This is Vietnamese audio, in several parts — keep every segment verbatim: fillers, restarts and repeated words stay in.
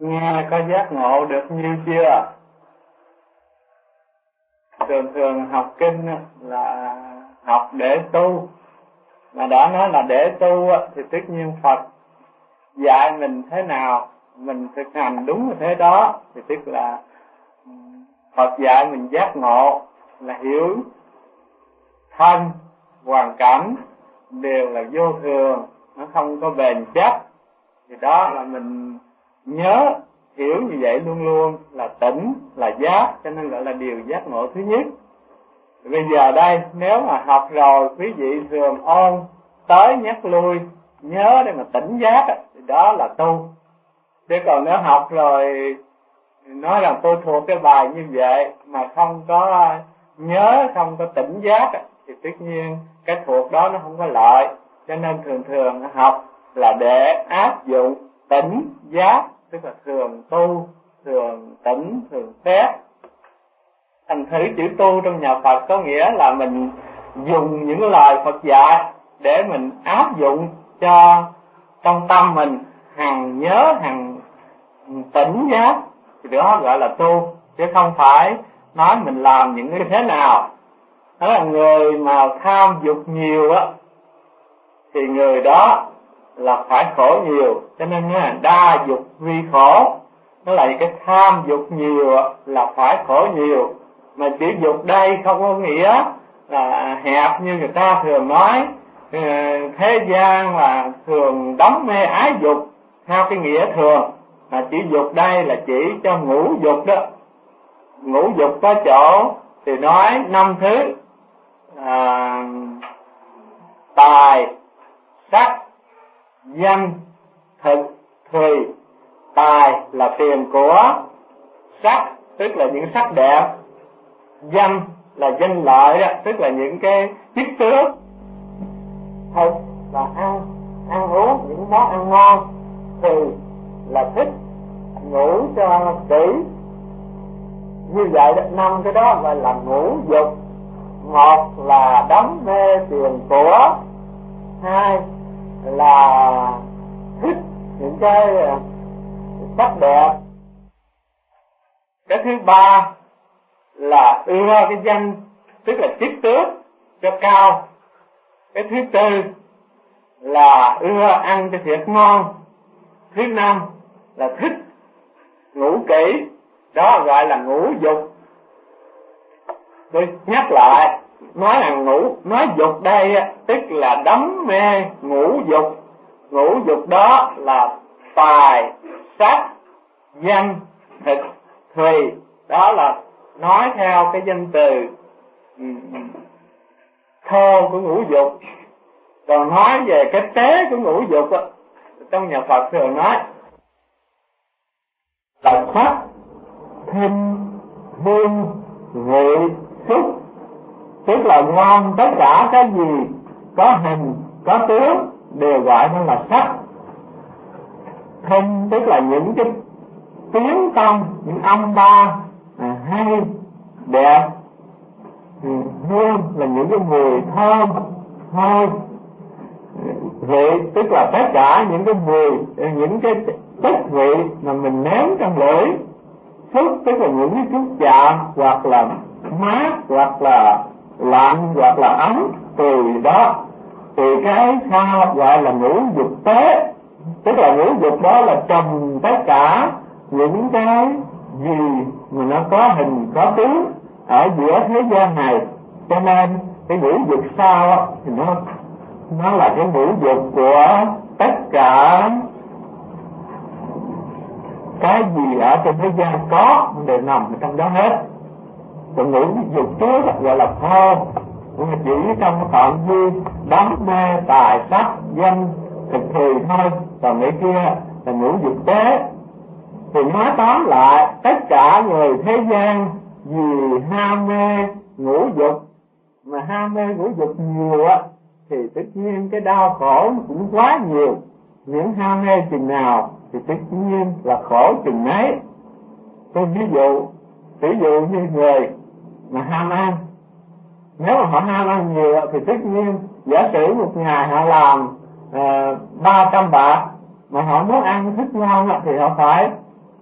Nghe có giác ngộ được nhiêu chưa? Thường thường học kinh là học để tu, mà đã nói là để tu thì tất nhiên Phật dạy mình thế nào mình thực hành đúng như thế đó, thì tức là Phật dạy mình giác ngộ là hiểu thân hoàn cảnh đều là vô thường, nó không có bền chắc, thì đó là mình nhớ hiểu như vậy luôn luôn là tỉnh là giác, cho nên gọi là điều giác ngộ thứ nhất. Bây giờ đây nếu mà học rồi quý vị thường ôn tới nhắc lui nhớ để mà tỉnh giác thì đó là tu. Chứ còn nếu học rồi nói rằng tôi thuộc cái bài như vậy mà không có nhớ, không có tỉnh giác thì tất nhiên cái thuộc đó nó không có lợi. Cho nên thường thường học là để áp dụng tỉnh giác, tức là thường tu, thường tỉnh, thường xét. Thành thử chữ tu trong nhà Phật có nghĩa là mình dùng những lời Phật dạy để mình áp dụng cho trong tâm mình, hằng nhớ, hằng tỉnh giác, thì đó gọi là tu, chứ không phải nói mình làm những cái thế nào. Đó là người mà tham dục nhiều á thì người đó là phải khổ nhiều, cho nên là đa dục vi khổ. Nó là cái tham dục nhiều là phải khổ nhiều. Mà chữ dục đây không có nghĩa là hẹp như người ta thường nói, thế gian là thường đắm mê ái dục theo cái nghĩa thường. Mà chữ dục đây là chỉ cho ngũ dục đó. Ngũ dục có chỗ thì nói năm thứ: à, tài, sắc, danh, thực, thùy. Tài là tiền của, sắc tức là những sắc đẹp, danh là danh lợi đó, tức là những cái chức tước, thực là ăn ăn uống những món ăn ngon, thùy là thích ngủ cho kỹ. Như vậy đó, năm cái đó gọi là ngũ dục. Một là đắm mê tiền của, hai là thích những cái sắc đẹp, cái thứ ba là ưa cái danh tức là chức tước cho cao, cái thứ tư là ưa ăn cái thiệt ngon, thứ năm là thích ngủ kỹ. Đó gọi là ngũ dục. Tôi nhắc lại, nói là ngũ, nói dục đây tức là đắm mê ngũ dục. Ngũ dục đó là tài, sắc, danh, thực, thùy. Đó là nói theo cái danh từ thô của ngũ dục. Còn nói về cái tế của ngũ dục á, trong nhà Phật thường nói là sắc, thinh, hương, vị, xúc, tức là ngon. Tất cả cái gì có hình, có tướng đều gọi nó là sắc. Thinh tức là những cái tiếng tông, những âm ba à, hay, đẹp. Hương là những cái mùi thơm, thôi. Vị tức là tất cả những cái mùi, những cái chất vị mà mình nếm trong lưỡi. Xúc tức là những cái xúc chạm, hoặc là mát, hoặc là lạnh, hoặc là ấm, từ đó. Thì cái sao gọi là ngũ dục tế, tức là ngũ dục đó là trồng tất cả những cái gì mà nó có hình, có tướng ở giữa thế gian này. Cho nên cái ngũ dục sao thì nó nó là cái ngũ dục của tất cả cái gì ở trên thế gian có đều nằm ở trong đó hết. Còn ngũ dục trước gọi là thô, cũng là chỉ trong phạm vi đắm mê tài, sắc, danh, thực, thùy thôi. Còn cái kia là ngũ dục tế. Thì nói tóm lại, tất cả người thế gian vì ham mê ngũ dục, mà ham mê ngũ dục nhiều á thì tất nhiên cái đau khổ cũng quá nhiều. Những ham mê chừng nào thì tất nhiên là khổ chừng nấy. Tôi ví dụ, ví dụ như người mà ham ăn, nếu mà họ ham ăn nhiều thì tất nhiên giả sử một ngày họ làm ba trăm bạc, mà họ muốn ăn thức ngon thì họ phải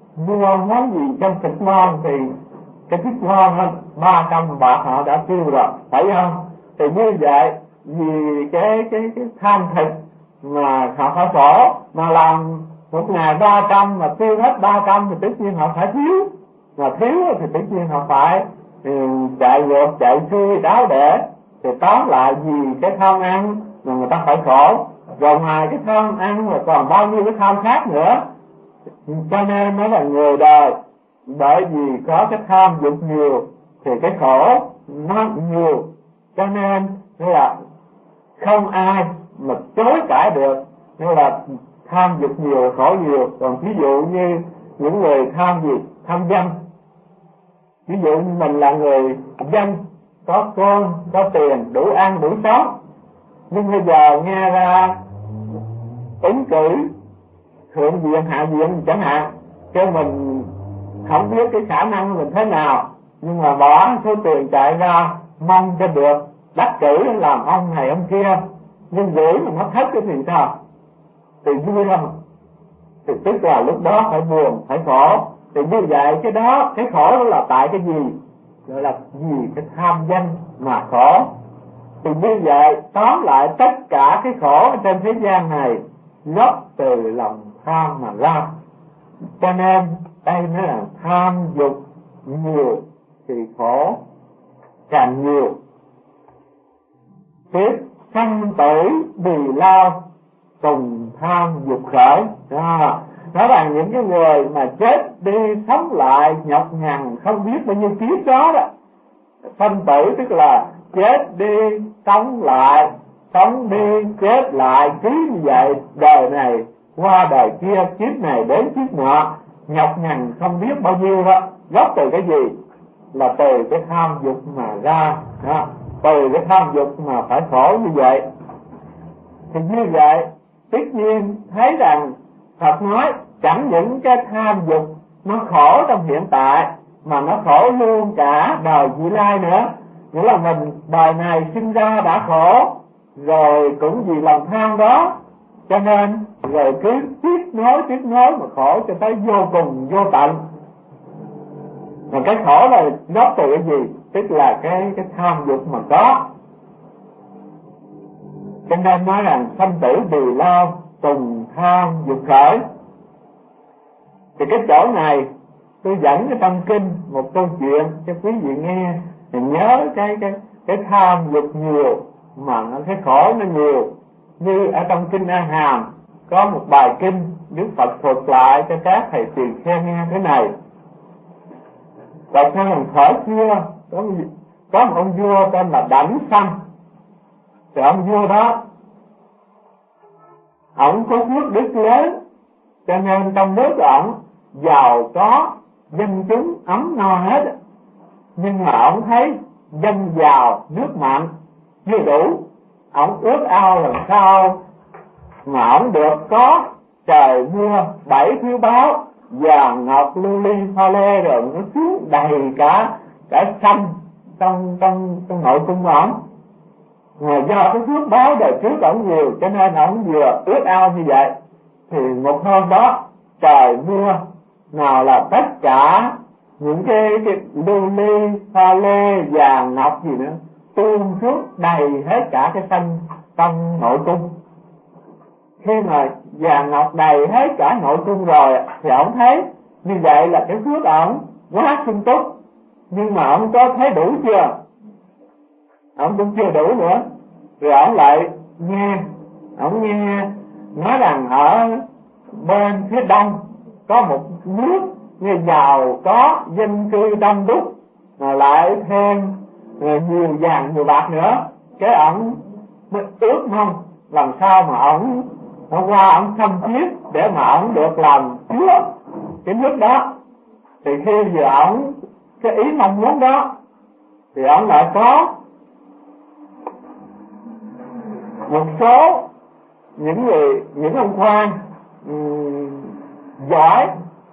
mua món gì trong thịt ngon thì cái thịt ngon hơn ba trăm bạc họ đã tiêu rồi, phải không? Thì như vậy vì cái cái cái tham thịt mà họ phải khổ, mà làm một ngày ba trăm mà tiêu hết ba trăm thì tất nhiên họ phải thiếu, mà thiếu thì tất nhiên họ phải ừ, chạy ngược chạy xuôi đáo để. Thì tóm lại vì cái tham ăn mà người ta phải khổ, rồi ngoài cái tham ăn mà còn bao nhiêu cái tham khác nữa. Cho nên nó là người đời bởi vì có cái tham dục nhiều thì cái khổ nó nhiều, cho nên là không ai mà chối cãi được, nên là tham dục nhiều khổ nhiều. Còn ví dụ như những người tham gì, tham danh, ví dụ như mình là người dân, có con có tiền đủ ăn đủ sống, nhưng bây giờ nghe ra ứng cử thượng viện hạ viện chẳng hạn, cho mình không biết cái khả năng mình thế nào, nhưng mà bỏ số tiền chạy ra mong cho được đắc cử làm ông này ông kia, nhưng gửi mà nó thất cái thì sao? Thì vui không? Thì tức là lúc đó phải buồn phải khổ. Thì như vậy cái đó, cái khổ đó là tại cái gì? Gọi là vì cái tham danh mà khổ. Thì như vậy tóm lại tất cả cái khổ trên thế gian này gốc từ lòng tham mà ra. Cho nên đây nó là tham dục nhiều thì khổ càng nhiều. Tiếp sanh tử vì lao cùng tham dục khởi. Đó, đó là những cái người mà chết đi sống lại nhọc nhằn không biết bao nhiêu kiếp đó đó. Sanh tử tức là chết đi sống lại, sống đi chết lại, cứ như vậy đời này qua đời kia, kiếp này đến kiếp nọ, nhọc nhằn không biết bao nhiêu đó. Gốc từ cái gì? Là từ cái tham dục mà ra đó. Từ cái tham dục mà phải khổ như vậy. Thì như vậy tất nhiên thấy rằng Phật nói chẳng những cái tham dục nó khổ trong hiện tại, mà nó khổ luôn cả đời vị lai nữa. Nghĩa là mình đời này sinh ra đã khổ, rồi cũng vì lòng tham đó, cho nên rồi cứ tiếp nối tiếp nối mà khổ cho tới vô cùng vô tận. Mà cái khổ là gốc từ cái gì? Tức là cái cái tham dục mà có. Cho nên nói rằng sanh tử vì lao cùng tham dục khởi. Thì cái chỗ này tôi dẫn cái trong kinh một câu chuyện cho quý vị nghe, thì nhớ cái cái cái tham dục nhiều mà nó cái khổ nó nhiều. Như ở trong kinh A Hàm có một bài kinh Đức Phật thuật lại cho các thầy tỳ kheo nghe thế này. Và theo rằng thuở xưa có, có một ông vua tên là Đảnh Sanh. Thì ông vua đó ổng có phước đức lớn, cho nên trong nước ổng giàu có, dân chúng ấm no hết. Nhưng mà ổng thấy dân giàu nước mạnh chưa đủ, ổng ước ao làm sao mà ổng được có trời mưa bảy thứ báo, vàng ngọc lưu ly hoa lê, rồi nó xuống đầy cả cả xanh trong trong trong nội cung ổng. Mà do cái phước báo đời trước ổng nhiều, cho nên ổng vừa ước ao như vậy. Thì một hôm đó trời mưa, nào là tất cả những cái, cái lưu ly hoa lê vàng ngọc gì nữa tuôn xuống đầy hết cả cái sân trong nội cung. Khi mà vàng ngọc đầy hết cả nội cung rồi thì ổng thấy như vậy là cái phước ổng quá sung túc. Nhưng mà ổng có thấy đủ chưa? Ổng cũng chưa đủ nữa. Rồi ổng lại nghe, ổng nghe nói rằng ở bên phía đông có một nước như giàu có, dân cư đông đúc, mà lại thêm nhiều vàng nhiều bạc nữa. Cái ổng mới ước mong làm sao mà ổng nó qua ổng xâm chiếm để mà ổng được làm chúa cái nước đó. Thì khi vừa ổng cái ý mong muốn đó thì ổng lại có một số những người, những ông quan um, giỏi,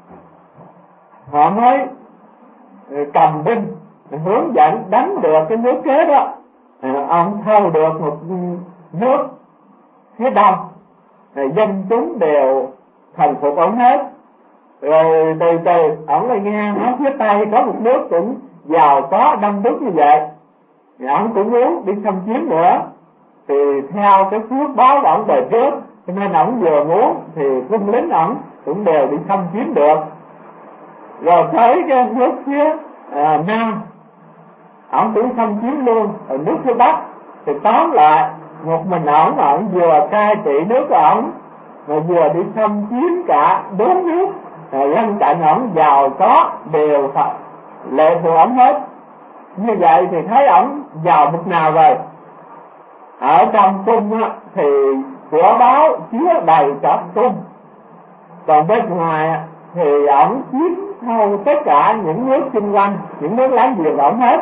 họ mới cầm binh hướng dẫn đánh được cái nước kế đó. Ông thâu được một nước phía đông, dân chúng đều thần phục ông hết. Rồi từ từ ổng lại nghe nói phía Tây có một nước cũng giàu có đông đúc như vậy, thì ổng cũng muốn đi xâm chiếm nữa. Thì theo cái phước báo của ổng đời trước, cho nên ổng vừa muốn thì quân lính ổng cũng đều đi xâm chiếm được. Rồi tới cái nước phía à, Nam, ổng cũng xâm chiếm luôn. Ở nước phía Bắc thì tóm lại một mình ổng mà ổng vừa cai trị nước của ổng mà vừa đi xâm chiếm cả bốn nước lân cận ổng giàu có đều phải lệ thuộc ổng hết. Như vậy thì thấy ổng giàu bực nào rồi. Ở trong cung á, thì của báo chứa đầy cả cung, còn bên ngoài thì ổng chiếm thâu tất cả những nước xung quanh, những nước láng giềng ổng hết.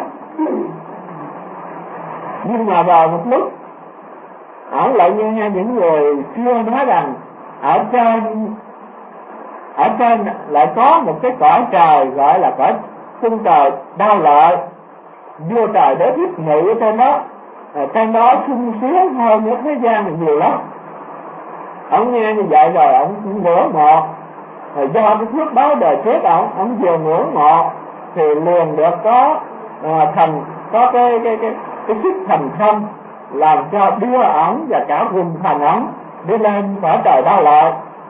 Nhưng mà vào một lúc ổng lại nghe những người xưa nói rằng ở trên ở trên lại có một cái cõi trời gọi là cõi cung trời Đao Lợi, vua trời Đế Thích ngự ở trên đó, ở trên đó sung sướng hơn ở thế gian này nhiều lắm. Ông nghe như vậy rồi ông cũng ngưỡng mộ, rồi do cái phước báo đời trước ông ông vừa ngưỡng mộ thì liền được có à, thành có cái cái cái cái sức thành thông làm cho đưa ổng và cả vùng thành ổng đi lên cõi trời Đao Lợi.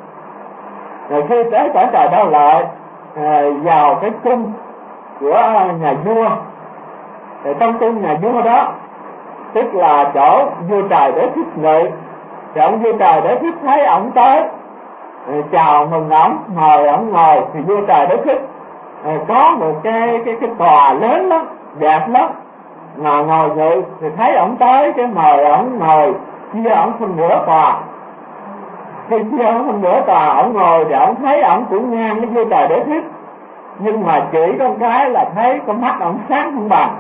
Rồi khi tới cõi trời Đao Lợi à, vào cái cung của nhà vua, thì trong cung nhà vua đó tức là chỗ vua trời Đế Thích ngự, thì ông vua trời Đế Thích thấy ổng tới chào mừng ổng, mời ổng ngồi. Thì vua trời Đế Thích có một cái cái cái tòa lớn lắm, đẹp lắm, mà ngồi dự thì thấy ổng tới cái mời ổng ngồi, chia ổng phân nửa tòa. Khi chia ổng phân nửa tòa, ổng ngồi thì ổng thấy ổng cũng ngang với vua trời Đế Thích, nhưng mà chỉ có cái là thấy con mắt ổng sáng không bằng.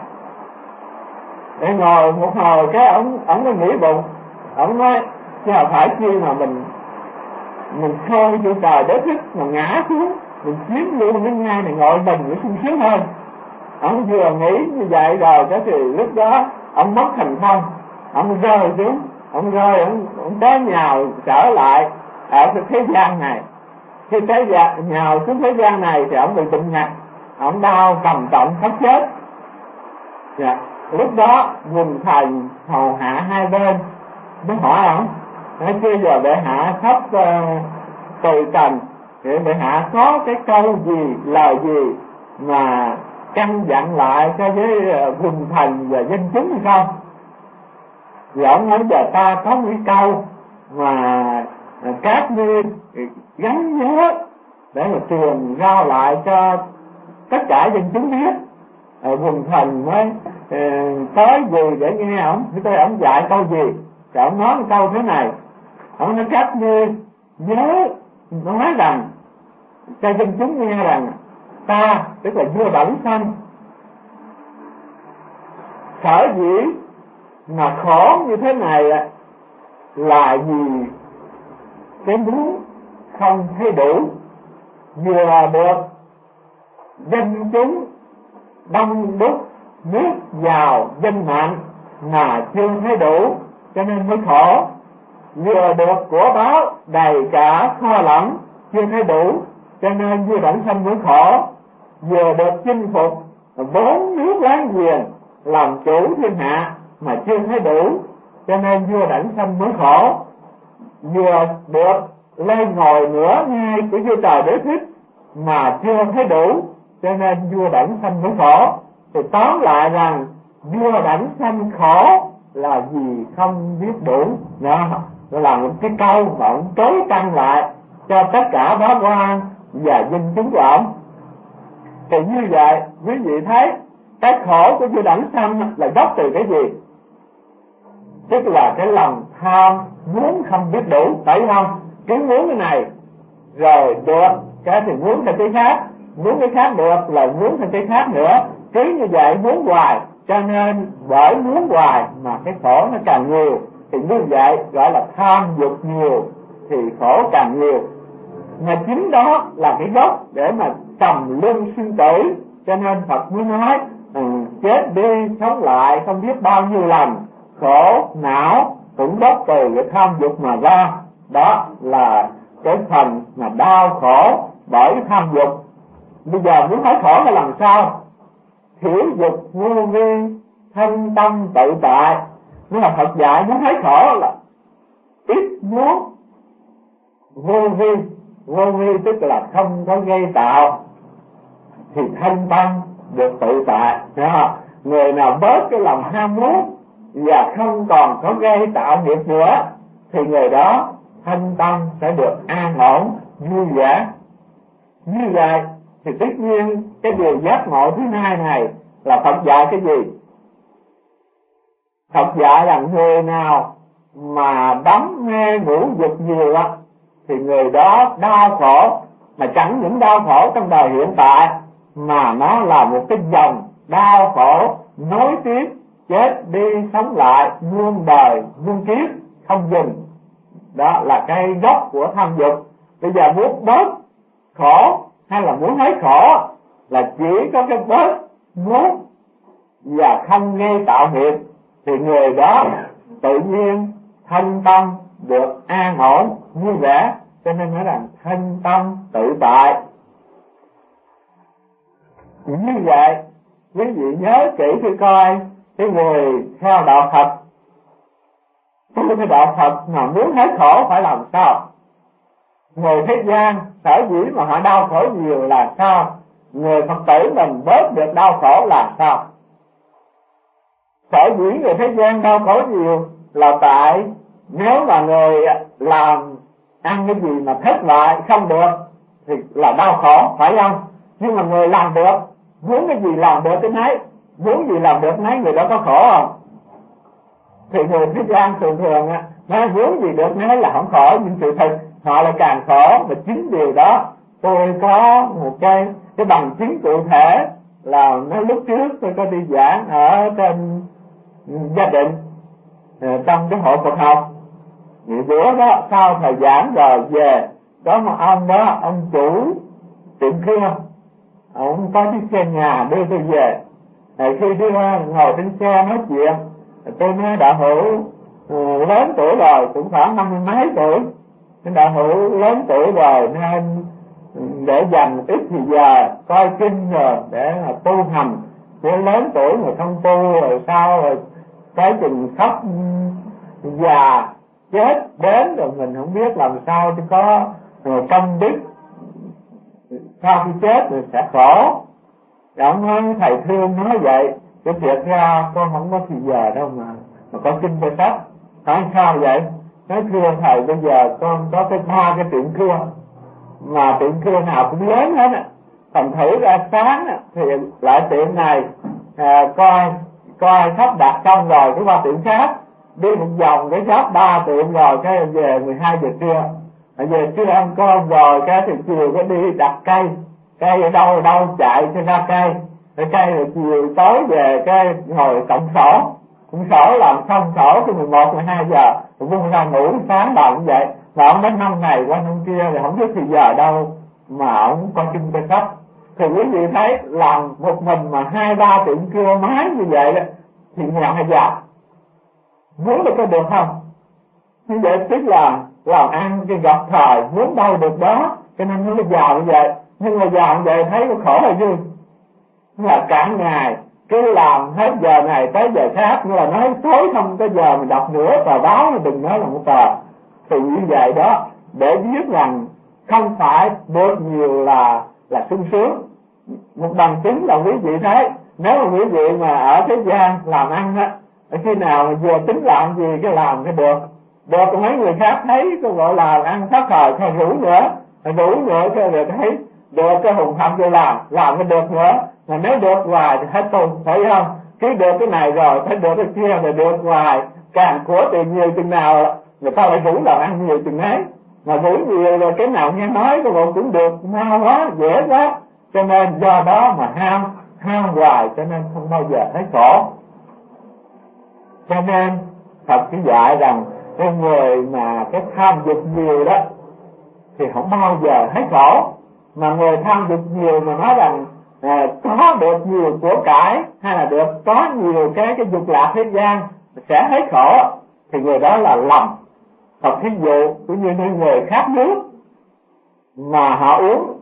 Để ngồi một hồi cái ổng ổng mới nghĩ bụng, ổng nói chào phải chi mà mình mình thôi vua trời Đế Thích mà ngã xuống, mình chiếm luôn cái ngai này ngồi mình mới sung sướng hơn. Ông vừa nghĩ như vậy rồi cái thì lúc đó ông mất thành phong, ông rơi xuống, ông rơi ông, ông té nhào trở lại ở cái thế gian này. Khi té nhào xuống thế gian này thì ông bị bệnh ngặt, ông đau trầm trọng sắp chết. Dạ. Lúc đó quần thần hầu hạ hai bên mới hỏi ông, nói chưa giờ bệ hạ sắp uh, từ trần, thì bệ hạ có cái câu gì, lời gì mà căn dặn lại cho với uh, quần thần và dân chúng hay không? Thì ông nói giờ ta có một cái câu mà uh, các ngươi gắn nhớ để mà truyền giao lại cho tất cả dân chúng biết. Ở quần thần mới uh, tới gì để nghe ổng, thì tôi ổng dạy câu gì thì ổng nói một câu thế này. Ổng nói các ngươi nhớ nói rằng cho dân chúng nghe rằng ta, tức là vua Đổng Sanh, sở dĩ mà khổ như thế này là vì cái muốn không thấy đủ, vừa được dân chúng đông đúc, nước giàu dân mạnh mà chưa thấy đủ cho nên mới khổ, vừa được của báo đầy cả kho lẫn chưa thấy đủ cho nên vua Đổng Sanh mới khổ, vừa được chinh phục bốn nước láng giềng làm chủ thiên hạ mà chưa thấy đủ cho nên vua Đổng Sanh mới khổ, vừa được lên ngồi nửa ngai của vua trời Đế Thích mà chưa thấy đủ cho nên vua Đổng Sanh mới khổ. Thì tóm lại rằng vua Đổng Sanh khổ là vì không biết đủ. Đó là một cái câu mà ông trối tăng lại cho tất cả bá quan và dân chúng của ông. Thì như vậy quý vị thấy cái khổ của vua Đổng Sanh là gốc từ cái gì? Tức là cái lòng tham muốn không biết đủ, phải không? Cứ muốn cái này rồi được cái thì muốn thêm cái khác, muốn cái khác được là muốn thêm cái khác nữa, cứ như vậy muốn hoài, cho nên bởi muốn hoài mà cái khổ nó càng nhiều. Thì như vậy gọi là tham dục nhiều thì khổ càng nhiều. Mà chính đó là cái gốc để mà trầm luân sinh tử, cho nên Phật mới nói ừ, chết đi sống lại không biết bao nhiêu lần, khổ não cũng gốc từ cái tham dục mà ra. Đó là cái phần mà đau khổ bởi tham dục. Bây giờ muốn hết khổ là làm sao? Thiểu dục vô vi, thanh tâm tự tại. Nếu là Phật dạy muốn hết khổ là ít muốn, vô vi. Vô vi tức là không có gây tạo, thì thanh tâm được tự tại. Người nào bớt cái lòng ham muốn và không còn có gây tạo nghiệp nữa thì người đó thanh tâm sẽ được an ổn, vui vẻ. Như vậy thì tất nhiên cái điều giác ngộ thứ hai này là Phật dạy cái gì? Phật dạy rằng người nào mà đắm mê ngũ dục nhiều á thì người đó đau khổ, mà chẳng những đau khổ trong đời hiện tại mà nó là một cái dòng đau khổ nối tiếp, chết đi sống lại, muôn đời muôn kiếp không dừng. Đó là cái gốc của tham dục. Bây giờ muốn bớt khổ hay là muốn hết khổ là chỉ có cái bớt muốn và không gây tạo nghiệp thì người đó tự nhiên thanh tâm được an ổn vui vẻ. Cho nên nói rằng thanh tâm tự tại. Như vậy quý vị nhớ kỹ khi coi cái người theo đạo Phật, cái đạo Phật mà muốn hết khổ phải làm sao? Người thế gian sở dĩ mà họ đau khổ nhiều là sao? Người Phật tử mình bớt được đau khổ là sao? Sở dĩ người thế gian đau khổ nhiều là tại nếu mà người làm ăn cái gì mà thất bại không được thì là đau khổ, phải không? Nhưng mà người làm được, muốn cái gì làm được cái nấy, muốn gì làm được nấy, người đó có khổ không? Thì người thế gian thường thường á, nói muốn gì được nấy là không khổ, nhưng sự thật họ lại càng khổ. Và chính điều đó tôi có một cái cái bằng chứng cụ thể là nó lúc trước tôi có đi giảng ở trên Gia Định trong cái hội Phật học. Thì bữa đó sau thời giảng rồi về có một ông đó, ông chủ tiệm cưa, ông có chiếc xe nhà đưa tôi về. Thì khi đưa ngồi trên xe nói chuyện, tôi nói đạo hữu uh, lớn tuổi rồi, cũng khoảng năm mươi mấy tuổi, cái đạo hữu lớn tuổi rồi nên để dành ít thì giờ coi kinh rồi để mà tu hành, chứ lớn tuổi mà không tu rồi sao, rồi cái chừng sắp già chết đến rồi mình không biết làm sao chứ có công đức sau khi chết rồi sẽ khổ. Ông nói thầy thương nói vậy, cái thiệt ra con không có thì giờ đâu mà mà có kinh cho sách. Nói sao vậy? Nói thưa thầy, bây giờ con có cái ba cái tiệm cưa mà tiệm cưa nào cũng lớn hết á, thành thử ra sáng á, thì lại tiệm này à, coi coi sắp đặt xong rồi cái qua tiệm khác, đi một vòng cái sắp ba tiệm rồi cái về mười hai giờ trưa, về trưa ăn cơm rồi cái thì chiều cái đi đặt cây, cây ở đâu ở đâu chạy cho ra cây, cái cây rồi chiều tối về cái ngồi cộng sổ, cũng sổ làm xong sổ từ mười một mười hai giờ rồi buông ra ngủ, sáng làm như vậy. Mà ông đến năm này qua năm kia thì không biết thì giờ đâu mà ông coi kinh coi sách. Thì quý vị thấy làm một mình mà hai ba tiệm cưa máy như vậy đó thì nghèo hay già? Muốn được có được không? Như vậy tức là làm ăn cái gặp thời muốn đâu được đó, cho nên nó già như vậy. Nhưng mà già như vậy thấy có khổ hay vui? Là cả ngày cứ làm hết giờ này tới giờ khác, nhưng là nói tối không có giờ mình đọc nữa tờ báo, đừng nói là một tờ. Thì như vậy đó để biết rằng không phải được nhiều là là sung sướng. Một bằng chứng là quý vị thấy, nếu mà quý vị mà ở thế gian làm ăn á, khi nào mà vừa tính làm gì cái làm cái được được mấy người khác thấy có gọi là ăn thất thời thôi rủ nữa rủ nữa cho rồi thấy được cái hùng hăng cho làm làm cái được nữa. Mà nếu được hoài thì hết tu, thấy không? Cứ được cái này rồi thấy được cái kia rồi được hoài, càng của tiền nhiều chừng nào người ta lại rủ làm ăn nhiều chừng ấy. Mà rủ nhiều rồi cái nào nghe nói cái bộ cũng được mau quá, dễ quá, cho nên do đó mà ham ham hoài, cho nên không bao giờ thấy khổ. Cho nên Phật chỉ dạy rằng cái người mà cái tham dục nhiều đó thì không bao giờ thấy khổ. Mà người tham dục nhiều mà nói rằng à, có được nhiều của cải hay là được có nhiều cái cái dục lạc thế gian sẽ thấy khổ thì người đó là lầm. Thật thí dụ cũng như người khát nước mà họ uống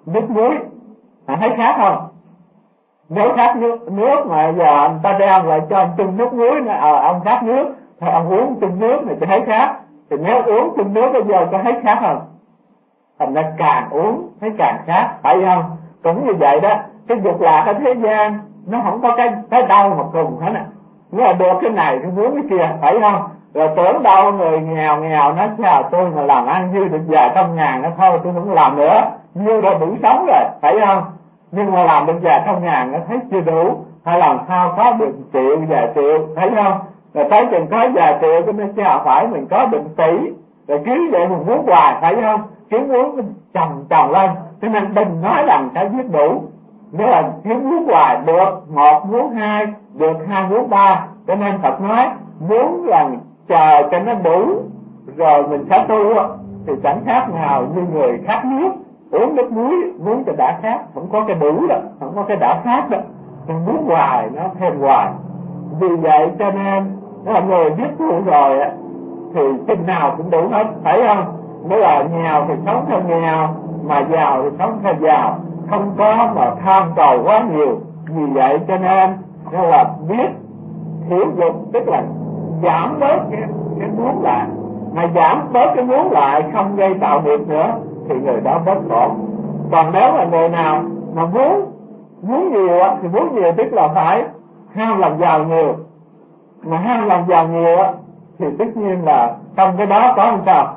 nước muối, bạn thấy khác không? Nếu khát nước, nước mà giờ người ta đem lại cho anh chung nước muối nữa, à, ông khát nước thì ông uống chung nước này thì thấy khác. Thì nếu uống chung nước bây giờ có thấy khác không? Thành ra càng uống thấy càng khác, phải không? Cũng như vậy đó, cái dục lạc ở thế gian nó không có cái cái đau mà cùng hết á. Nếu là được cái này thì muốn cái kia, phải không? Rồi tưởng đâu người nghèo nghèo nói chào tôi mà làm ăn dư được vài trăm ngàn nó thôi tôi không làm nữa, nhiêu rồi đủ sống rồi, phải không? Nhưng mà làm được vài trăm ngàn nó thấy chưa đủ, hay làm sao có được triệu vài triệu, thấy không? Rồi tới chừng có vài triệu cái nó chào phải mình có định tỷ, rồi cứ vậy mình muốn hoài, phải không? Cứ muốn mình chồng chồng lên, cho nên đừng nói rằng cái giết đủ. Nếu là cứ muốn hoài được một muốn hai, được hai muốn ba, cho nên Phật nói muốn lần chờ cho nó đủ rồi mình sẽ tu, thì chẳng khác nào như người khát nước uống nước muối muốn cho đã khát, không có cái đủ đó, không có cái đã khát đó, mình muốn hoài nó thêm hoài. Vì vậy cho nên nếu là người biết tu rồi thì chừng nào cũng đủ hết, phải không? Nếu là nghèo thì sống theo nghèo, mà giàu thì sống theo giàu, không có mà tham cầu quá nhiều. Vì vậy cho nên nó là biết thiểu dục, tức là giảm bớt cái, cái muốn lại, mà giảm bớt cái muốn lại không gây tạo nghiệp nữa thì người đó bớt khổ. Còn nếu là người nào mà muốn muốn nhiều á, thì muốn nhiều tức là phải ham làm giàu nhiều, mà ham làm giàu nhiều á thì tất nhiên là trong cái đó có làm sao,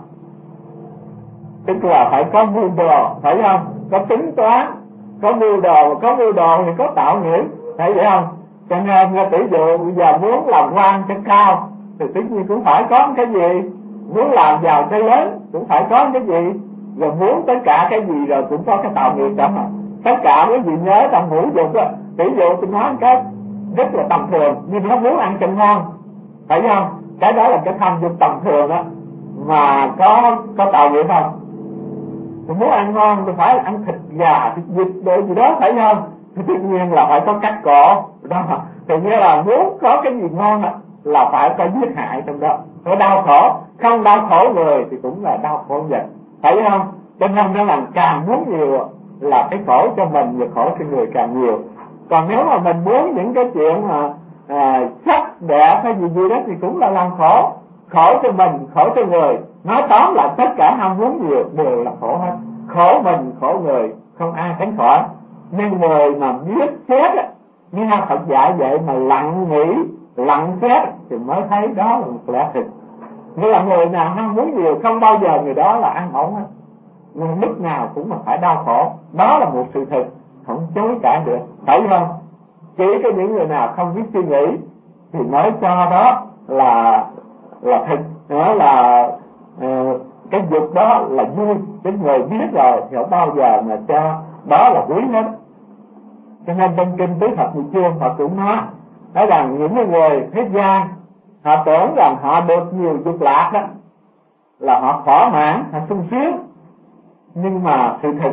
tức là phải có mưu đồ, phải không? Có tính toán, có mưu đồ, có mưu đồ thì có tạo nghiệp, phải vậy không? Cho nên tỷ dụ bây giờ muốn làm quan cho cao thì tất nhiên cũng phải có cái gì, muốn làm giàu cho lớn cũng phải có cái gì, rồi muốn tất cả cái gì rồi cũng có cái tạo nghiệp đó. Tất cả cái gì nhớ trong ngũ dục á, tỷ dụ tôi nói cái rất là tầm thường nhưng nó muốn ăn cho ngon, phải không? Cái đó là cái tham dục tầm thường á, mà có có tạo nghiệp không? Tôi muốn ăn ngon tôi phải ăn thịt gà, thịt vịt đồ gì đó, phải không? Thì tất nhiên là phải có cắt cổ đó. Thì nghĩa là muốn có cái gì ngon á là phải có giết hại trong đó, có đau khổ. Không đau khổ người thì cũng là đau khổ vật, phải không? Cho nên nó làm càng muốn nhiều là cái khổ cho mình và khổ cho người càng nhiều. Còn nếu mà mình muốn những cái chuyện mà à, sắc đẹp hay gì gì đó thì cũng là làm khổ, khổ cho mình, khổ cho người. Nói tóm lại tất cả ham muốn nhiều đều là khổ hết, khổ mình khổ người, không ai tránh khỏi. Nhưng người mà biết xét á, nghe Phật dạy vậy mà lặng nghĩ, lặng xét thì mới thấy đó là một lẽ thực. Nghĩa là người nào ham muốn nhiều không bao giờ người đó là an ổn hết, nhưng lúc nào cũng là phải đau khổ. Đó là một sự thực không chối cãi được, phải không? Chỉ có những người nào không biết suy nghĩ thì nói cho đó là là thực, đó là uh, cái dục đó là vui. Cái người biết rồi thì không bao giờ mà cho đó là quý hết. Cho nên trong kinh Tứ Thập Nhị Chương họ cũng nói nói rằng những người thế gian họ tưởng rằng họ được nhiều dục lạc đó là họ thỏa mãn, họ sung sướng, nhưng mà sự thực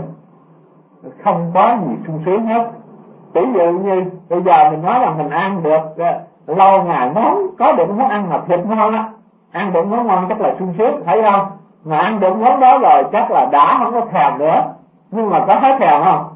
không có gì sung sướng hết. Ví dụ như bây giờ mình nói là mình ăn được uh, lâu ngày món, có được món ăn mà thịt ngon á, ăn được món ngon chắc là sung sướng, thấy không? Mà ăn được món đó rồi chắc là đã không có thèm nữa. Nhưng mà có hết thèm không?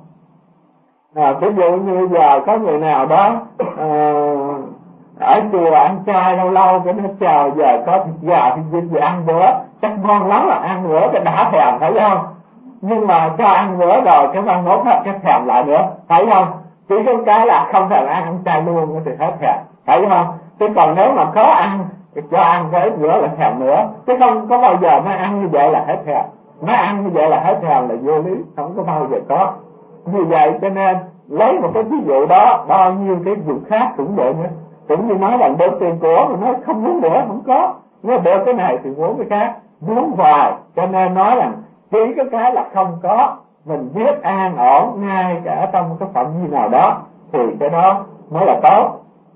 À, ví dụ như giờ có người nào đó uh, ở chùa ăn chay lâu lâu cái nó chào giờ có thịt gà thịt vịt về ăn bữa chắc ngon lắm, là ăn bữa cái đã thèm, thấy không? Nhưng mà cho ăn bữa rồi cái ăn mốt hết cái thèm lại nữa, thấy không? Chỉ có cái là không thèm ăn, ăn chay luôn thì hết thèm, thấy không? Chứ còn nếu mà có ăn thì cho ăn cái ít bữa là thèm nữa, chứ không có bao giờ nó ăn như vậy là hết thèm. Nó ăn như vậy là hết thèm là vô lý, không có bao giờ có. Vì vậy cho nên lấy một cái ví dụ đó, bao nhiêu cái vụ khác cũng vậy nữa. Cũng như nói rằng được tiền của mà nói không muốn nữa, không có. Nếu được cái này thì muốn cái khác, muốn hoài. Cho nên nói rằng chỉ có cái là không có, mình biết an ổn ngay cả trong cái phạm vi nào đó thì cái đó mới là tốt.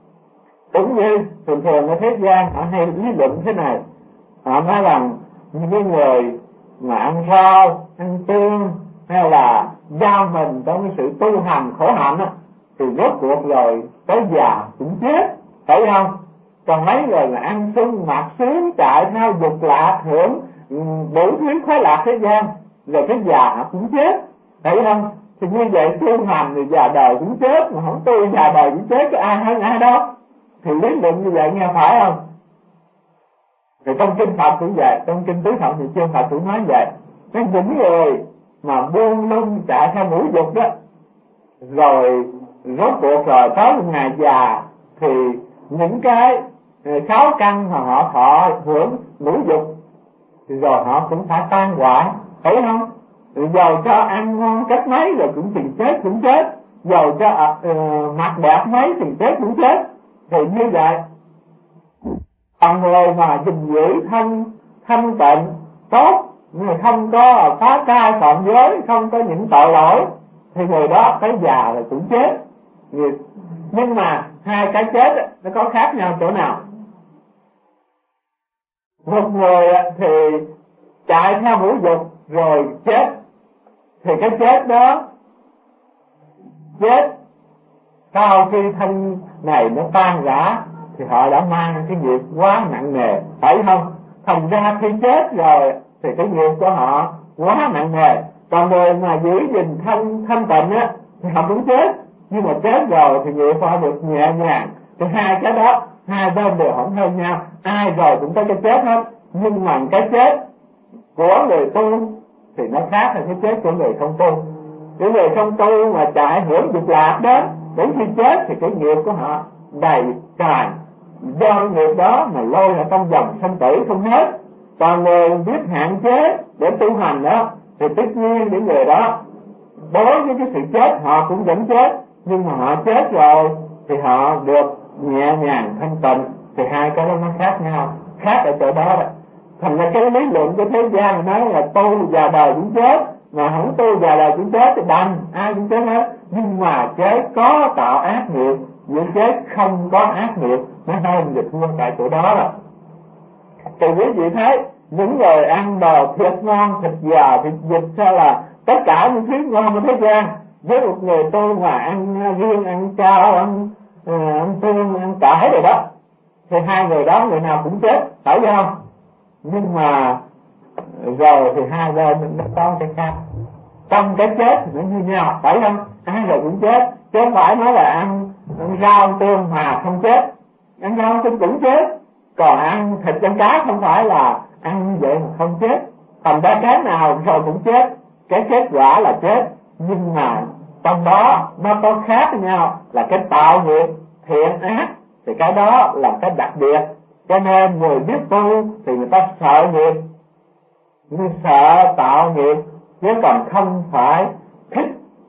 Cũng như thường thường ở thế gian họ hay lý luận thế này, họ nói rằng những người mà ăn rau, ăn tương hay là giao mình trong cái sự tu hành khổ hạnh á, thì rốt cuộc rồi tới già cũng chết, phải không? Còn mấy người là ăn sung mặc sướng chạy theo dục lạc hưởng đủ thứ khoái lạc thế gian, rồi cái già họ cũng chết. thấy không? Thì như vậy tu hành thì già đời cũng chết, mà không tu già đời cũng chết có ai hơn ai đâu. Thì lý luận như vậy nghe phải không? Thì trong kinh Phật cũng vậy, trong kinh Tứ Thọ thì chương Phật cũng nói vậy. Cái những người mà buông lung chạy theo ngũ dục đó, rồi rốt cuộc rồi tới một ngày già thì những cái sáu căn mà họ thọ hưởng ngũ dục rồi họ cũng phải tan hoại, thấy không? Dầu cho ăn ngon cách mấy rồi cũng tiền chết cũng chết, dầu cho uh, mặc đẹp mấy tiền chết cũng chết. Thì như vậy còn người mà gìn giữ thân thanh tịnh tốt, người không có phá trai phạm giới, không có những tội lỗi, thì người đó tới già rồi cũng chết. Nhưng mà hai cái chết nó có khác nhau chỗ nào? Một người thì chạy theo ngũ dục rồi chết, thì cái chết đó chết sau khi thân này nó tan rã thì họ đã mang cái nghiệp quá nặng nề, phải không? Thành ra khi chết rồi thì cái nghiệp của họ quá nặng nề. Còn người mà giữ gìn thân thanh tịnh á thì họ cũng chết, nhưng mà chết rồi thì nghiệp họ được nhẹ nhàng. Thì hai cái đó hai bên đều không hơn nhau, ai rồi cũng có cái chết hết. Nhưng mà cái chết của người tu thì nó khác hơn cái chết của người không tu. Cái người không tu mà chạy hưởng dục lạc đó, đến khi chết thì cái nghiệp của họ đầy tràn, do cái nghiệp đó mà lôi ở trong dòng sanh tử không hết. Còn người biết hạn chế để tu hành đó thì tất nhiên những người đó đối với cái sự chết họ cũng vẫn chết, nhưng mà họ chết rồi thì họ được nhẹ nhàng thanh tịnh. Thì hai cái đó nó khác nhau, khác ở chỗ đó đó. Thành ra cái lý luận của thế gian nói là tu già đời cũng chết, mà không tu già đời cũng chết thì đành, ai cũng chết hết. Nhưng mà chết có tạo ác nghiệp với chết không có ác nghiệp nó hơn được thua tại chỗ đó rồi. Thì quý vị thấy những người ăn đồ thịt ngon, thịt già, thịt vịt hay là tất cả những thứ ngon của thế gian, với một người tu mà ăn riêng, ăn chao, ăn uh, ăn tương, ăn cải rồi đó, thì hai người đó người nào cũng chết, phải không? Nhưng mà rồi thì hai bên nó có cái khác. Trong cái chết thì nó như nhau, phải không? Ai rồi cũng chết, chứ không phải nói là ăn, ăn rau tương mà không chết. Ăn rau tương cũng chết, còn ăn thịt ăn cá không phải là ăn như vậy mà không chết. Thành ra cái nào rồi cũng chết, cái kết quả là chết. Nhưng mà trong đó nó có khác với nhau là cái tạo nghiệp thiện ác, thì cái đó là cái đặc biệt. Cho nên người biết tu thì người ta sợ nghiệp, người sợ tạo nghiệp, chứ còn không phải thích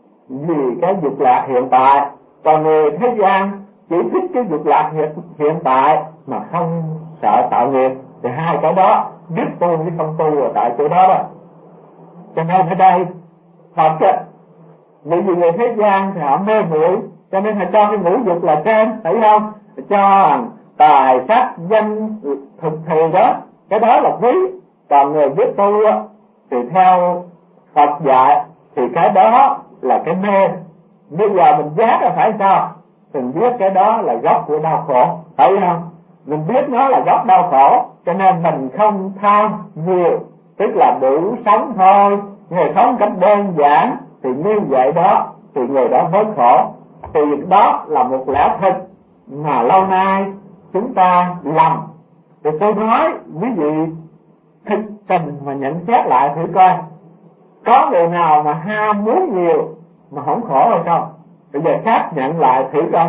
vì cái dục lạc hiện tại. Còn người thế gian chỉ thích cái dục lạc hiện, hiện tại mà không sợ tạo nghiệp. Thì hai cái đó biết tu với không tu ở tại chỗ đó đó. Cho nên ở đây Phật á, vì người thế gian thì họ mê muội, cho nên họ cho cái ngũ dục là trên, thấy không? Cho tài sắc danh thực thì đó, cái đó là quý. Còn người biết tu thì theo Phật dạy thì cái đó là cái mê. Bây giờ mình giác là phải sao? Mình biết cái đó là gốc của đau khổ, thấy không? Mình biết nó là gốc đau khổ, cho nên mình không tham nhiều, tức là đủ sống thôi. Người sống cách đơn giản thì như vậy đó thì người đó bớt khổ. Thì đó là một lẽ thật mà lâu nay chúng ta lầm. Thì tôi nói quý vị thực tình mà nhận xét lại thử coi, có người nào mà ham muốn nhiều mà không khổ hay không? Bây giờ xác nhận lại thử coi,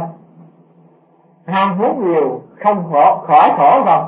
ham muốn nhiều không khổ, khỏi khổ không?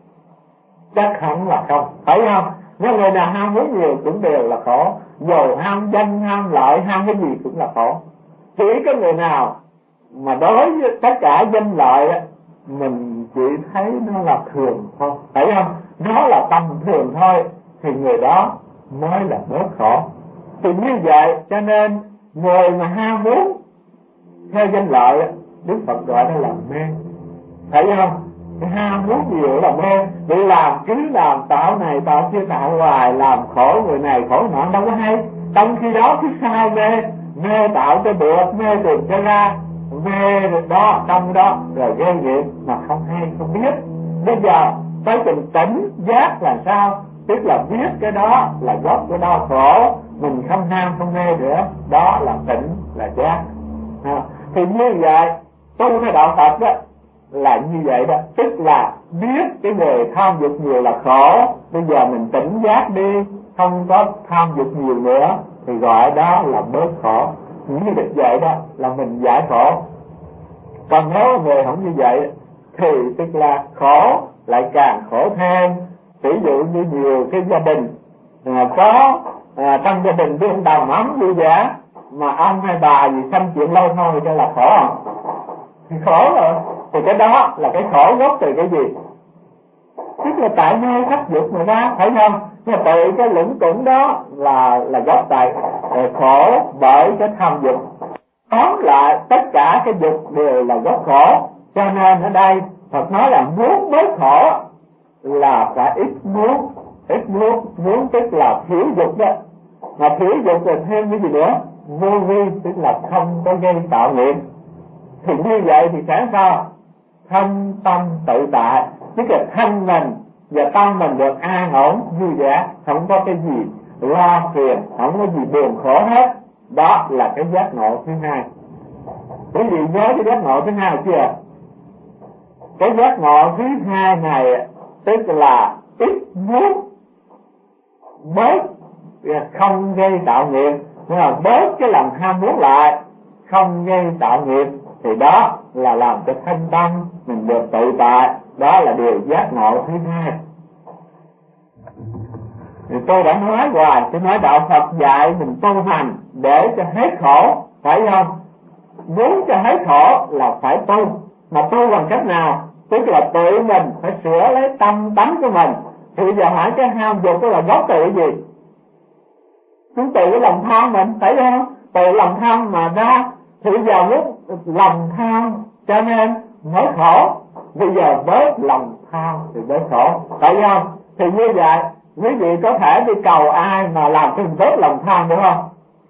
Chắc hẳn là không, phải không? Nếu người nào ham muốn nhiều cũng đều là khổ, dù ham danh, ham lợi, ham cái gì cũng là khổ. Chỉ có người nào mà đối với tất cả danh lợi á, mình chỉ thấy nó là thường thôi, phải không? Nó là tầm thường thôi, thì người đó mới là bớt khổ. Thì như vậy cho nên người mà ham muốn theo danh lợi á, Đức Phật gọi nó là mê, thấy không? Cái ham muốn nhiều là mê. Để làm cứ làm tạo này tạo kia tạo hoài, làm khổ người này khổ nọ đâu có hay. Trong khi đó cứ sai mê, mê tạo cho được, mê được cho ra, mê được đó trong đó rồi gây nghiệp mà không hay không biết. Bây giờ tới trình tỉnh giác là sao? Tức là biết cái đó là gốc của đau khổ, mình không ham không mê nữa, đó là tỉnh, là giác. À, thì như vậy tu theo đạo Phật đó là như vậy đó, tức là biết cái người tham dục nhiều là khổ, bây giờ mình tỉnh giác đi, không có tham dục nhiều nữa, thì gọi đó là bớt khổ. Như được vậy đó là mình giải khổ. Còn nếu người không như vậy thì tức là khổ lại càng khổ thêm. Ví dụ như nhiều cái gia đình à, có à, trong gia đình đương đầm ấm vui vẻ, mà ông hay bà gì xanh chuyện lâu thôi cho là khổ không? Thì khổ rồi. Thì cái đó là cái khổ gốc từ cái gì? Tức là tại nơi sắc dục mà ra, phải không? Nhưng mà từ cái lũng củng đó là là gốc tại khổ bởi cái tham dục. Tóm lại tất cả cái dục đều là gốc khổ. Cho nên ở đây Phật nói là muốn bớt khổ là phải ít muốn. Ít muốn, muốn tức là thiếu dục đó. Mà thiếu dục rồi thêm cái gì nữa? Vô vi, tức là không có gây tạo nghiệp. Thì như vậy thì sẽ sao? Thân tâm tự tại, tức là thân mình và tâm mình được an ổn vui vẻ, không có cái gì lo phiền, không có gì buồn khổ hết. Đó là cái giác ngộ thứ hai. Quý vị nhớ cái giác ngộ thứ hai chưa? Cái giác ngộ thứ hai này tức là ít muốn, bớt không gây tạo nghiệp, nhưng mà bớt cái lòng ham muốn lại, không gây tạo nghiệp, thì đó là làm cho thân tâm mình được tự tại. Đó là điều giác ngộ thứ hai. Thì tôi đã nói hoài, tôi nói đạo Phật dạy mình tu hành để cho hết khổ, phải không? Muốn cho hết khổ là phải tu. Mà tu bằng cách nào? Tức là tự mình phải sửa lấy tâm tánh của mình. Thì bây giờ hỏi cái ham dục đó là gốc từ cái gì? Chúng từ cái lòng tham mình, phải không? Từ lòng tham mà ra. Thì bây giờ muốn lòng tham cho nên mới khổ. Bây giờ bớt lòng tham thì bớt khổ, phải không? Thì như vậy quý vị có thể đi cầu ai mà làm cho mình bớt lòng tham được không?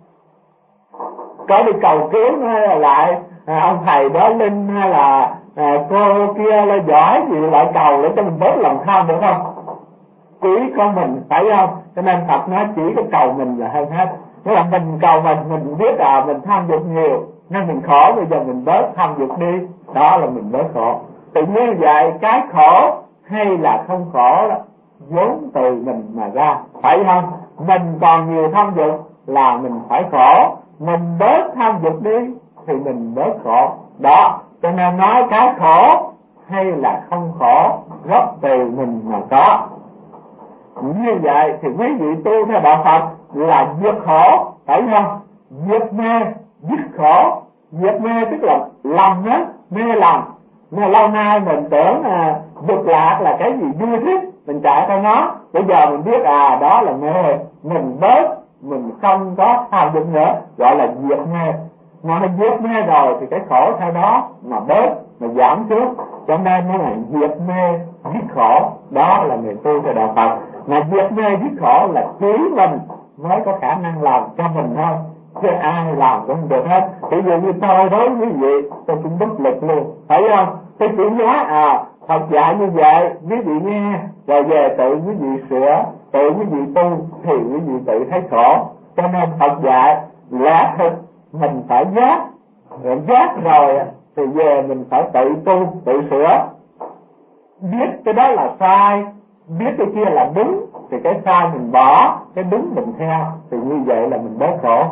Có đi cầu cứu hay là lại à, ông thầy đó linh hay là à, cô kia là giỏi gì lại cầu để cho mình bớt lòng tham được không? Chỉ có mình, phải không? Cho nên Phật nói chỉ có cầu mình là hơn hết. Nếu là mình cầu mình, mình biết là mình tham dục nhiều nên mình khổ, bây giờ mình bớt tham dục đi, đó là mình bớt khổ. Tự như vậy cái khổ hay là không khổ đó vốn từ mình mà ra, phải không? Mình còn nhiều tham dục là mình phải khổ, mình bớt tham dục đi thì mình bớt khổ. Đó, cho nên nói cái khổ hay là không khổ gốc từ mình mà có. Như vậy thì quý vị tu theo đạo Phật là diệt khổ, phải không? Diệt mê, dứt khổ. Diệt mê tức là lầm á, mê lầm. Mà lâu nay mình tưởng à, dục lạc là cái gì vui thích, mình chạy theo nó. Bây giờ mình biết à đó là mê, mình bớt, mình không có tham dục nữa, gọi là diệt mê. Mà mình diệt mê rồi thì cái khổ theo đó mà bớt, mà giảm xuống. Cho nên nó là diệt mê, dứt khổ. Đó là người tu theo đạo Phật. Mà diệt mê dứt khổ là chỉ mình mới có khả năng làm cho mình thôi, chứ ai làm cũng không được hết. Ví dụ như tôi đối với quý vị, tôi cũng bất lực luôn, phải không? Tôi chỉ nói à Phật dạy như vậy, quý vị nghe, rồi về tự quý vị sửa, tự quý vị tu, thì quý vị tự thấy khổ. Cho nên Phật dạy lẽ thực mình phải giác, rồi giác rồi thì về mình phải tự tu, tự sửa. Biết cái đó là sai, biết cái kia là đúng, thì cái sai mình bỏ, cái đúng mình theo, thì như vậy là mình bớt khổ.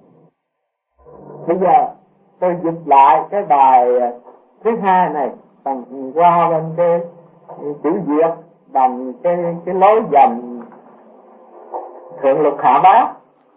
Bây giờ tôi dịch lại cái bài thứ hai này bằng qua bên cái chữ Việt, bằng cái cái lối dòng thượng lục hạ bát.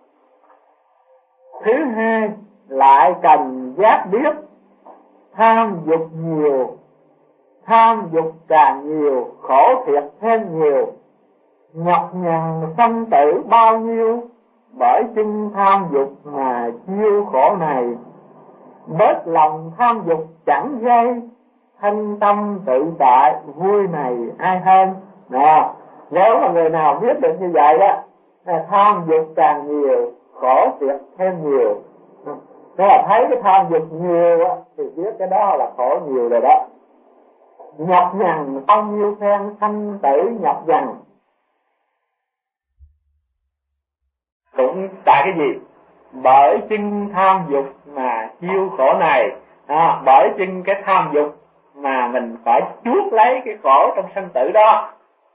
Thứ hai lại cần giác biết, tham dục nhiều, tham dục càng nhiều, khổ thiệt thêm nhiều, nhọc nhằn sanh tử bao nhiêu, bởi chinh tham dục mà chiêu khổ này. Bớt lòng tham dục chẳng gây, thanh tâm tự tại vui này ai hơn. Nè, nếu mà người nào biết được như vậy đó, tham dục càng nhiều, khổ thiệt thêm nhiều. Nếu là thấy cái tham dục nhiều á, thì biết cái đó là khổ nhiều rồi đó. Nhọc nhằn bao nhiêu phen, sanh tử nhọc nhằn. cũng tại cái gì? Bởi chân tham dục mà chiêu khổ này. À, bởi chân cái tham dục mà mình phải chuốc lấy cái khổ trong sanh tử đó.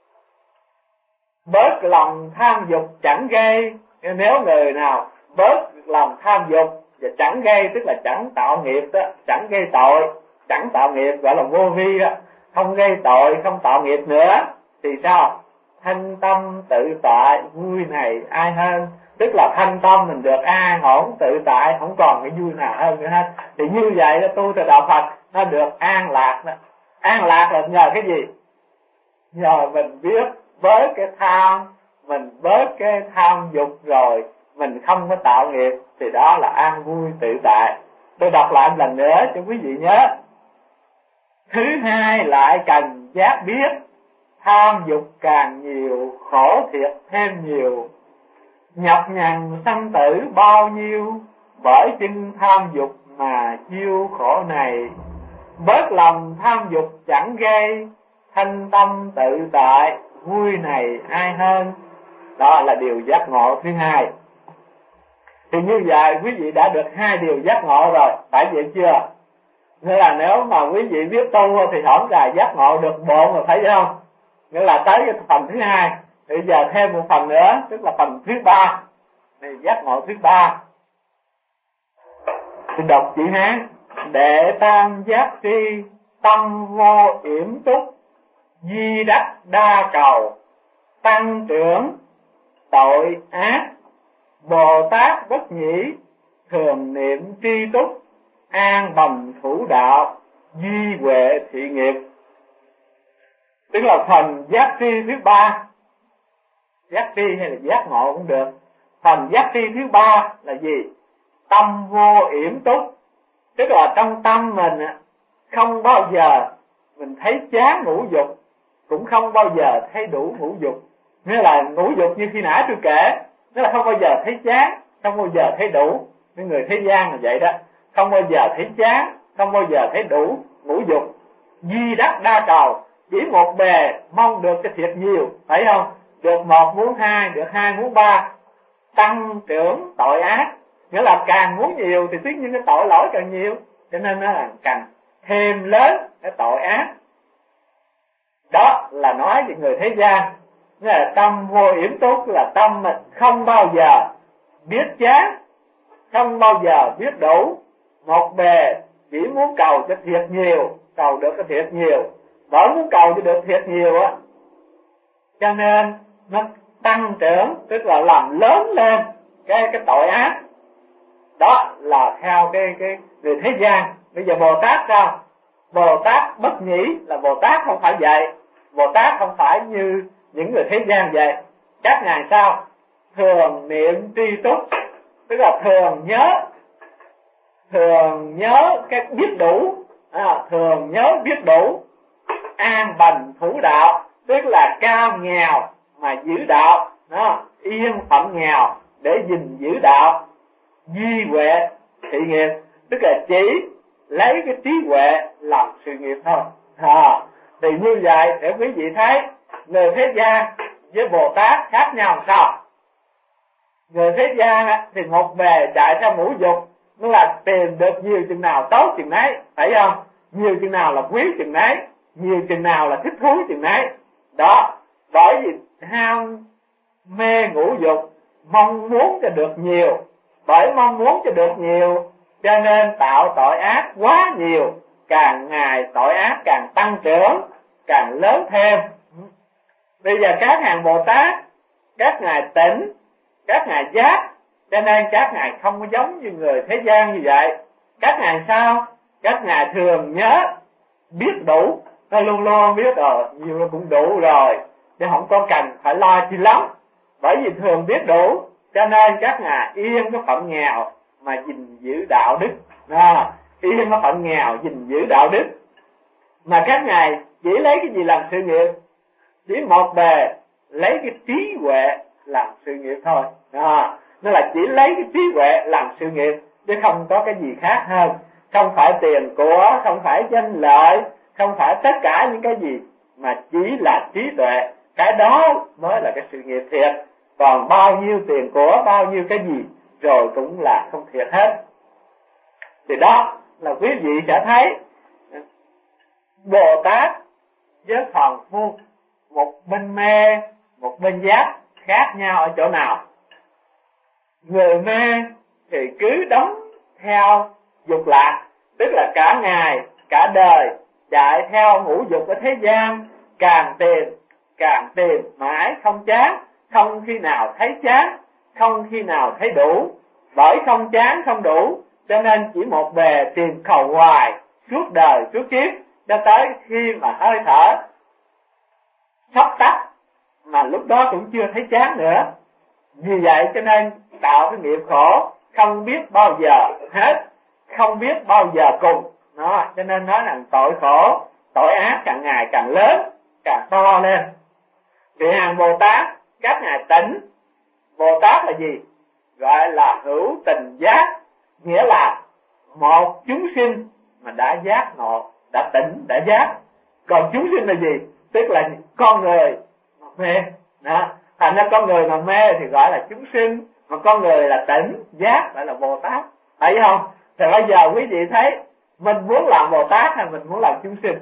Bớt lòng tham dục chẳng gây. Nếu người nào bớt lòng tham dục và chẳng gây, tức là chẳng tạo nghiệp đó, chẳng gây tội, chẳng tạo nghiệp, gọi là vô vi đó, không gây tội, không tạo nghiệp nữa, thì sao? Thanh tâm tự tại, vui này ai hơn. Tức là thanh tâm mình được an ổn tự tại, không còn cái vui nào hơn nữa hết. Thì như vậy đó, tu theo đạo Phật nó được an lạc đó. An lạc là nhờ cái gì? Nhờ mình biết bớt cái tham, mình bớt cái tham dục rồi mình không có tạo nghiệp, thì đó là an vui tự tại. Tôi đọc lại một lần nữa cho quý vị nhớ. Thứ hai, lại cần giác biết tham dục càng nhiều, khổ thiệt thêm nhiều, nhọc nhằn sanh tử bao nhiêu, bởi chân tham dục mà chiêu khổ này. Bớt lòng tham dục chẳng gây, thanh tâm tự tại, vui này ai hơn. Đó là điều giác ngộ thứ hai. Thì như vậy quý vị đã được hai điều giác ngộ rồi, phải vậy chưa? Nghĩa là nếu mà quý vị biết tu thì hổng là giác ngộ được bộ mà, phải không? Nghĩa là tới cái phần thứ hai, bây giờ thêm một phần nữa, tức là phần thứ ba, này giác ngộ thứ ba. Thì đọc chữ Hán: đệ tam giác tri, tâm vô yểm túc, di đắc đa cầu, tăng trưởng tội ác, Bồ Tát bất nhĩ, thường niệm tri túc, an bầm thủ đạo, duy huệ thị nghiệp. Tức là phần giác tri thứ ba, giác tri hay là giác ngộ cũng được. Phần giác tri thứ ba là gì? Tâm vô yểm túc. Tức là trong tâm mình không bao giờ mình thấy chán ngũ dục, cũng không bao giờ thấy đủ ngũ dục. Nghĩa là ngũ dục như khi nãy tôi kể, tức là không bao giờ thấy chán, không bao giờ thấy đủ. Những người thế gian là vậy đó, không bao giờ thấy chán, không bao giờ thấy đủ ngũ dục. Di đắc đa cầu, chỉ một bề mong được cái thiệt nhiều, phải không? Được một muốn hai, được hai muốn ba. Tăng trưởng tội ác, nghĩa là càng muốn nhiều thì tất nhiên cái tội lỗi càng nhiều, cho nên nó là càng thêm lớn cái tội ác. Đó là nói về người thế gian. Nghĩa là tâm vô yểm túc là tâm mình không bao giờ biết chán, không bao giờ biết đủ, một bề chỉ muốn cầu cho thiệt nhiều, cầu được cái thiệt nhiều. Bởi muốn cầu cho được thiệt nhiều á, cho nên nó tăng trưởng, tức là làm lớn lên cái cái tội ác. Đó là theo cái cái người thế gian. Bây giờ Bồ Tát sao? Bồ Tát bất nhĩ là Bồ Tát không phải vậy. Bồ Tát không phải như những người thế gian vậy. Các ngài sao? Thường niệm tri túc, tức là thường nhớ, thường nhớ cái biết đủ, à, thường nhớ biết đủ. An bành thủ đạo, tức là cao nghèo mà giữ đạo, đó, yên phận nghèo để gìn giữ đạo. Duy huệ thị nghiệp, tức là chỉ lấy cái trí huệ làm sự nghiệp thôi. À, thì như vậy để quý vị thấy người thế gian với Bồ Tát khác nhau sao? Người thế gian thì một bề chạy theo ngũ dục, nó là tìm được nhiều chừng nào tốt chừng nấy, phải không? Nhiều chừng nào là quý chừng nấy, nhiều chừng nào là thích thú chừng nấy. Đó, bởi vì ham mê ngũ dục, mong muốn cho được nhiều, bởi mong muốn cho được nhiều cho nên tạo tội ác quá nhiều, càng ngày tội ác càng tăng trưởng, càng lớn thêm. Bây giờ các hàng Bồ Tát, các ngài tỉnh, các ngài giác, cho nên các ngài không có giống như người thế gian như vậy. Các ngài sao? Các ngài thường nhớ, biết đủ, nó luôn luôn biết rồi, nhiều nó cũng đủ rồi, chứ không có cần phải lo chi lắm. Bởi vì thường biết đủ, cho nên các ngài yên cái phận nghèo mà gìn giữ đạo đức. À, yên cái phận nghèo gìn giữ đạo đức. Mà các ngài chỉ lấy cái gì làm sự nghiệp? Chỉ một bề lấy cái trí huệ làm sự nghiệp thôi. À, nó là chỉ lấy cái trí huệ làm sự nghiệp, chứ không có cái gì khác hơn. Không phải tiền của, không phải danh lợi, không phải tất cả những cái gì, mà chỉ là trí tuệ. Cái đó mới là cái sự nghiệp thiệt. còn bao nhiêu tiền của, bao nhiêu cái gì rồi cũng là không thiệt hết. Thì đó là quý vị sẽ thấy Bồ Tát với phàm phu, một bên mê, một bên giác, khác nhau ở chỗ nào? Người mê thì cứ đóng theo dục lạc, tức là cả ngày, cả đời chạy theo ngũ dục ở thế gian, càng tìm, càng tìm mãi không chán, không khi nào thấy chán, không khi nào thấy đủ. Bởi không chán, không đủ, cho nên chỉ một bề tìm cầu hoài, suốt đời, suốt kiếp, cho tới khi mà hơi thở sắp tắt, mà lúc đó cũng chưa thấy chán nữa. Vì vậy cho nên tạo cái nghiệp khổ không biết bao giờ hết, không biết bao giờ cùng. Đó, cho nên nói rằng tội khổ, tội ác càng ngày càng lớn, càng to lên. Vì hàng Bồ Tát, các ngài tỉnh. Bồ Tát là gì? Gọi là hữu tình giác, nghĩa là một chúng sinh mà đã giác ngộ, đã tỉnh, đã giác. Còn chúng sinh là gì? Tức là con người mà mê. Đó. Thành ra con người mà mê thì gọi là chúng sinh, mà con người là tỉnh, giác gọi là Bồ Tát. Thấy không? Thì bây giờ quý vị thấy mình muốn làm Bồ Tát hay mình muốn làm chúng sinh?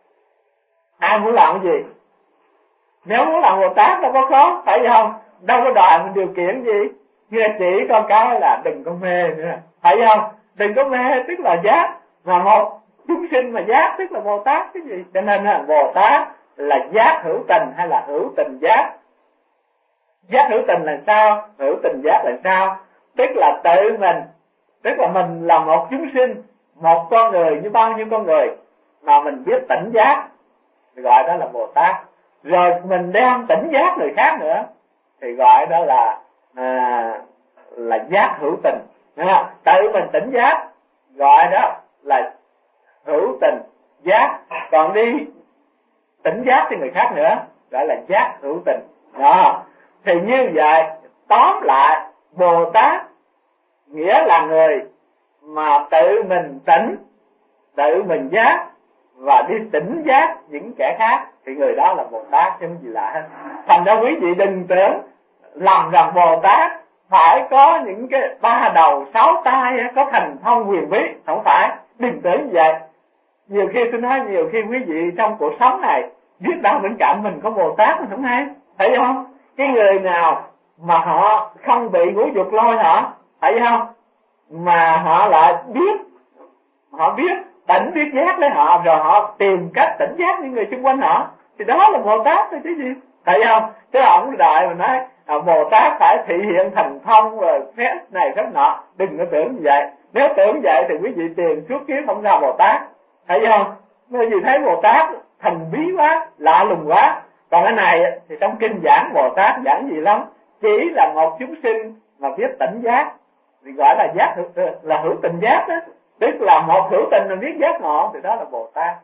Ai muốn làm cái gì? Nếu muốn làm Bồ Tát đâu có khó, phải không? Đâu có đòi mình điều kiện gì. Nghe chỉ con cái là đừng có mê nữa, phải không? Đừng có mê tức là giác, mà một chúng sinh mà giác tức là Bồ Tát cái gì? Cho nên là Bồ Tát là giác hữu tình hay là hữu tình giác? Giác hữu tình là sao? Hữu tình giác là sao? Tức là tự mình, tức là mình là một chúng sinh, một con người như bao nhiêu con người, mà mình biết tỉnh giác, gọi đó là Bồ Tát. Rồi mình đem tỉnh giác người khác nữa, thì gọi đó là à, là giác hữu tình. À, tự mình tỉnh giác, gọi đó là hữu tình giác. Còn đi tỉnh giác cho người khác nữa, gọi là giác hữu tình. Đó. Thì như vậy, tóm lại, Bồ Tát nghĩa là người mà tự mình tỉnh, tự mình giác và đi tỉnh giác những kẻ khác, thì người đó là Bồ Tát chứ không gì lạ hết. Thành ra quý vị đừng tưởng làm rằng Bồ Tát phải có những cái ba đầu sáu tay, có thần thông huyền bí, không phải. Đừng tưởng như vậy. Nhiều khi tôi nói, nhiều khi quý vị trong cuộc sống này biết đâu bên cạnh mình có Bồ Tát mình không hay, thấy không? Cái người nào mà họ không bị ngũ dục lôi họ, thấy không? Mà họ lại biết, họ biết tỉnh biết giác lấy họ, rồi họ tìm cách tỉnh giác những người xung quanh họ, thì đó là Bồ Tát thôi chứ gì, thấy không? Chứ ông đợi mà nói à, Bồ Tát phải thị hiện thần thông rồi phép này phép nọ, đừng có tưởng như vậy. Nếu tưởng vậy thì quý vị tìm suốt kiếp không ra Bồ Tát, thấy không? Bởi vì thấy Bồ Tát thần bí quá, lạ lùng quá. Còn cái này thì trong kinh giảng Bồ Tát giảng gì lắm, chỉ là một chúng sinh mà biết tỉnh giác, thì gọi là giác là hữu tình giác đó. Tức là một hữu tình mà biết giác ngộ thì đó là Bồ Tát.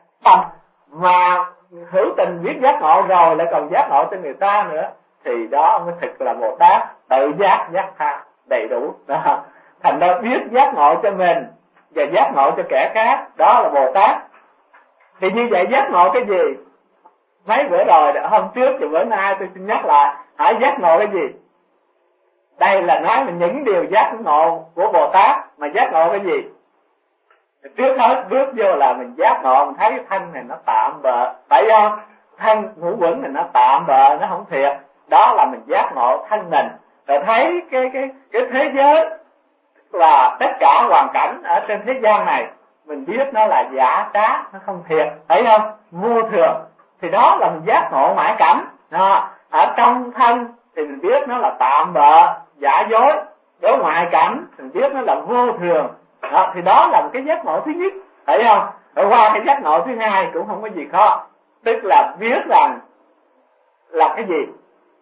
Mà hữu tình biết giác ngộ rồi lại còn giác ngộ cho người ta nữa, thì đó mới thực là Bồ Tát, tự giác giác tha đầy đủ đó. Thành ra biết giác ngộ cho mình và giác ngộ cho kẻ khác, đó là Bồ Tát. Thì như vậy giác ngộ cái gì? Mấy bữa rồi, hôm trước và bữa nay tôi xin nhắc lại, hãy giác ngộ cái gì? Đây là nói là những điều giác ngộ của Bồ Tát. Mà giác ngộ cái gì? Trước hết bước vô là mình giác ngộ, mình thấy cái thân này nó tạm bợ, phải không? Thân ngũ quẩn này nó tạm bợ, nó không thiệt. Đó là mình giác ngộ thân mình. Rồi thấy cái cái cái thế giới là tất cả hoàn cảnh ở trên thế gian này, mình biết nó là giả trá, nó không thiệt, thấy không? Vô thường. Thì đó là mình giác ngộ mãi cảnh. Đó. Ở trong thân thì mình biết nó là tạm bợ, giả dối. Ở ngoại cảnh thì mình biết nó là vô thường. Đó. Thì đó là một cái giác ngộ thứ nhất, thấy không? Rồi qua cái giác ngộ thứ hai cũng không có gì khó. Tức là biết rằng là cái gì?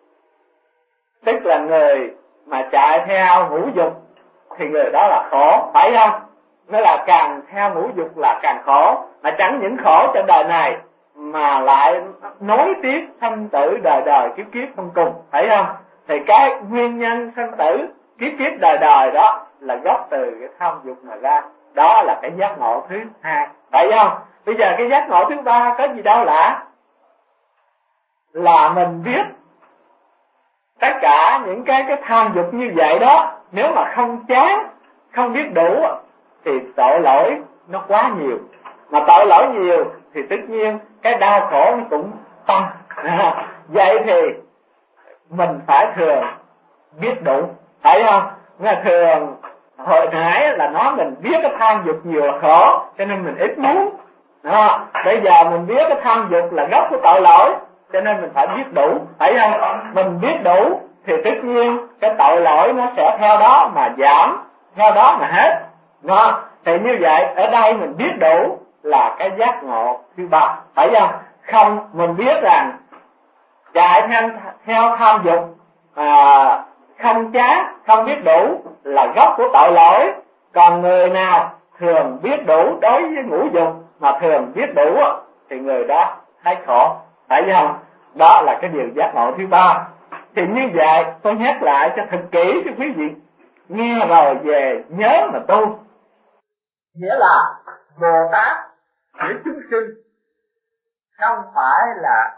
Tức là người mà chạy theo ngũ dục thì người đó là khổ, phải không? Nó là càng theo ngũ dục là càng khổ, mà chẳng những khổ cho đời này mà lại nối tiếp sanh tử đời đời kiếp kiếp không cùng, phải không? Thì cái nguyên nhân sanh tử kiếp kiếp đời đời đó là gốc từ cái tham dục mà ra. Đó là cái giác ngộ thứ hai, phải không? Bây giờ cái giác ngộ thứ ba có gì đâu lạ, là mình biết tất cả những cái cái tham dục như vậy đó, nếu mà không chán, không biết đủ thì tội lỗi nó quá nhiều. Mà tội lỗi nhiều thì tất nhiên cái đau khổ nó cũng tăng. À, vậy thì mình phải thường biết đủ, phải không? Nghe thường hồi nãy là nói mình biết cái tham dục nhiều là khổ, cho nên mình ít muốn. Đó, bây giờ mình biết cái tham dục là gốc của tội lỗi, cho nên mình phải biết đủ, phải không? Mình biết đủ thì tất nhiên cái tội lỗi nó sẽ theo đó mà giảm, theo đó mà hết. Đó, thì như vậy ở đây mình biết đủ là cái giác ngộ thứ ba, phải không? Không, mình biết rằng chạy theo, theo tham dục à, không chán, không biết đủ là gốc của tội lỗi. Còn người nào thường biết đủ đối với ngũ dục mà thường biết đủ thì người đó thấy khổ, phải không? Đó là cái điều giác ngộ thứ ba. Thì như vậy tôi nhắc lại cho thật kỹ cho quý vị nghe rồi về nhớ mà tu. Nghĩa là Bồ Tát với chúng sinh không phải là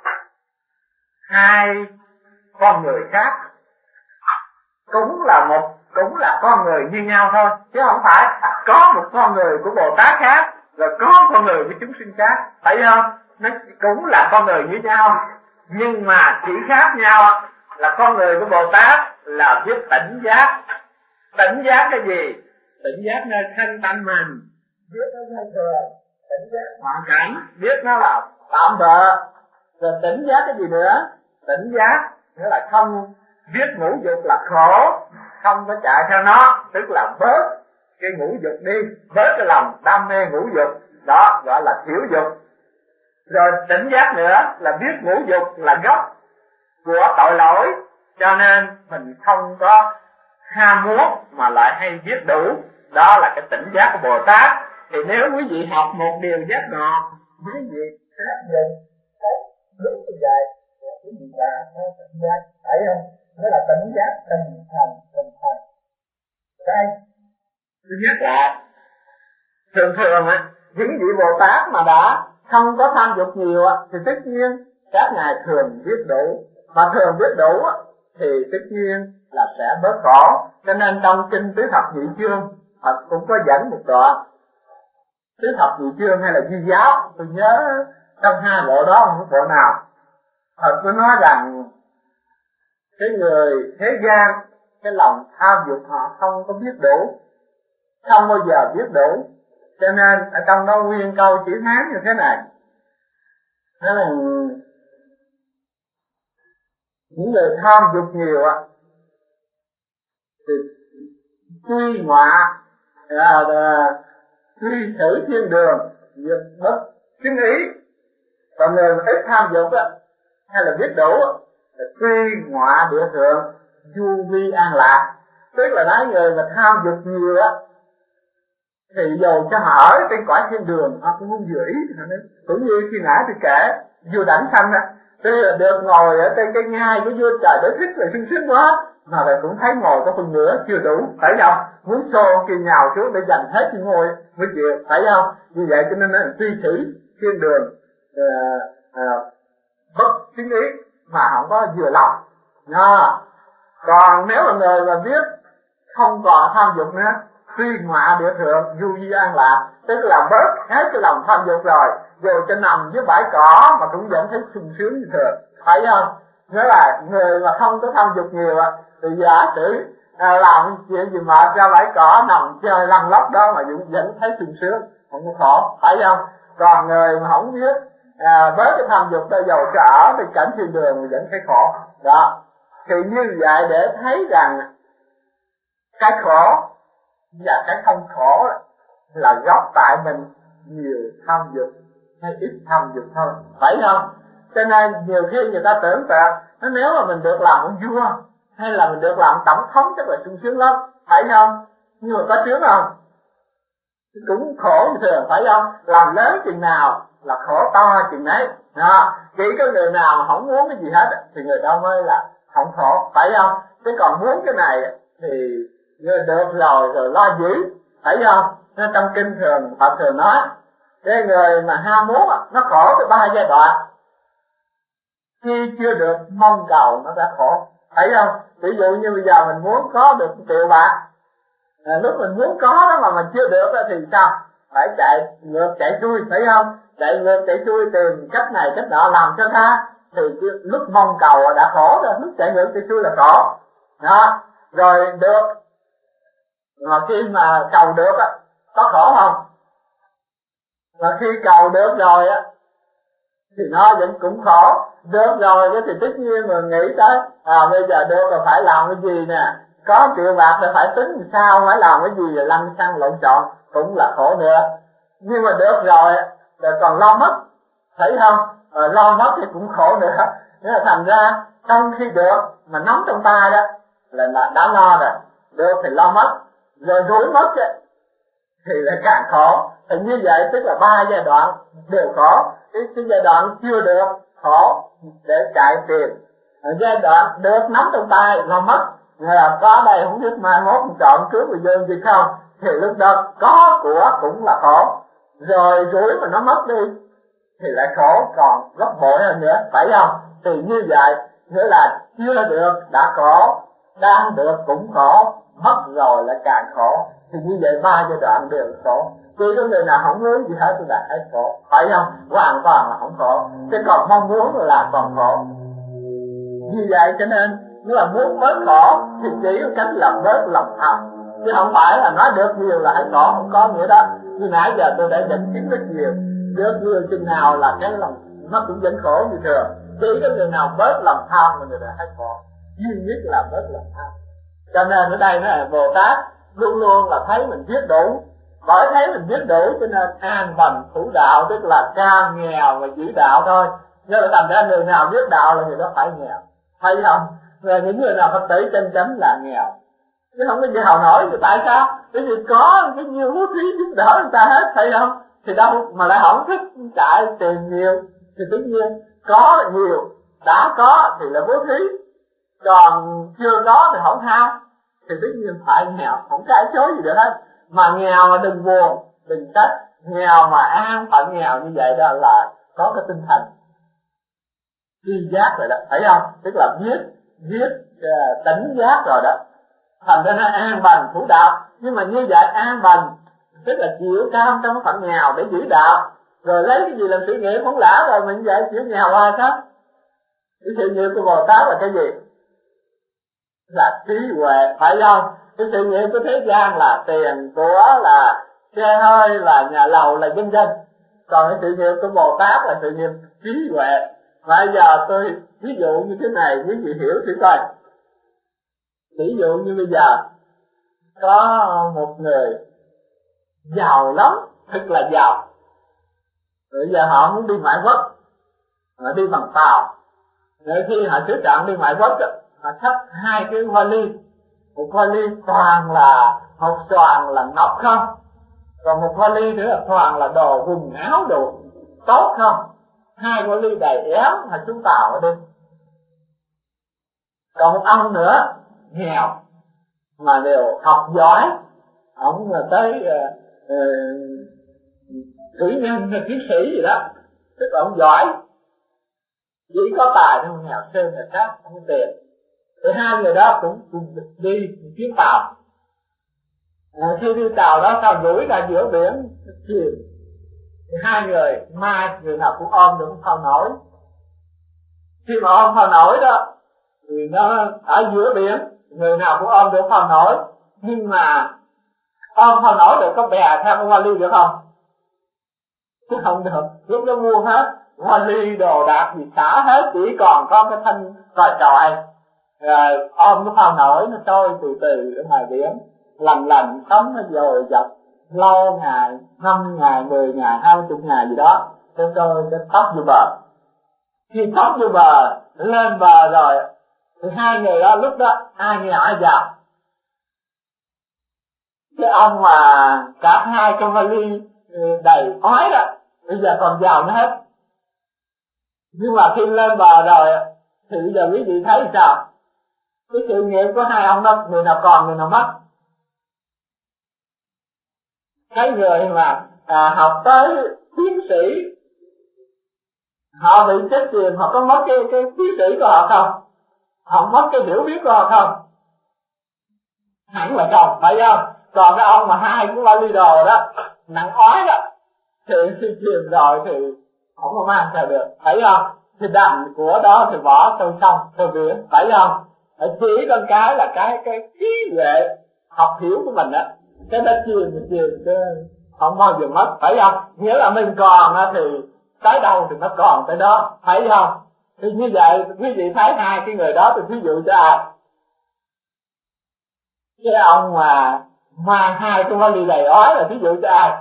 hai con người khác, cũng là một cũng là con người như nhau thôi, chứ không phải có một con người của Bồ Tát khác rồi có con người của chúng sinh khác, phải không? Nó cũng là con người như nhau, nhưng mà chỉ khác nhau là con người của Bồ Tát là biết tỉnh giác. Tỉnh giác cái gì? Tỉnh giác nơi thân tâm mình, biết nó vô thường, tỉnh giác hoàn cảnh, biết nó là tạm bợ. Rồi tỉnh giác cái gì nữa? Tỉnh giác nghĩa là không biết ngũ dục là khổ, không có chạy theo nó, tức là bớt cái ngũ dục đi, bớt cái lòng đam mê ngũ dục, đó gọi là thiểu dục. Rồi tỉnh giác nữa là biết ngũ dục là gốc của tội lỗi, cho nên mình không có ham muốn mà lại hay biết đủ, đó là cái tỉnh giác của Bồ Tát. Thì nếu quý vị học một điều giác ngộ, quý vị áp dụng đúng như vậy là quý vị là có tỉnh giác, thấy không? Đó là tỉnh giác tình thành tình thành. Đây, tôi nhắc lại, thường thường á, những vị Bồ Tát mà đã không có tham dục nhiều á, thì tất nhiên các ngài thường biết đủ, mà thường biết đủ á, thì tất nhiên là sẽ bớt khổ. Cho nên trong kinh Tứ Thập Nhị Chương Phật cũng có dẫn một đoạn Tứ Thập Nhị Chương hay là Di Giáo, tôi nhớ trong hai bộ đó không có bộ nào, Phật mới nói rằng cái người thế gian cái lòng tham dục họ không có biết đủ, không bao giờ biết đủ. Cho nên ở trong đó nguyên câu chữ Hán như thế này, nói là những người tham dục nhiều á thì truy ngọa à, truy thử thiên đường việc bất chứng ý. Còn người ít tham dục á hay là biết đủ là truy ngọa địa thượng du vi an lạc. Tức là nói người mà tham dục nhiều á thì dù cho họ ở trên cõi thiên đường họ cũng không vừa ý. Cũng như khi nãy tôi kể vua Đảnh Thanh á, tức là được ngồi ở trên cái ngai của vua trời để thích là sung sướng quá, mà lại cũng thấy ngồi có phần nữa chưa đủ, phải không? Muốn xô kia nhào xuống để giành hết cái ngôi mới chịu, phải không? Như vậy cho nên nó truy thử thiên đường uh, uh, bất chứng ý mà không có vừa lòng. Đó. Còn nếu mà người mà biết không còn tham dục nữa, truy ngọa địa thượng du di an lạc, tức là bớt hết cái lòng tham dục rồi, dù cho nằm dưới bãi cỏ mà cũng vẫn thấy sung sướng như thường, phải không? Nghĩa là người mà không có tham dục nhiều thì giả sử à, làm chuyện gì mệt ra bãi cỏ nằm chơi lăn lóc đó mà vẫn, vẫn thấy sung sướng, không có khổ, phải không? Còn người mà không biết à, bớt cái tham dục bây giờ cho ở bên cảnh thiên đường mà vẫn thấy khổ. Đó, thì như vậy để thấy rằng cái khổ và cái không khổ là gốc tại mình nhiều tham dục hay ít tham dục thôi, phải không? Cho nên nhiều khi người ta tưởng tượng nó nếu mà mình được làm ông vua hay là mình được làm tổng thống chắc là sung sướng lắm, phải không? Nhưng mà có trước không? Cũng khổ thường, phải không? Làm lớn chừng nào là khổ to chừng đấy. À, chỉ có người nào mà không muốn cái gì hết thì người đó mới là không khổ, phải không? Chứ còn muốn cái này thì người được rồi rồi lo giữ, phải không? Nên trong kinh thường Phật thường nói cái người mà ham muốn nó khổ tới ba giai đoạn. Khi chưa được mong cầu nó đã khổ, thấy không? Ví dụ như bây giờ mình muốn có được triệu bạc, à, lúc mình muốn có đó mà mình chưa được đó thì sao? Phải chạy ngược chạy xuôi, thấy không? Chạy ngược chạy xuôi tìm cách này cách nọ làm cho tha, thì lúc mong cầu đã khổ rồi, lúc chạy ngược chạy xuôi là khổ đó. Rồi được, mà khi mà cầu được á có khổ không? Mà khi cầu được rồi á thì nó vẫn cũng khổ. Được rồi cái thì tất nhiên mà nghĩ tới à bây giờ được rồi phải làm cái gì nè, có triệu bạc rồi phải tính làm sao, phải làm cái gì rồi lăn xăng lộn xộn cũng là khổ nữa. Nhưng mà được rồi rồi còn lo mất, thấy không? Rồi lo mất thì cũng khổ nữa. Nên là thành ra trong khi được mà nắm trong tay đó là đã lo rồi, được thì lo mất, rồi đuổi mất thì lại càng khổ. Thì như vậy tức là ba giai đoạn đều khổ. Cái, cái giai đoạn chưa được khổ để chạy tìm, giai đoạn được nắm trong tay lo mất, là có đây không biết mai mốt chọn cướp người dân gì không, thì lúc đó có của cũng là khổ. Rồi rủi mà nó mất đi thì lại khổ còn gấp bội hơn nữa, phải không? Thì như vậy nghĩa là chưa được đã khổ, đang được cũng khổ, mất rồi lại càng khổ. Thì như vậy ba giai đoạn đều khổ. Chỉ có người nào không muốn gì hết thì là hết khổ, phải không? Hoàn toàn là không khổ, chứ còn mong muốn là còn khổ. Như vậy cho nên nếu là muốn bớt khổ thì chỉ có cách là bớt lòng tham, chứ không phải là nói được nhiều là hết khổ, không có nghĩa đó. Như nãy giờ tôi đã dẫn chứng rất nhiều, được nhiều chừng nào là cái lòng nó cũng vẫn khổ như thường. Chỉ có người nào bớt lòng tham mà người đã hết khổ, duy nhất là bớt lòng tham. Cho nên ở đây nó là Bồ Tát luôn luôn là thấy mình biết đủ, bởi thấy mình biết đủ cho nên an bần thủ đạo, tức là cam nghèo và giữ đạo thôi. Nên là thành ra người nào biết đạo là người đó phải nghèo, thấy không? Rồi những người nào Phật tử chân chánh là nghèo, chứ không có giàu nổi. Thì tại sao? Bởi vì có cái nhiều bố thí giúp đỡ người ta hết, thấy không? Thì đâu mà lại không thích chạy tìm nhiều, thì tất nhiên có nhiều, đã có thì là bố thí, còn chưa có thì không ham, thì tất nhiên phải nghèo, không cãi chối gì được hết. Mà nghèo mà đừng buồn, đừng trách, nghèo mà an phận nghèo như vậy đó là có cái tinh thần tri giác rồi đó, thấy không? Tức là biết biết uh, tỉnh giác rồi đó, thành ra nó an bần thủ đạo. Nhưng mà như vậy an bần tức là chịu cam trong phận nghèo để giữ đạo, rồi lấy cái gì làm sự nghiệp không lã rồi mình vậy chịu nghèo hoài sao? Cái sự nghiệp của Bồ Tát là cái gì? Là trí huệ, phải không? Cái sự nghiệp của thế gian là tiền của, là xe hơi, là nhà lầu, là vân vân. Còn cái sự nghiệp của Bồ Tát là sự nghiệp trí huệ. Bây giờ tôi ví dụ như thế này, quý vị hiểu thử coi. Ví dụ như bây giờ có một người giàu lắm, thật là giàu. Bây giờ họ muốn đi ngoại quốc, họ đi bằng tàu. Rồi khi họ sứ trạng đi ngoại quốc, họ xách hai cái vali, một vali toàn là một toàn là ngọc không, còn một vali nữa là toàn là đồ quần áo đồ tốt không. Hai vali đầy éo mà xuống tàu ở đi. Còn một ông nữa nghèo mà đều học giỏi, ông là tới uh, uh, cử nhân hay tiến sĩ gì đó, tức là ông giỏi, chỉ có tài nhưng nghèo sơn là khác, không có tiền. Thì hai người đó cũng cùng đi chuyến tàu. À, khi đi tàu đó sao rủi ra giữa biển chìm, thì hai người mai người nào cũng ôm được phao nổi. Khi mà ôm phao nổi đó thì nó ở giữa biển, người nào cũng ôm được phao nổi, nhưng mà ôm phao nổi được có bè theo con vali được không? Chứ không được, lúc đó mua hết vali đồ đạc gì xả hết, chỉ còn có cái thân tròi tròi, rồi ôm cái phao nổi nó trôi từ từ ở ngoài biển, lành lành sống nó dồi dập lâu ngày, năm ngày, mười ngày, hai mươi ngày gì đó, cho trôi cái tóc vô bờ. Khi tóc vô bờ, lên bờ rồi, thì hai người đó lúc đó ai nghèo ai giàu? Cái ông mà cả hai trong vali đầy ói đó, bây giờ còn giàu nữa hết. Nhưng mà khi lên bờ rồi thì bây giờ quý vị thấy sao? Cái sự nghiệp của hai ông đó, người nào còn người nào mất. Cái người mà à, học tới tiến sĩ, họ bị chết tiền, họ có mất cái cái tiến sĩ của họ không? Không mất cái hiểu biết của họ không? Hẳn là không, phải không? Còn cái ông mà hai cái vali đồ đó nặng ói đó thì khi chìm rồi thì không có mang theo được, phải không? Thì đành của đó thì bỏ trong sông trong biển, phải không? Chỉ con cái là cái cái trí huệ học hiểu của mình á, cái nó chìm thì chìm chứ không bao giờ mất, phải không? Nghĩa là mình còn á thì tới đâu thì nó còn tới đó, phải không? Thì như vậy quý vị thấy hai cái người đó, tôi thí dụ cho ai? Cái ông mà mang hai cái vali đầy ói là thí dụ cho ai?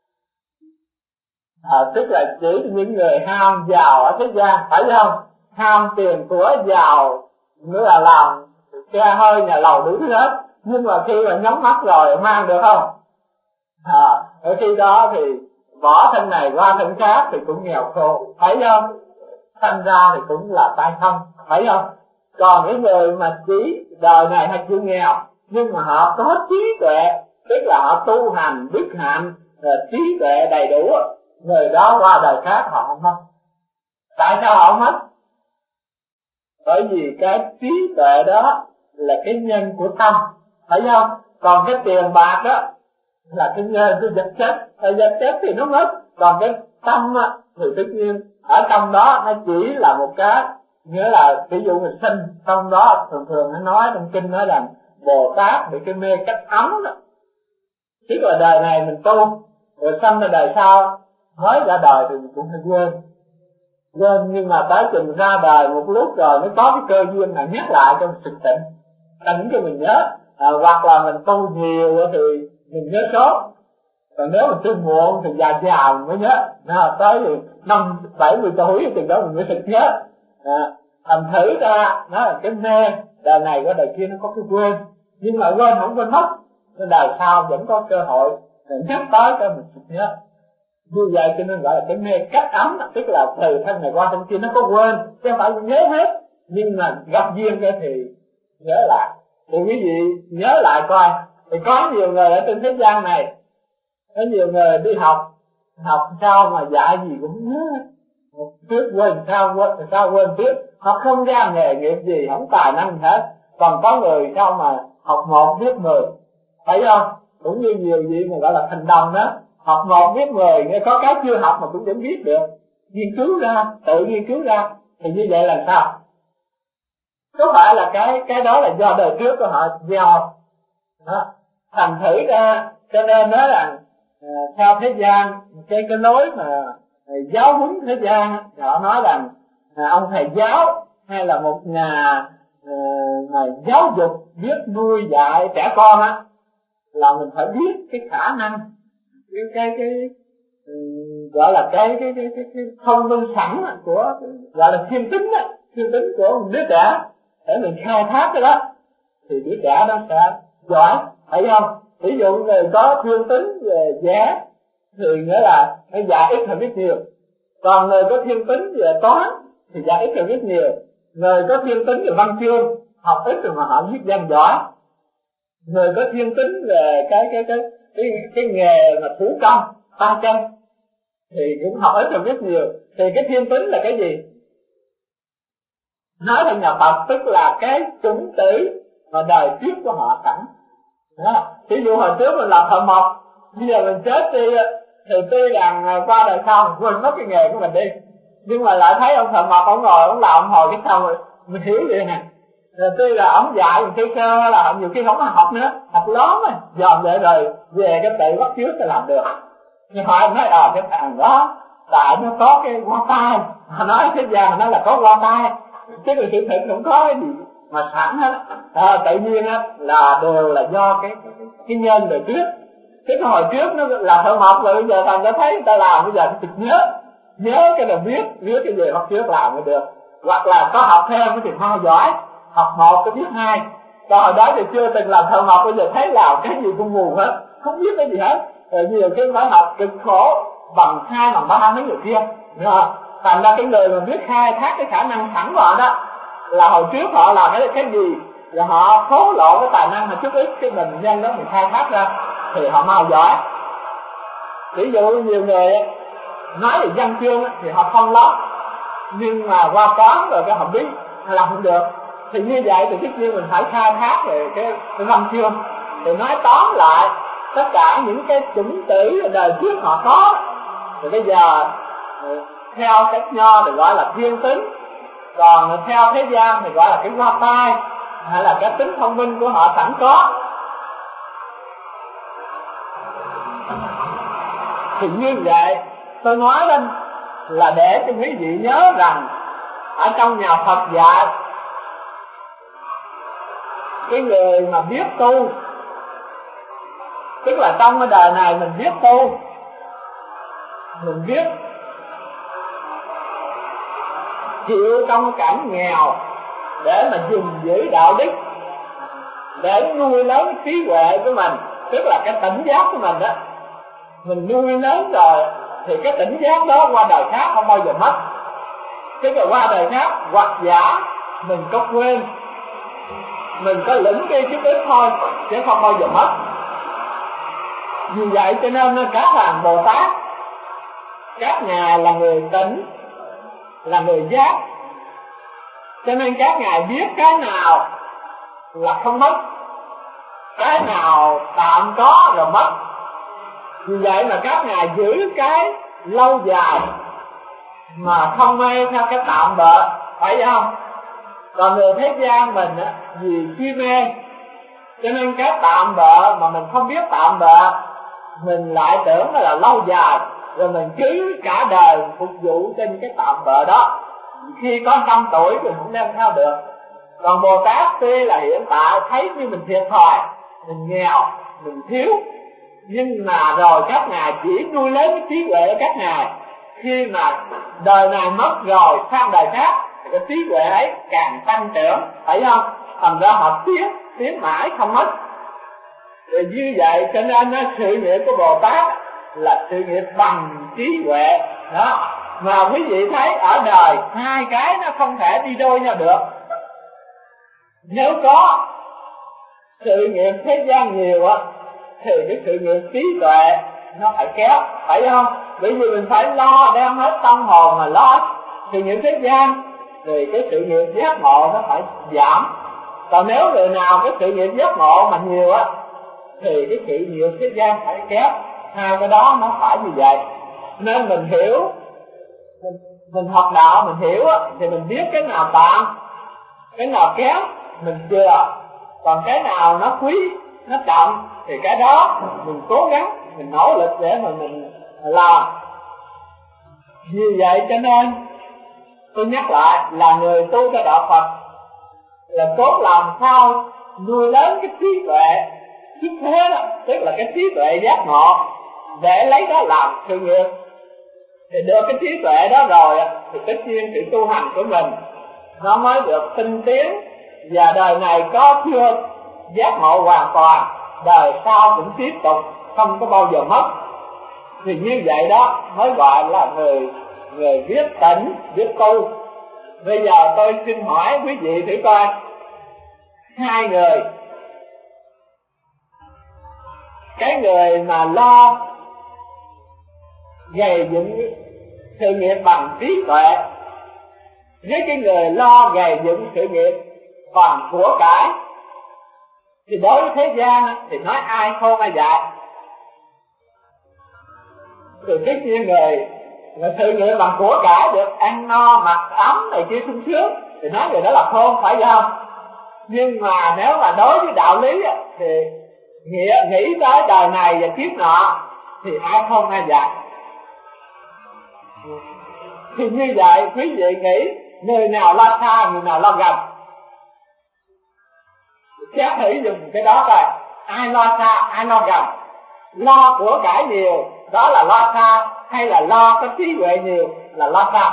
À, tức là chỉ những người ham giàu ở thế gian, phải không? Ham tiền của giàu nữa là làm xe hơi nhà lầu đủ thứ hết, nhưng mà khi mà nhắm mắt rồi mang được không? À, ở khi đó thì bỏ thân này qua thân khác thì cũng nghèo khổ, phải không? Thành ra thì cũng là tay không, phải không? Còn cái người mà chỉ đời này hay chịu nghèo nhưng mà họ có trí tuệ, tức là họ tu hành đức hạnh, trí tuệ đầy đủ, người đó qua đời khác họ không mất. Tại sao họ không mất? Bởi vì cái trí tuệ đó là cái nhân của tâm, phải không? Còn cái tiền bạc đó là cái nhân của vật chất, và vật chất thì nó mất. Còn cái tâm á, thì tất nhiên ở trong đó nó chỉ là một cái, nghĩa là ví dụ mình sinh trong đó, thường thường nó nói trong kinh nói rằng Bồ Tát bị cái mê cách ấm đó, tức là đời này mình tu rồi sanh ra đời sau, mới ra đời thì mình cũng phải quên quên nhưng mà tới chừng ra đời một lúc rồi nó có cái cơ duyên là nhắc lại cho mình thực tỉnh, tỉnh cho mình nhớ. À, hoặc là mình tu nhiều thì mình nhớ sớm, còn nếu mình tu muộn thì già già mình mới nhớ. À, tới thì năm bảy mươi tuổi thì đó mình mới thực nhớ. À, thành thử ra nó là cái mê, đời này qua đời kia nó có cái quên, nhưng mà quên không quên mất, nên đời sau vẫn có cơ hội nhắc tới cho mình thực nhớ. Như vậy cho nên gọi là cái mê cách ấm, tức là từ thân này qua thân kia nó có quên chứ không phải mình nhớ hết, nhưng mà gặp duyên cái thì nhớ lại. Thì quý vị nhớ lại coi, thì có nhiều người ở trên thế gian này, có nhiều người đi học học sao mà dạy gì cũng không nhớ, trước quên sao quên sao quên trước, họ không ra nghề nghiệp gì, không tài năng hết. Còn có người sao mà học một biết mười, phải không? Cũng như nhiều vị mà gọi là thành đồng đó, học một biết mười, nghe có cái chưa học mà cũng vẫn biết được, nghiên cứu ra, tự nghiên cứu ra, thì như vậy là sao? Có phải là cái cái đó là do đời trước của họ gieo đó. Thành thử ra cho nên nói rằng à, theo thế gian cái cái lối mà à, giáo huấn thế gian, họ nói rằng à, ông thầy giáo hay là một nhà à, mà giáo dục biết nuôi dạy trẻ con á, là mình phải biết cái khả năng, cái cái cái um, gọi là cái cái cái cái, cái thông minh sẵn của, gọi là thiên tính á, thiên tính của một đứa trẻ, để mình khai thác cái đó thì đứa trẻ nó sẽ giỏi, phải không? Ví dụ người có thiên tính về vẽ thì nghĩa là nó dạy ít hơn biết nhiều, còn người có thiên tính về toán thì dạy ít hơn biết nhiều, người có thiên tính về văn chương học ít rồi mà họ viết văn giỏi, người có thiên tính về cái cái cái cái cái nghề mà thủ công tay chân thì cũng học ít rồi biết nhiều. Thì cái thiên tính là cái gì? Nói theo nhà Phật tức là cái chủng tử mà đời trước của họ sẵn đó. Ví dụ hồi trước mình làm thợ mộc, bây giờ mình chết đi thì tuy rằng qua đời sau mình quên mất cái nghề của mình đi, nhưng mà lại thấy ông thợ mộc ông ngồi ông làm ông hồi cái xong rồi mình hiểu vậy nè. Rồi tuy là ông dạy mình sơ sơ là nhiều khi không có học nữa, học lóm rồi dòm vậy rồi về cái tự bắt chước thì làm được. Nhưng mà anh nói ờ cái thằng đó tại nó có cái qua tay, mà nói thế gian nó là có qua tay, chứ sự thực không có cái gì mà sẵn hết. À, tự nhiên á là đều là do cái cái, cái, cái nhân đời trước. Cái hồi trước nó là thợ mộc rồi, bây giờ thành nó thấy người ta làm, bây giờ nó thực nhớ nhớ cái là biết biết cái gì bắt trước làm mới được. Hoặc là có học thêm thì mau giỏi, học một cái biết hai. Còn hồi đó thì chưa từng làm thợ mộc, bây giờ thấy làm cái gì cũng mù hết, không biết cái gì hết. Rồi nhiều khi phải học cực khổ bằng hai bằng ba mấy người kia, đúng không? Thành ra cái người mà biết khai thác cái khả năng sẵn của họ đó, là hồi trước họ làm cái cái gì và họ thố lộ cái tài năng mà chút ít cái mình nhân đó mình khai thác ra thì họ mau giỏi. Ví dụ nhiều người nói về văn chương thì họ không lắm, nhưng mà qua toán rồi cái họ biết hay làm không được. Thì như vậy thì tất nhiên mình phải khai thác về cái, cái văn chương. Thì nói tóm lại tất cả những cái chủng tử đời trước họ có, thì bây giờ theo cách Nho thì gọi là thiên tính, còn theo thế gian thì gọi là cái hoa tai, hay là cái tính thông minh của họ sẵn có. Thì như vậy tôi nói lên là để cho quý vị nhớ rằng ở trong nhà Phật dạy, cái người mà biết tu, tức là trong cái đời này mình biết tu, mình biết chịu trong cảnh nghèo để mà gìn giữ đạo đức, để nuôi lớn trí huệ của mình, tức là cái tỉnh giác của mình đó. Mình nuôi lớn rồi thì cái tỉnh giác đó qua đời khác không bao giờ mất. Tức là qua đời khác hoặc giả mình có quên, mình có lĩnh đi chút ít thôi chứ không bao giờ mất. Vì vậy cho nên các hàng Bồ Tát, các ngài là người tỉnh, là người giác, cho nên các ngài biết cái nào là không mất, cái nào tạm có rồi mất. Vì vậy mà các ngài giữ cái lâu dài mà không mê theo cái tạm bợ, phải không? Còn người thế gian mình á, vì si mê cho nên cái tạm bợ mà mình không biết tạm bợ, mình lại tưởng nó là lâu dài, rồi mình cứ cả đời phục vụ trên cái tạm bợ đó. Khi có trăm tuổi thì cũng đem theo được. Còn Bồ Tát tuy là hiện tại thấy như mình thiệt thòi, mình nghèo, mình thiếu, nhưng mà rồi các ngài chỉ nuôi lớn cái trí huệ của các ngài. Khi mà đời này mất rồi sang đời khác thì cái trí huệ ấy càng tăng trưởng, phải không? Thành ra họ tiến tiến mãi không mất. Rồi như vậy cho nên sự nghiệp của Bồ Tát là sự nghiệp bằng trí huệ đó. Mà quý vị thấy ở đời hai cái nó không thể đi đôi nhau được. Nếu có sự nghiệp thế gian nhiều á thì cái sự nghiệp trí tuệ nó phải kéo, phải không? Bởi vì mình phải lo đem hết tâm hồn mà lo sự nghiệp thế gian, thì cái sự nghiệp giác ngộ nó phải giảm. Còn nếu người nào cái sự nghiệp giác ngộ mà nhiều á thì cái sự nghiệp thế gian phải kéo. Hai cái đó nó phải như vậy. Nên mình hiểu, mình, mình học đạo mình hiểu á, thì mình biết cái nào tạm, cái nào kéo mình chừa, còn cái nào nó quý, nó trọng thì cái đó mình cố gắng, mình nỗ lực để mà mình làm. Vì vậy cho nên tôi nhắc lại là người tu cho đạo Phật là cốt làm sao nuôi lớn cái trí tuệ xuất thế đó, tức là cái trí tuệ giác ngộ, để lấy đó làm sự nghiệp. Thì được cái trí tuệ đó rồi thì tất nhiên sự tu hành của mình nó mới được tinh tiến, và đời này có chưa giác ngộ hoàn toàn, đời sau cũng tiếp tục không có bao giờ mất. Thì như vậy đó mới gọi là người người biết tỉnh, biết tu. Bây giờ tôi xin hỏi quý vị thử coi, hai người, cái người mà lo gầy dựng sự nghiệp bằng trí tuệ với cái người lo gầy dựng sự nghiệp bằng của cải, thì đối với thế gian thì nói ai khôn ai dại? Thì tất nhiên người mà sự nghiệp bằng của cải được ăn no mặc ấm này kia sung sướng thì nói người đó là khôn, phải không? Nhưng mà nếu mà đối với đạo lý thì nghĩa nghĩ tới đời này và kiếp nọ thì ai khôn ai dại? Thì như vậy quý vị nghĩ người nào lo xa, người nào lo gần? Xét thử dùng cái đó coi, ai lo xa, ai lo gần? Lo của cải nhiều đó là lo xa, hay là lo có trí huệ nhiều là lo xa?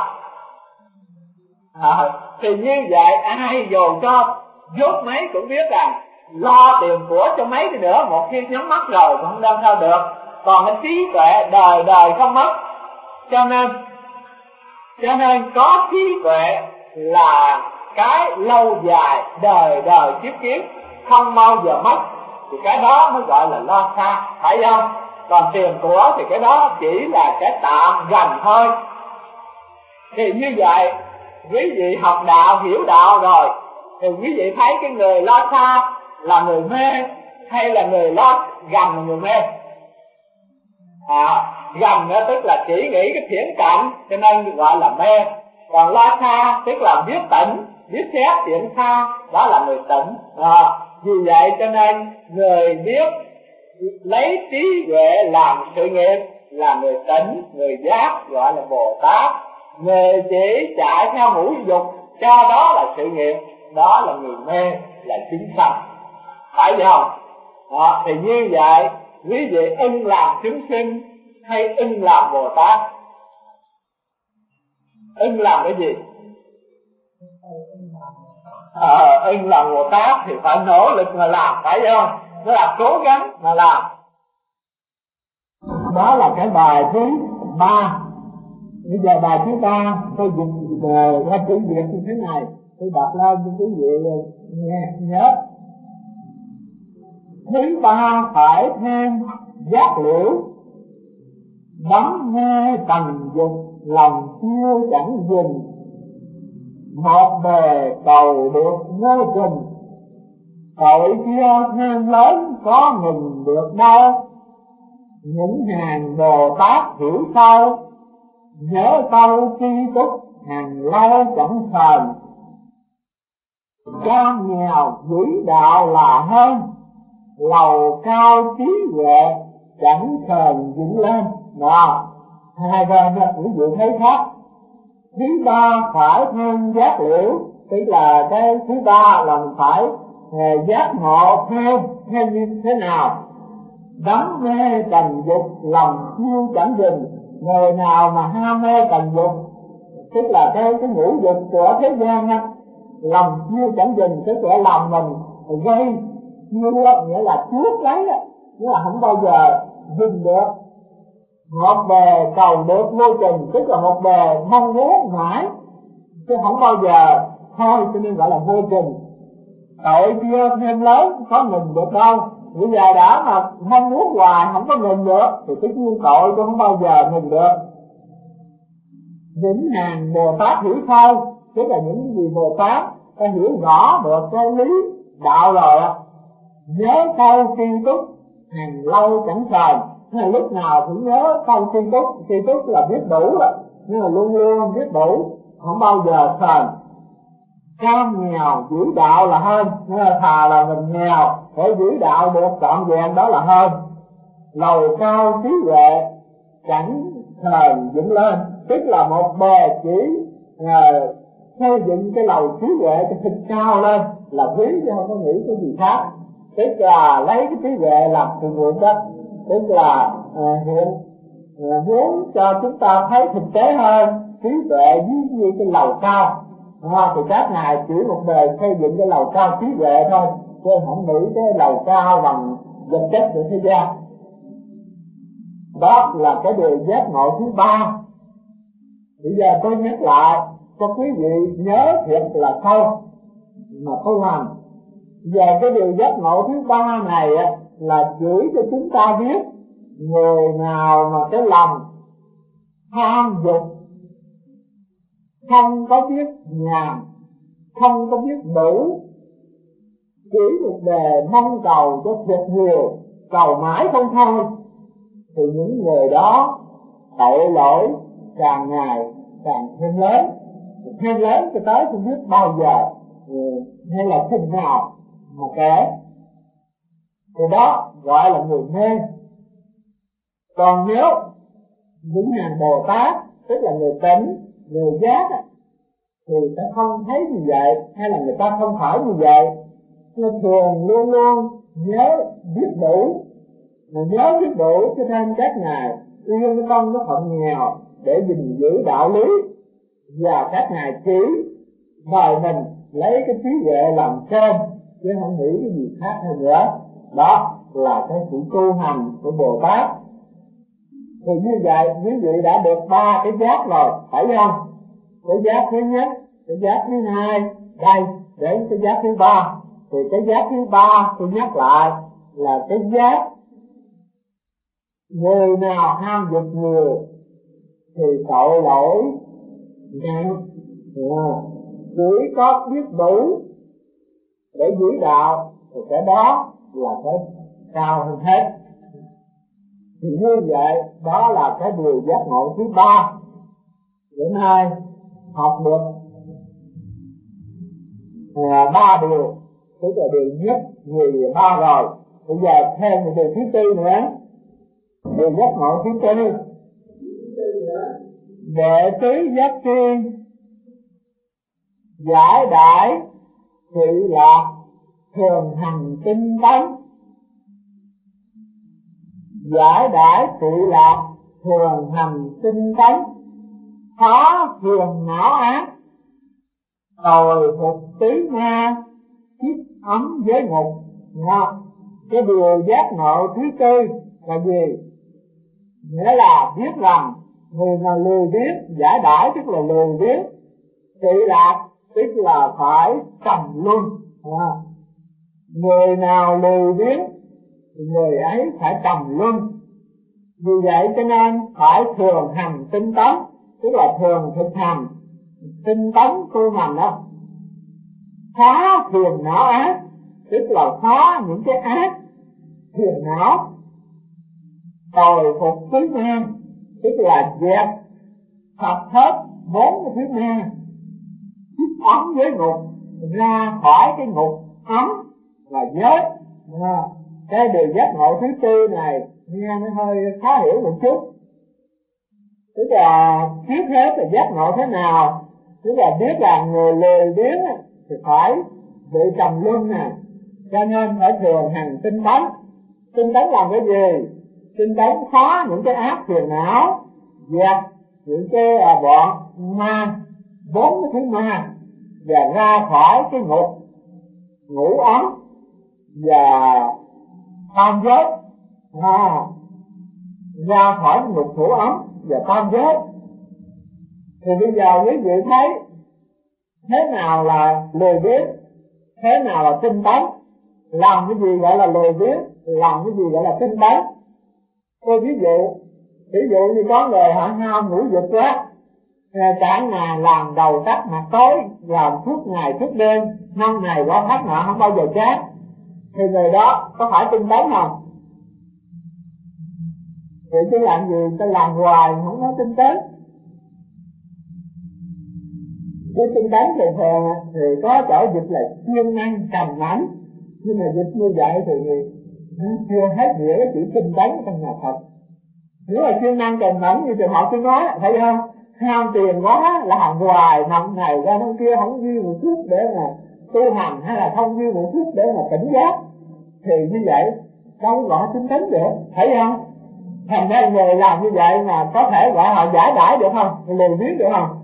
À, thì như vậy ai dù cho dốt mấy cũng biết rằng lo tiền của cho mấy đi nữa, một khi nhắm mắt rồi cũng không đem theo được. Còn cái trí tuệ đời đời không mất. Cho nên cho nên có trí tuệ là cái lâu dài, đời đời kiếp kiếp không bao giờ mất, thì cái đó mới gọi là lo xa, phải không? Còn tiền của thì cái đó chỉ là cái tạm gần thôi. Thì như vậy quý vị học đạo, hiểu đạo rồi Thì quý vị thấy cái người lo xa là người mê hay là người lo gần là người mê? À, gần đó tức là chỉ nghĩ cái thiển cận cho nên gọi là mê. Còn lo xa tức là biết tỉnh, biết xét chuyện xa, đó là người tỉnh. À, vì vậy cho nên người biết lấy trí huệ làm sự nghiệp là người tỉnh, người giác gọi là Bồ Tát. Người chỉ chạy theo ngũ dục cho đó là sự nghiệp, đó là người mê, là chính sanh. Phải không? Đó, thì như vậy quý vị ưng làm chúng sinh hay ưng làm Bồ Tát? Ưng làm cái gì? Ờ, ưng làm Bồ Tát thì phải nỗ lực mà làm, phải không? Nó là cố gắng mà làm. Đó là cái bài thứ ba. Bây giờ bài thứ ba tôi dùng qua chữ Việt như thế này, tôi đọc lên cho quý vị nghe nhớ. Thứ ba phải thêm giác liễu, đắm mê tầng dục, lòng chưa chẳng dừng, một bề cầu được vô trình, tội kia thêm lớn có ngừng được đâu. Những hàng Bồ Tát hiểu sâu, nhớ câu tri túc hàng lâu chẳng sờn, cam nghèo vĩ đạo là hơn, lầu cao trí huệ chẳng sờn dựng lên. Đó, hai bên đó quý vị thấy khác. Thứ ba phải thêm giác liễu, tức là cái thứ ba là mình phải giác ngộ thêm, thêm như thế nào? Đắm mê trần dục, lòng siêu chẳng dừng. Người nào mà ham mê trần dục, tức là cái cái ngũ dục của thế gian á, lòng siêu chẳng dừng, tức là lòng mình gây siêu, nghĩa là chuốc lấy á, nghĩa là không bao giờ dừng được. Một bề cầu được vô trình, tức là một bề mong muốn mãi chứ không bao giờ thôi, cho nên gọi là vô trình. Tội kia thêm lớn có ngừng được đâu. Bây giờ đã mà mong muốn hoài không có ngừng được thì tất nhiên tội tôi không bao giờ ngừng được. Những hàng Bồ Tát hiểu sâu, tức là những cái gì Bồ Tát ta hiểu rõ được cái lý đạo rồi á, nhớ câu tri túc hàng lâu chẳng sờn. Nên lúc nào cũng nhớ câu tri túc, tri túc là biết đủ đó, nên là luôn luôn biết đủ, không bao giờ sờn. Cam nghèo giữ đạo là hơn, nên là thà là mình nghèo để giữ đạo được trọn vẹn, đó là hơn. Lầu cao trí huệ chẳng sờn dựng lên, tức là một bề chỉ uh, xây dựng cái lầu trí huệ cho thật cao lên là quý, chứ không có nghĩ cái gì khác. Tức là lấy cái trí huệ làm sự nghiệp đó, tức là uh, hiện uh, muốn cho chúng ta thấy thực tế hơn trí tuệ như, như cái lầu cao. À, thì các ngài chỉ một bề xây dựng cái lầu cao trí huệ thôi, chứ không nghĩ cái lầu cao bằng vật chất của thế gian. Đó là cái điều giác ngộ thứ ba. Bây giờ tôi nhắc lại cho quý vị nhớ thiệt là sâu mà tu hành. Giờ cái điều giác ngộ thứ ba này á, là chỉ cho chúng ta biết người nào mà cái lòng tham dục, không có biết nhàn, không có biết đủ, chỉ một đề mong cầu cho thiệt nhiều, cầu mãi không thôi, thì những người đó tội lỗi càng ngày càng thêm lớn, thêm lớn cho tới không biết bao giờ hay là chừng nào mà kể. Thì đó gọi là người mê. Còn nếu những hàng Bồ Tát, tức là người tỉnh, người giác, thì ta không thấy như vậy, hay là người ta không phải như vậy. Người thường luôn luôn nhớ biết đủ, mà nhớ biết đủ cho nên các ngài yêu cái tâm nó phận nghèo để gìn giữ đạo lý, và các ngài chỉ đời mình lấy cái trí huệ làm trên, chứ không nghĩ cái gì khác hơn nữa. Đó là cái sự tu hành của Bồ Tát. Thì như vậy quý vị đã được ba cái giác rồi, phải không? Cái giác thứ nhất, cái giác thứ hai, đây đến cái giác thứ ba. Thì cái giác thứ ba tôi nhắc lại là cái giác người nào ham dục nhiều thì tội lỗi nặng, chỉ có biết đủ để giữ đạo thì cái đó là cái cao hơn hết. Thì như vậy đó là cái điều giác ngộ thứ ba. Bữa nay học được à, ba điều, tức là điều nhất, nhì, ba rồi. Bây giờ thêm một điều thứ tư nữa, điều giác ngộ thứ tư. Đệ tứ giác tri giải đãi thị lạc thường hành tinh tấn. Giải đãi thị lạc thường hành tinh tấn, phá phiền não ác, hồi phục tứ ma, chiết ấm giới ngục. Nha. Cái điều giác ngộ thứ tư là gì? Nghĩa là biết rằng người nào lười biếng, giải đãi tức là lười biếng, thị lạc tức là phải trầm luân. À, người nào lười biếng người ấy phải trầm luân. Vì vậy cho nên phải thường hành tinh tấn, tức là thường thực hành tinh tấn tu hành đó. Phá phiền não ác tức là phá những cái ác phiền não. Hồi phục tứ ma tức là dẹp sạch hết bốn cái thứ ma, chiếc ấm với ngục, ra khỏi cái ngục ấm là giới. À, cái điều giác ngộ thứ tư này nghe nó hơi khó hiểu một chút. Tức là trước hết là giác ngộ thế nào? Tức là biết là người lười biếng thì phải bị trầm luân nè, cho nên phải thường hành tinh tấn. Tinh tấn làm cái gì? Tinh tấn phá những cái ác phiền não, dẹp những cái à, bọn ma, bốn cái thứ ma, và ra khỏi cái ngục ngủ ấm và tam giới. À, ra khỏi cái ngục ngủ ấm và tam giới. Thì bây giờ quý vị thấy thế nào là lười biếng, thế nào là tinh tấn, làm cái gì gọi là lười biếng, làm cái gì gọi là tinh tấn. Tôi ví dụ, ví dụ như có người họ ham ngủ dục quá, cả ngày làm đầu tắt mặt tối, làm suốt ngày suốt đêm, năm ngày qua thắt nọ không bao giờ chán, thì người đó có phải tinh tấn không? Vậy chứ làm gì ta làm hoài không có tinh tấn. Cái tinh tấn thường thường thì có chỗ dịch là siêng năng trầm mãnh, nhưng mà dịch như vậy thì nó chưa hết nghĩa cái chữ tinh tấn trong nhà Phật. Nếu là siêng năng trầm mãnh như trường họ tôi nói, thấy không? Ham tiền quá làm hoài, năm ngày ra năm kia không dư một chút để mà tu hành, hay là không dư một chút để mà tỉnh giác, thì như vậy đâu gọi tinh tấn được, thấy không? Thành ra người làm như vậy mà có thể gọi họ giải đãi được không? Lười biếng được không?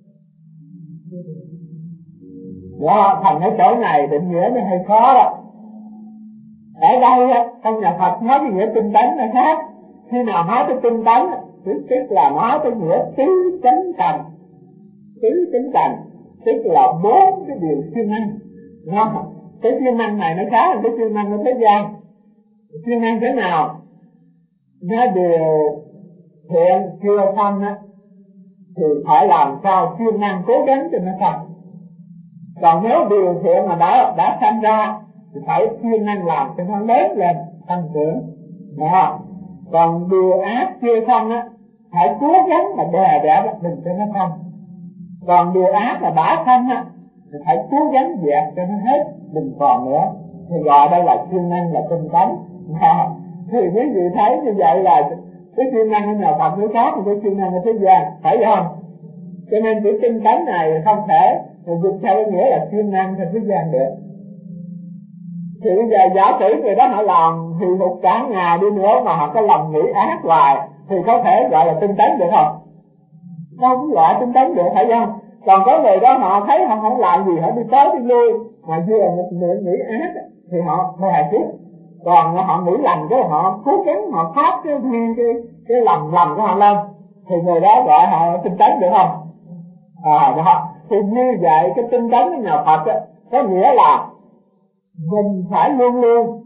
Đó, thành cái chỗ này định nghĩa nó hơi khó đó. Ở đây á, trong nhà Phật nói cái nghĩa tinh tấn là khác. Khi nào nói tới tinh tấn tức, tức là nói tới nghĩa tứ chánh cần. Tứ chánh cần tức là bốn cái điều siêng năng. Đó, cái siêng năng này nó khác hơn cái siêng năng ở thế gian. Siêng năng thế nào? Nó điều thiện chưa xong á thì phải làm sao siêng năng cố gắng cho nó xong. Còn nếu điều thiện mà đã đã sanh ra thì phải siêng năng làm cho nó lớn lên, tăng trưởng. Đó. Còn điều ác chưa xong á phải cố gắng mà đè đẻ bắt mình cho nó xong. Còn điều ác là đã sanh á thì phải cố gắng dẹp cho nó hết, đừng còn nữa. Thì gọi đây là siêng năng, là tinh tấn. Đó. Thì quý vị thấy như vậy là cái siêng năng ở nhà Phật nó khác với cái siêng năng ở thế gian, phải không? Cho nên chữ tinh tấn này không thể dùng theo cái nghĩa là siêng năng theo thế gian được. Thì bây giờ giả sử người đó họ làm thì một cả ngày đi nữa mà họ có lòng nghĩ ác hoài thì có thể gọi là tinh tấn được không? Đâu cũng gọi tinh tấn được, phải không? Còn có người đó họ thấy họ không làm gì, họ đi tới đi lui mà vừa một miệng nghĩ ác thì họ hề chút. Còn họ nghĩ lành cái họ cố gắng họ phát cái cái cái, cái lòng lành của họ lên thì người đó gọi họ tinh tấn được không? À đó, thì như vậy cái tinh tấn của nhà Phật á, có nghĩa là mình phải luôn luôn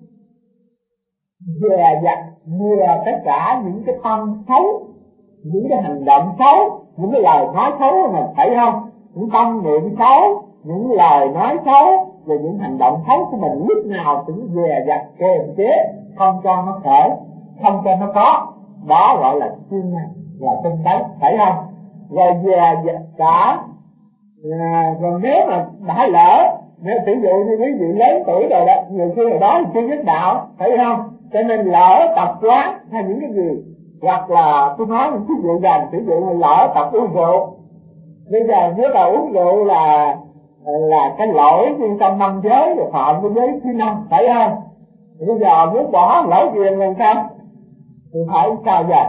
dè dặt lừa tất cả những cái tâm xấu, những cái hành động xấu, những cái lời nói xấu của mình, thấy không? Những tâm niệm xấu, những lời nói xấu, về những hành động xấu của mình, lúc nào cũng dè dặt kềm chế, không cho nó khởi, không cho nó có, đó gọi là siêng năng, là tinh tấn, phải không? Rồi dè dặt cả à, rồi nếu mà đã lỡ, nếu ví dụ như quý vị lớn tuổi rồi đó, nhiều khi hồi đó thì chưa biết đạo, phải không? Cho nên lỡ tập quán hay những cái gì, hoặc là tôi nói những ví dụ rằng, ví dụ như lỡ tập uống rượu, bây giờ nếu là uống rượu là là cái lỗi như trong năm giới rồi phạm với giới thứ năm, phải không? Bây giờ muốn bỏ lỡ ghiền làm sao? Thì phải sao vậy?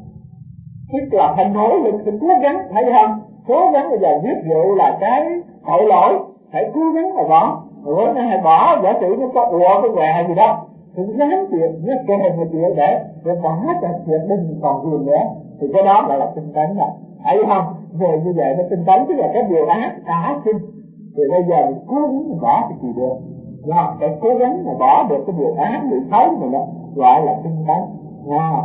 Tức là phải nỗ lực, phải cố gắng, thấy không? Cố gắng bây giờ giết rượu là cái tội lỗi, phải cố gắng mà bỏ. Rồi nó hay bỏ, giả sử nó có ùa cái què gì đó, thì ráng chuyện, nó kề một chuyện để để bỏ cho chuyện đừng còn ghiền nữa, thì cái đó gọi là tinh tấn rồi, thấy không? Rồi như vậy nó tinh tấn, tức là cái điều ác đã sinh, thì bây giờ mình cố gắng mình bỏ cái gì được, rồi phải cố gắng mà bỏ được cái điều ác, điều xấu của mình đó, gọi là tinh tấn. À.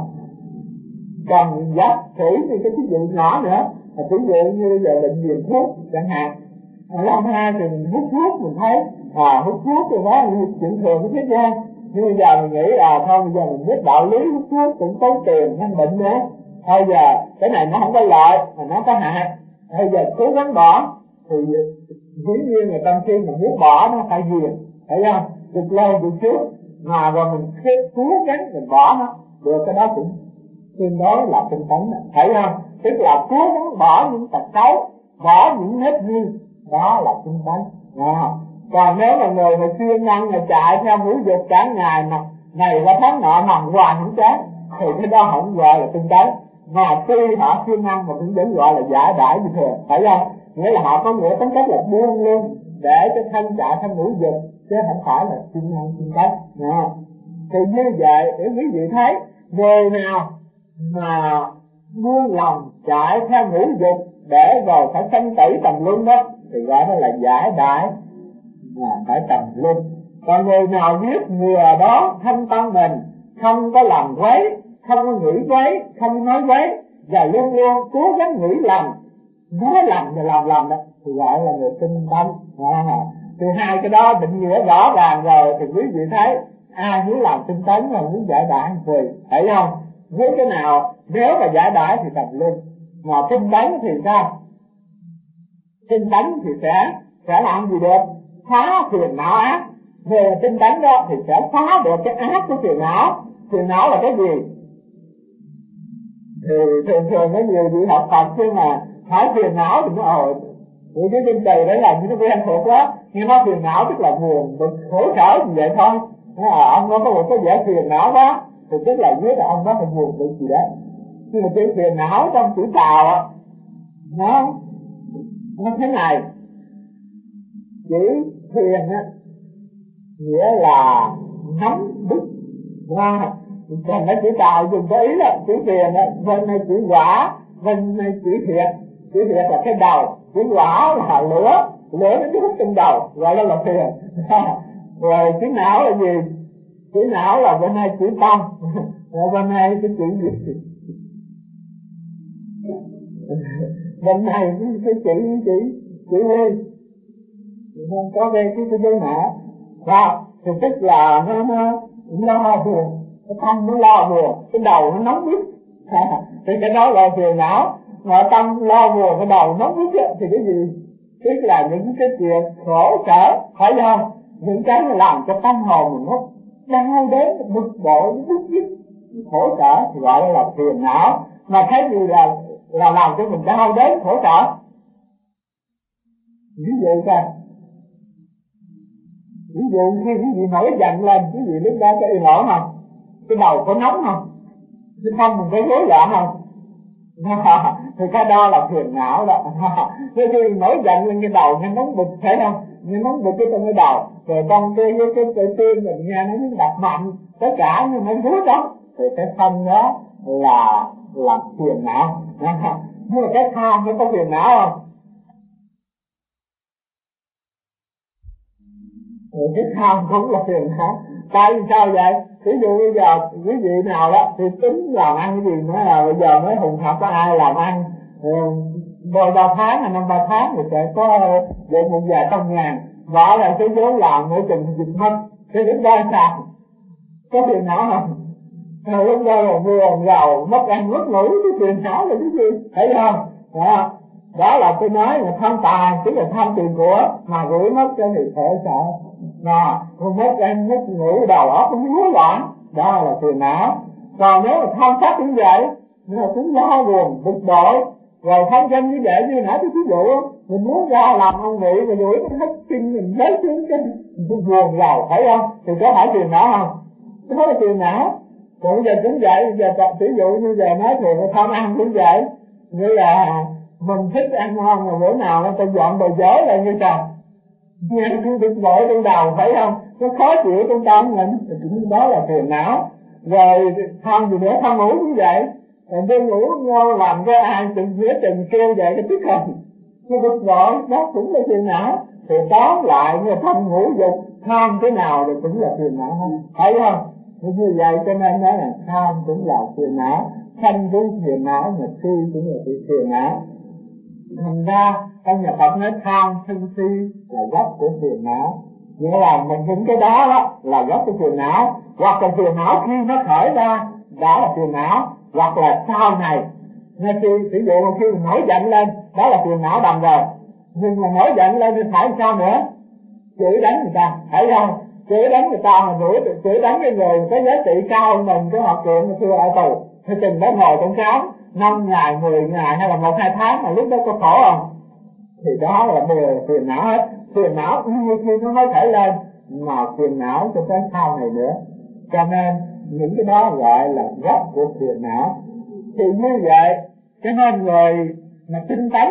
Còn giác thử như cái ví dụ nhỏ nữa, là ví dụ như giờ bệnh viện thuốc chẳng hạn, năm hai thì mình hút thuốc, mình thấy à hút thuốc thì đó là chuyện thường của thế gian, nhưng bây giờ mình nghĩ à thôi bây giờ mình biết đạo lý hút thuốc cũng tốn tiền nên bệnh nữa, thôi giờ cái này nó không có lợi mà nó có hại, bây giờ cố gắng bỏ, thì dĩ nhiên là trong khi mình muốn bỏ nó phải ghiền, thấy không? Được lâu được trước mà rồi mình cố gắng mình bỏ nó được, cái đó cũng tương đối là tinh tấn, thấy không? Tức là cố gắng bỏ những tật xấu, bỏ những nếp hư, đó là tinh tấn. À. Còn nếu mà người mà siêng năng mà chạy theo ngũ dục cả ngày mà này qua tháng nọ nằm hoài không chán, thì cái đó không gọi là tinh tấn. Mà tuy họ siêng năng mà cũng vẫn gọi là giải đãi như thường, phải không? Nghĩa là họ có nghĩa tính cách là buông luôn để cho thân chạy theo ngũ dục, chứ không phải là siêng năng tinh tấn. À. Thì như vậy để quý vị thấy, người nào mà buông lòng chạy theo ngũ dục để rồi phải sanh tử tầm luân đó, thì gọi đó là giải đãi, là phải tầm luân. Còn người nào biết ngừa đó thanh tâm mình, không có làm quấy, không có nghĩ quấy, không nói quấy, và luôn luôn cố gắng nghĩ lành, nói lành và làm lành đó, thì gọi là người tinh tấn. À, thì hai cái đó định nghĩa rõ ràng rồi thì quý vị thấy ai muốn làm tinh tấn là muốn giải đãi thì thấy không? Với cái nào nếu mà giải đãi thì tầm luân, mà tinh tấn thì sao? Tinh tấn thì sẽ sẽ làm gì được? Phá phiền não ác. Về tinh tấn đó thì sẽ phá được cái ác của phiền não. Phiền não là cái gì? Thì thường thường có nhiều vị học Phật nhưng mà hỏi phiền não thì nó ờ những cái kinh kỳ đấy là những cái quen thuộc quá, nhưng nó phiền não tức là buồn bực khổ sở như vậy thôi. À, ông nó có một cái vẻ phiền não quá thì tức là biết là ông đó phải buồn bực gì đấy. Nhưng mà chữ phiền não trong chữ Tàu á, nó nó thế này, chữ phiền á nghĩa là nóng bức, à, còn cái chữ Tàu dùng có ý là chữ phiền á, bên này chữ quả, bên này chữ thiệt, chữ thiệt là cái đầu, chữ quả là lửa, lửa nó đốt trên đầu, gọi là là phiền. Rồi chữ não là gì? Chữ não là bên này chữ tâm, rồi bên này cái chữ gì? Bên này cái, cái chữ chữ chữ ly, không có cái cái cái chữ não, và thì tức là nó nó nó lo buồn, cái tâm nó lo buồn, cái đầu nó nóng bức, thì cái đó là phiền não. Mà tâm lo buồn, cái đầu nóng bức thì cái gì? Tức là những cái chuyện khổ sở, phải không? Những cái mà làm cho tâm hồn mình nó đau đến bực bội, bức dứt, khổ sở thì gọi là phiền não. Mà cái gì là là làm cho mình đau đến khổ sở? Ví dụ coi, ví dụ khi quý vị nổi giận lên, quý vị lúc đó có yên ổn không? Cái đầu có nóng không? Cái tâm mình có rối loạn không? Thì cái đó là phiền não đó. Nếu khi nổi giận lên cái đầu nghe nóng bực, phải không? Nghe nóng bực cái trong cái đầu, rồi trong cái cái cái, cái tim mình nghe nó muốn đập mạnh, tất cả những cái thứ đó thì cái tâm đó là là phiền não. Nhưng mà cái tham nó có phiền não không? Rồi cái tham cũng là phiền não. Tại vì sao vậy? Ví dụ bây giờ quý vị nào đó thì tính làm ăn cái gì nữa là bây giờ mới hùng học có ai làm ăn đôi ba tháng hay năm ba tháng thì sẽ có được một vài trăm ngàn, Đó là cái vốn làm mỗi chừng dịch mất. Thế lúc đó sao? Có phiền não không? Rồi lúc đó là buồn rầu, mất ăn mất ngủ, cái phiền não là cái gì? Thấy không? Đó, đó là tôi nói là tham tài, tức là tham tiền của, mà gửi mất cho thì khổ sợ. Mà mất ăn mất ngủ, đầu óc cũng rối loạn, đó là phiền não. Còn nếu mà tham sắc cũng vậy, nhưng mà cũng lo buồn, bực bội, rồi tham sân như vậy, như nãy tôi ví dụ, mình muốn ra làm ông vị, rồi đuổi nó hết kinh, mình lấy xuống cái buồn rầu, thấy không? Thì có phải phiền não không? Đó là phiền não. Còn bây giờ cũng vậy, bây giờ ví dụ như giờ nói thường là tham ăn cũng vậy, như là mình thích ăn ngon mà bữa nào nó tôi dọn đồ dớ lại như sao? Nghe tôi bực bội trong đầu, phải không? Nó khó chịu trong tâm mình, thì cũng đó là phiền não. Rồi tham gì nữa, tham ngủ cũng vậy. Rồi đi ngủ ngon làm cho ai từng phía từng kêu vậy cái tức không? Nó bực bội, đó cũng là phiền não. Thì tóm lại như tham ngủ dục, tham thế nào thì cũng là phiền não hết, thấy không? Như vậy cho nên nói là tham cũng là phiền não, sân cũng phiền não, mà si cũng là phiền não. Thành ra trong nhà Phật nói tham sân si là gốc của phiền não. Nghĩa là mình những cái đó đó là gốc của phiền não, hoặc là phiền não khi nó khởi ra đó là phiền não, hoặc là sau này. Nên khi ví dụ khi mình nổi giận lên đó là phiền não đầm rồi, nhưng mà nổi giận lên thì phải sao nữa? Chửi đánh người ta, thấy không? Chửi đánh người ta mà đuổi, chửi đánh cái người có giá trị cao hơn mình, có họ kiện mà thưa ở tù, thì chừng đó ngồi trong trám năm ngày, mười ngày hay là một hai tháng, mà lúc đó có khổ không? Thì đó là mười phiền não hết. Phiền não như khi nó mới khởi lên, mà phiền não cho tới sau này nữa. Cho nên những cái đó gọi là gốc của phiền não. Thì như vậy, cho nên người mà tinh tấn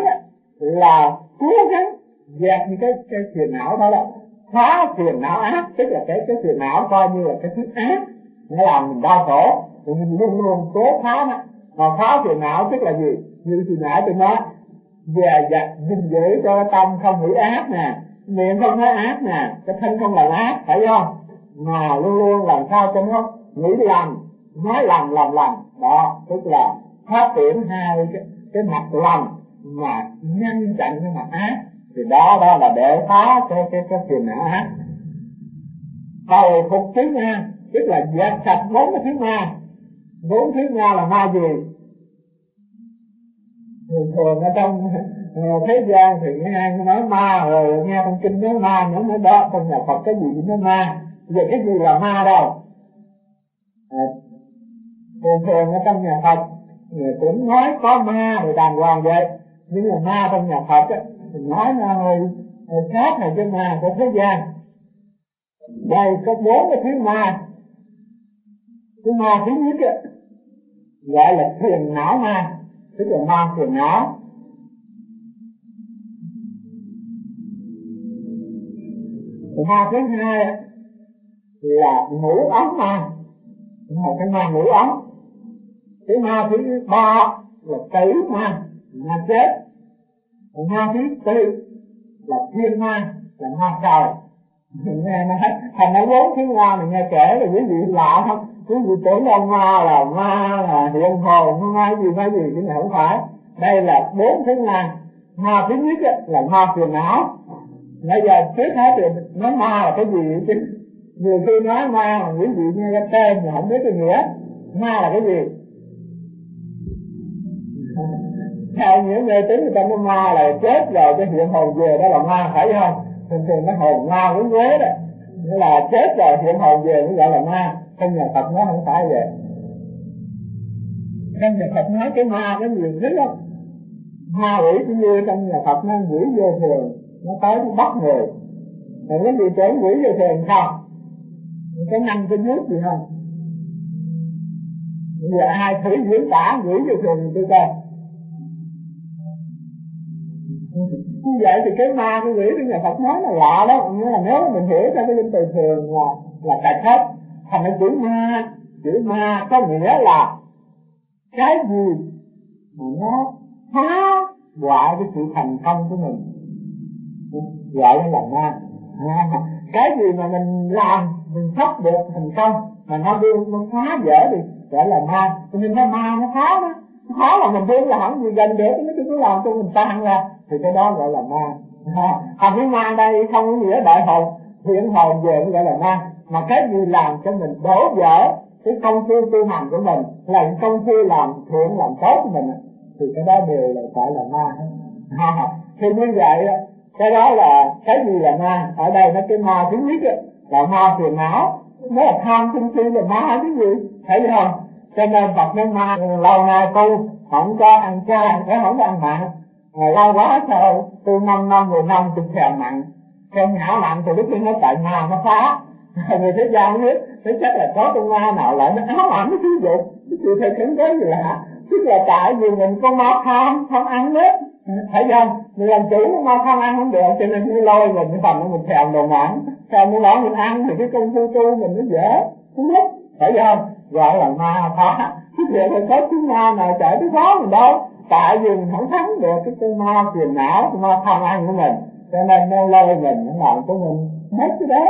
là cố gắng dẹp những cái, cái phiền não đó, là phá phiền não ác, tức là cái cái phiền não coi như là cái thứ ác, nó làm mình đau khổ, thì mình luôn luôn cố phá nó. Mà phá phiền não tức là gì? Như từ nãy tôi nói, về dặt gìn giữ cho tâm không nghĩ ác nè, miệng không nói ác nè, cái thân không làm ác, phải không? Mà luôn luôn làm sao cho nó nghĩ lành, nói lành, làm lành, đó tức là phát triển hai cái, cái mặt lành mà ngăn chặn cái mặt ác. Thì đó đó là để phá cái cái cái phiền não ác. Hồi phục thứ ma tức là dẹp sạch bốn cái thứ ma. Bốn thứ ma là ma gì? Thường thường ở trong thế gian thì nghe ai nói ma, rồi nghe trong kinh nói ma nữa, nói đó trong nhà Phật cái gì cũng nói ma. Giờ cái gì là ma đâu? À, thường thường ở trong nhà Phật người cũng nói có ma rồi đàng hoàng vậy, nhưng mà ma trong nhà Phật á nói nó hơi, hơi khác này cái ma của thế gian. Đây có bốn cái thứ ma. Cái ma thứ nhất á gọi là phiền não ma, tức là ma phiền não. Ma thứ hai là ngủ ấm ma, là cái ma ngủ ấm. Cái ma thứ ba là tử ma, ma chết. Ma thứ tư là thiên ma, là ma trời. Nghe nói thành nó bốn thứ ma mình nghe kể là quý vị lạ không? Quý vị tưởng đâu ma là ma là hiện hồn, ma gì ma gì, cái này không phải. Đây là bốn thứ ma. Ma thứ nhất là ma phiền não. Bây giờ trước hết thì nói ma là cái gì chứ? Nhiều khi nói ma mà quý vị nghe cái tên mà không biết cái nghĩa. Ma là cái gì? Theo những người tính người ta nói ma là chết rồi cái hiện hồn về, đó là ma, phải không? Thường thường nó hồn ma quấn quế đó, nghĩa là chết rồi hiện hồn về mới gọi là ma. Trong nhà Phật nó không phải vậy. Trong nhà Phật nói cái ma có nhiều thứ lắm. Ma quỷ cũng như trong nhà Phật nó quỷ vô thường, nó tới nó bắt người. Rồi cái gì tưởng quỷ vô thường không? Có năm cái nước gì không? Bây giờ ai thử diễn tả quỷ vô thường tôi coi. Như vậy thì cái ma cái quỷ trong nhà Phật nói là lạ đó. Nghĩa là nếu mình hiểu theo cái linh từ thường là là cạch hết. Thành ra chữ ma, chữ ma có nghĩa là cái gì mà nó phá hoại cái sự thành công của mình, gọi là ma. À, cái gì mà mình làm mình sắp được thành công mà nó đương nó phá vỡ thì gọi là ma. Cho nên nó ma nó phá đó, nó phá là mình đương là không gì gần được, nó đừng có làm cho mình tan ra, thì cái đó gọi là ma. À, à cái ma đây không có nghĩa đại hồn thiện hồn về cũng gọi là ma, mà cái gì làm cho mình đổ vỡ cái công phu tu hành của mình, là công phu làm thiện làm tốt của mình, thì cái đó đều là phải là ma hết. À, thì như vậy cái đó là cái gì là ma? Ở đây nó cái ma thứ nhất là ma phiền não, nó là tham sân si là ma cái gì, thấy không? Cho nên Phật nói ma lâu nay tu không có ăn chay, nó không có ăn mặn, rồi lâu quá sao tu năm năm mười năm tôi thèm mặn, thèm ngã mặn thì lúc đó nó tại ma nó phá. Người thế gian biết thế chắc là có con ma nào lại nó ám ảnh cái thứ vậy, cái sự thật không có gì lạ, tức là tại vì mình có ma tham tham ăn đó, thấy không? Mình làm chủ nó ma tham ăn không được, cho nên nó lôi mình cái phần nó mình thèm đồ mặn, thèm nó nói mình ăn thì cái công phu tu mình nó dễ, đúng không? Thấy không? Gọi là ma phá. Cái chuyện là có thứ ma nào chạy tới phá mình đâu, tại vì mình không thắng được cái con ma phiền não, cái ma tham ăn của mình, cho nên nó lôi mình, nó làm cho mình mất cái đó.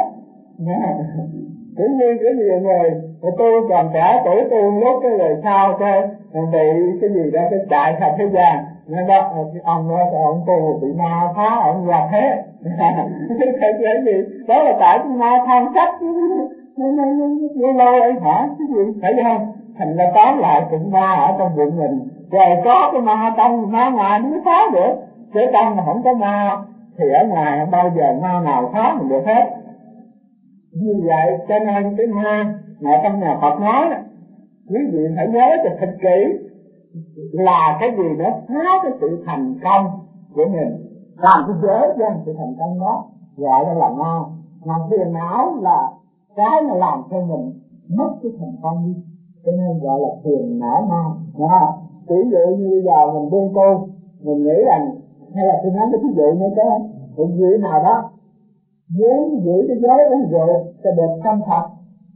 Cũng như cái nhiều người tôi còn trẻ tuổi tôi lúc cái rồi sao cái bị cái gì đó cái chạy thật thế gian, nó đó ông đó ông tu bị ma phá ông ra thế. Cái cái gì đó là tại cái ma tham sách nó lôi ấy hả cái gì, phải không? Thành ra tóm lại cũng ma ở trong bụng mình, rồi có cái ma trong ma ngoài nó mới phá được, chứ trong mà không có ma thì ở ngoài không bao giờ ma nào phá mình được hết. Như vậy cho nên cái ma mà trong nhà Phật nói quý vị phải nhớ cho thật kỹ là cái gì nó phá cái sự thành công của mình, làm cho dễ dàng sự thành công đó, gọi đó là ma. Mà phiền não là cái mà làm cho mình mất cái thành công đi, cho nên gọi là phiền não ma. Đó, ví dụ như bây giờ mình đương tu, mình nghĩ rằng hay là tôi nói cái ví dụ nữa chứ, một vị nào đó muốn giữ cái giới uống rượu cho được tâm thật,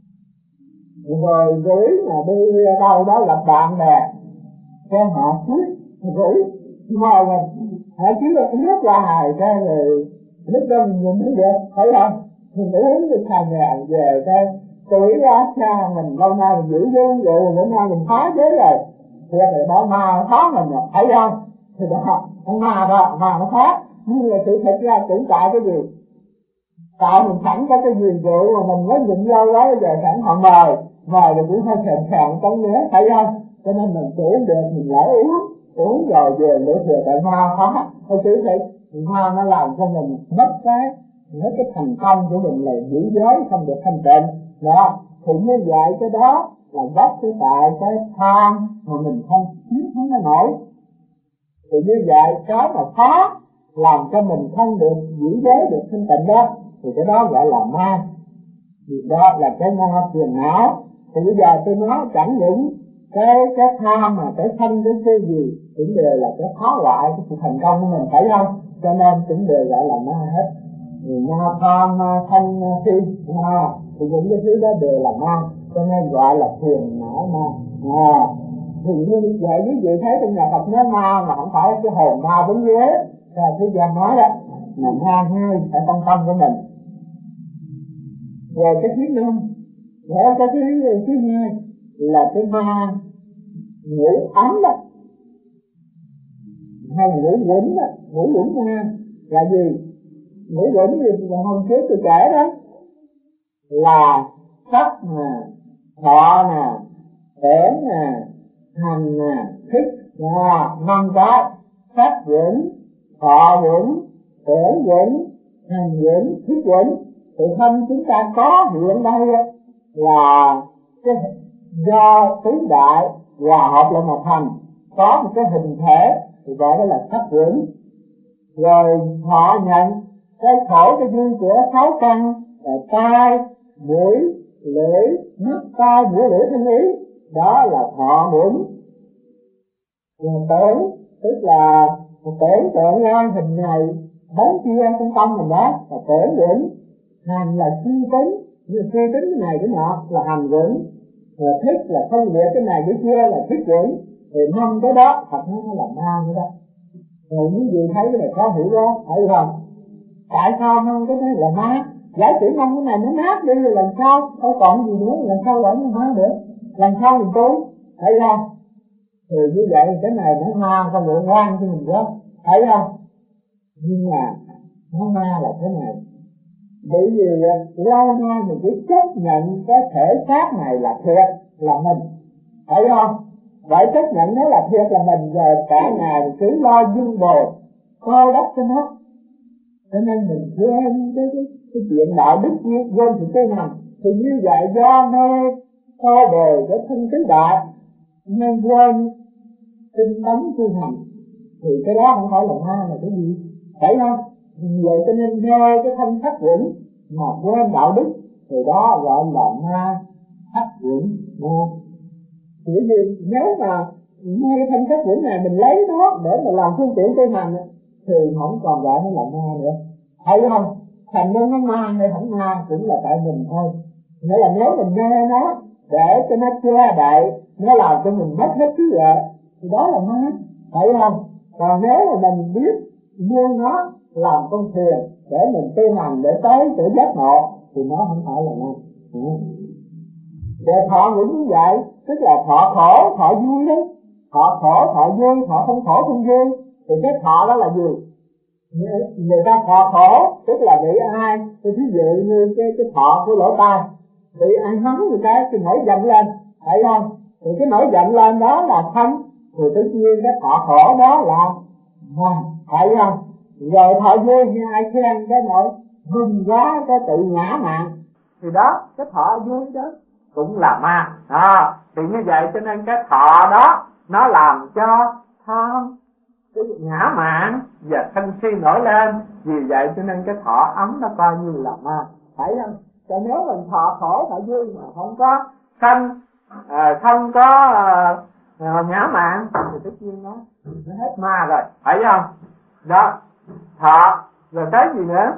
rồi gửi mà đi đâu đó gặp bạn bè cho họ suốt gửi mời mình họ chỉ được nước ra hài cho rồi lúc đó mình nhìn thấy được, thấy không? Mình uống được thằng nghèo về cái tuổi quá xa mình lâu nay mình giữ giới uống rượu, bữa nay mình phá giới rồi thì phải đó ma phá mình rồi, thấy không? Thì đó con ma đó ma nó phá, nhưng mà sự thật ra cũng tại cái gì? Tại mình sẵn có cái gì rượu mà mình mới nhịn lâu đó, bây giờ sẵn họ mời mời rồi cũng hơi thèm thèm trong nữa, thấy không? Cho nên mình chủ được mình lỡ uống uống rồi về để thừa tại ma phá, hay chứ thế ma nó làm cho mình mất cái mất cái thành công của mình là giữ giới không được thanh tịnh đó. Thì như vậy cái đó là gốc cái tại cái tham mà mình không chiến thắng nó nổi. Thì như vậy cái mà phá làm cho mình không được giữ giới được thanh tịnh đó, thì cái đó gọi là ma. Thì đó là cái ma phiền não. Thì bây giờ tôi nói chẳng những cái cái tham mà cái sanh cái cái gì cũng đều là cái phá hoại cái sự thành công của mình, phải không? Cho nên cũng đều gọi là ma hết. Thì ma tham, ma sanh, ma si, ma thì những cái thứ đó đều là ma, cho nên gọi là phiền não ma. À, thì như vậy quý vị thấy trong nhà Phật nói ma mà không phải cái hồn ma vấn vế là thứ gian nói đó, mà ma ngay ở trong tâm của mình. Rồi cái thứ năm, rồi cái thứ thứ hai là cái ma ngủ ấm đó, hay là ngủ quẩn đó, ngủ quẩn ma là gì? Ngủ quẩn gì mà hôm trước tôi kể đó là sắc nè, thọ nè, tưởng nè, hành nè, thức là năm cái. Sắc quẩn, thọ quẩn, tưởng quẩn, hành quẩn, thức quẩn. Thì thân chúng ta có hiện đây là cái do tứ đại hòa hợp lại mà thành, có một cái hình thể thì gọi đó là sắc quẩn. Rồi họ nhận cái khổ cái duyên của sáu căn là tai, mũi, lưỡi, mắt, tai, mũi, lưỡi, thân ý, đó là thọ quẩn. Rồi tưởng tức là tưởng tượng ra hình này bốn chia trong tâm mình đó là tưởng quẩn. Hành là suy tính, như suy tính cái này cái nọ là hành quẩn. Rồi thức là phân biệt cái này cái kia là thức quẩn. Rồi năm cái đó thật nó là ma nữa đó. Rồi những gì thấy cái này khó hiểu đó, thấy không? Tại sao năm cái này là ma? Giải sử năm cái này nó nát đi rồi làm sao? Không còn gì nữa, làm sao gọi nó ma nữa? Làm sao mình tu? Thấy không? Thì như vậy cái này nó ma, con lượng ngoan cho mình đó, thấy không? Nhưng mà Nó ma là thế này, bởi vì lâu nay mình cứ chấp nhận cái thể xác này là thiệt là mình, thấy không? Vậy chấp nhận nó là thiệt là mình, rồi cả ngày mình cứ lo dung bồi coi đắp cho nó, cho nên mình quên cái, cái, cái chuyện đạo đức, quên sự tu hành. Thì như vậy do mê tô bồi cái thân tứ đại nên quên tinh tấn tu hành, thì cái đó không phải là ma là cái gì, phải không? Vậy cho nên mê cái thân thất vững mà quên đạo đức thì đó gọi là ma thất vững ma. Bởi vì nếu mà mê cái thân thất vững này mình lấy nó để mà làm phương tiện tu hành thì không còn gọi nó là ma nữa, thấy không? Thành nên nó ma hay không ma cũng là tại mình thôi. Nghĩa là nếu mình mê nó để cho nó che đậy, nó làm cho mình mất hết trí tuệ thì đó là ma, thấy không? Còn nếu mà mình biết mua nó làm con thuyền để mình tu hành để tới chỗ giác ngộ thì nó không phải là ma. Về thọ cũng như vậy, tức là thọ khổ thọ vui đấy, thọ khổ thọ vui, thọ không khổ không vui. Thì cái thọ đó là gì? Người ta thọ khổ tức là bị ai, ví dụ như cái cái thọ của lỗ tai, bị ai mắng người ta thì nổi giận lên, thấy không? Thì cái nổi giận lên đó là không, thì tất nhiên cái thọ khổ đó là ma, thấy không? Rồi thọ vui như ai khen cái nỗi vinh quá, cái tự ngã mạn, thì đó cái thọ vui đó cũng là ma. À, thì như vậy cho nên cái thọ đó nó làm cho tham, cái ngã mạn và sân si nổi lên, vì vậy cho nên cái thọ ấm nó coi như là ma, phải không? Còn nếu mình thọ khổ thọ vui mà không có sân, à, không có à, ngã mạn thì tất nhiên nó nó hết ma rồi, phải không? Đó, thọ rồi tới gì nữa?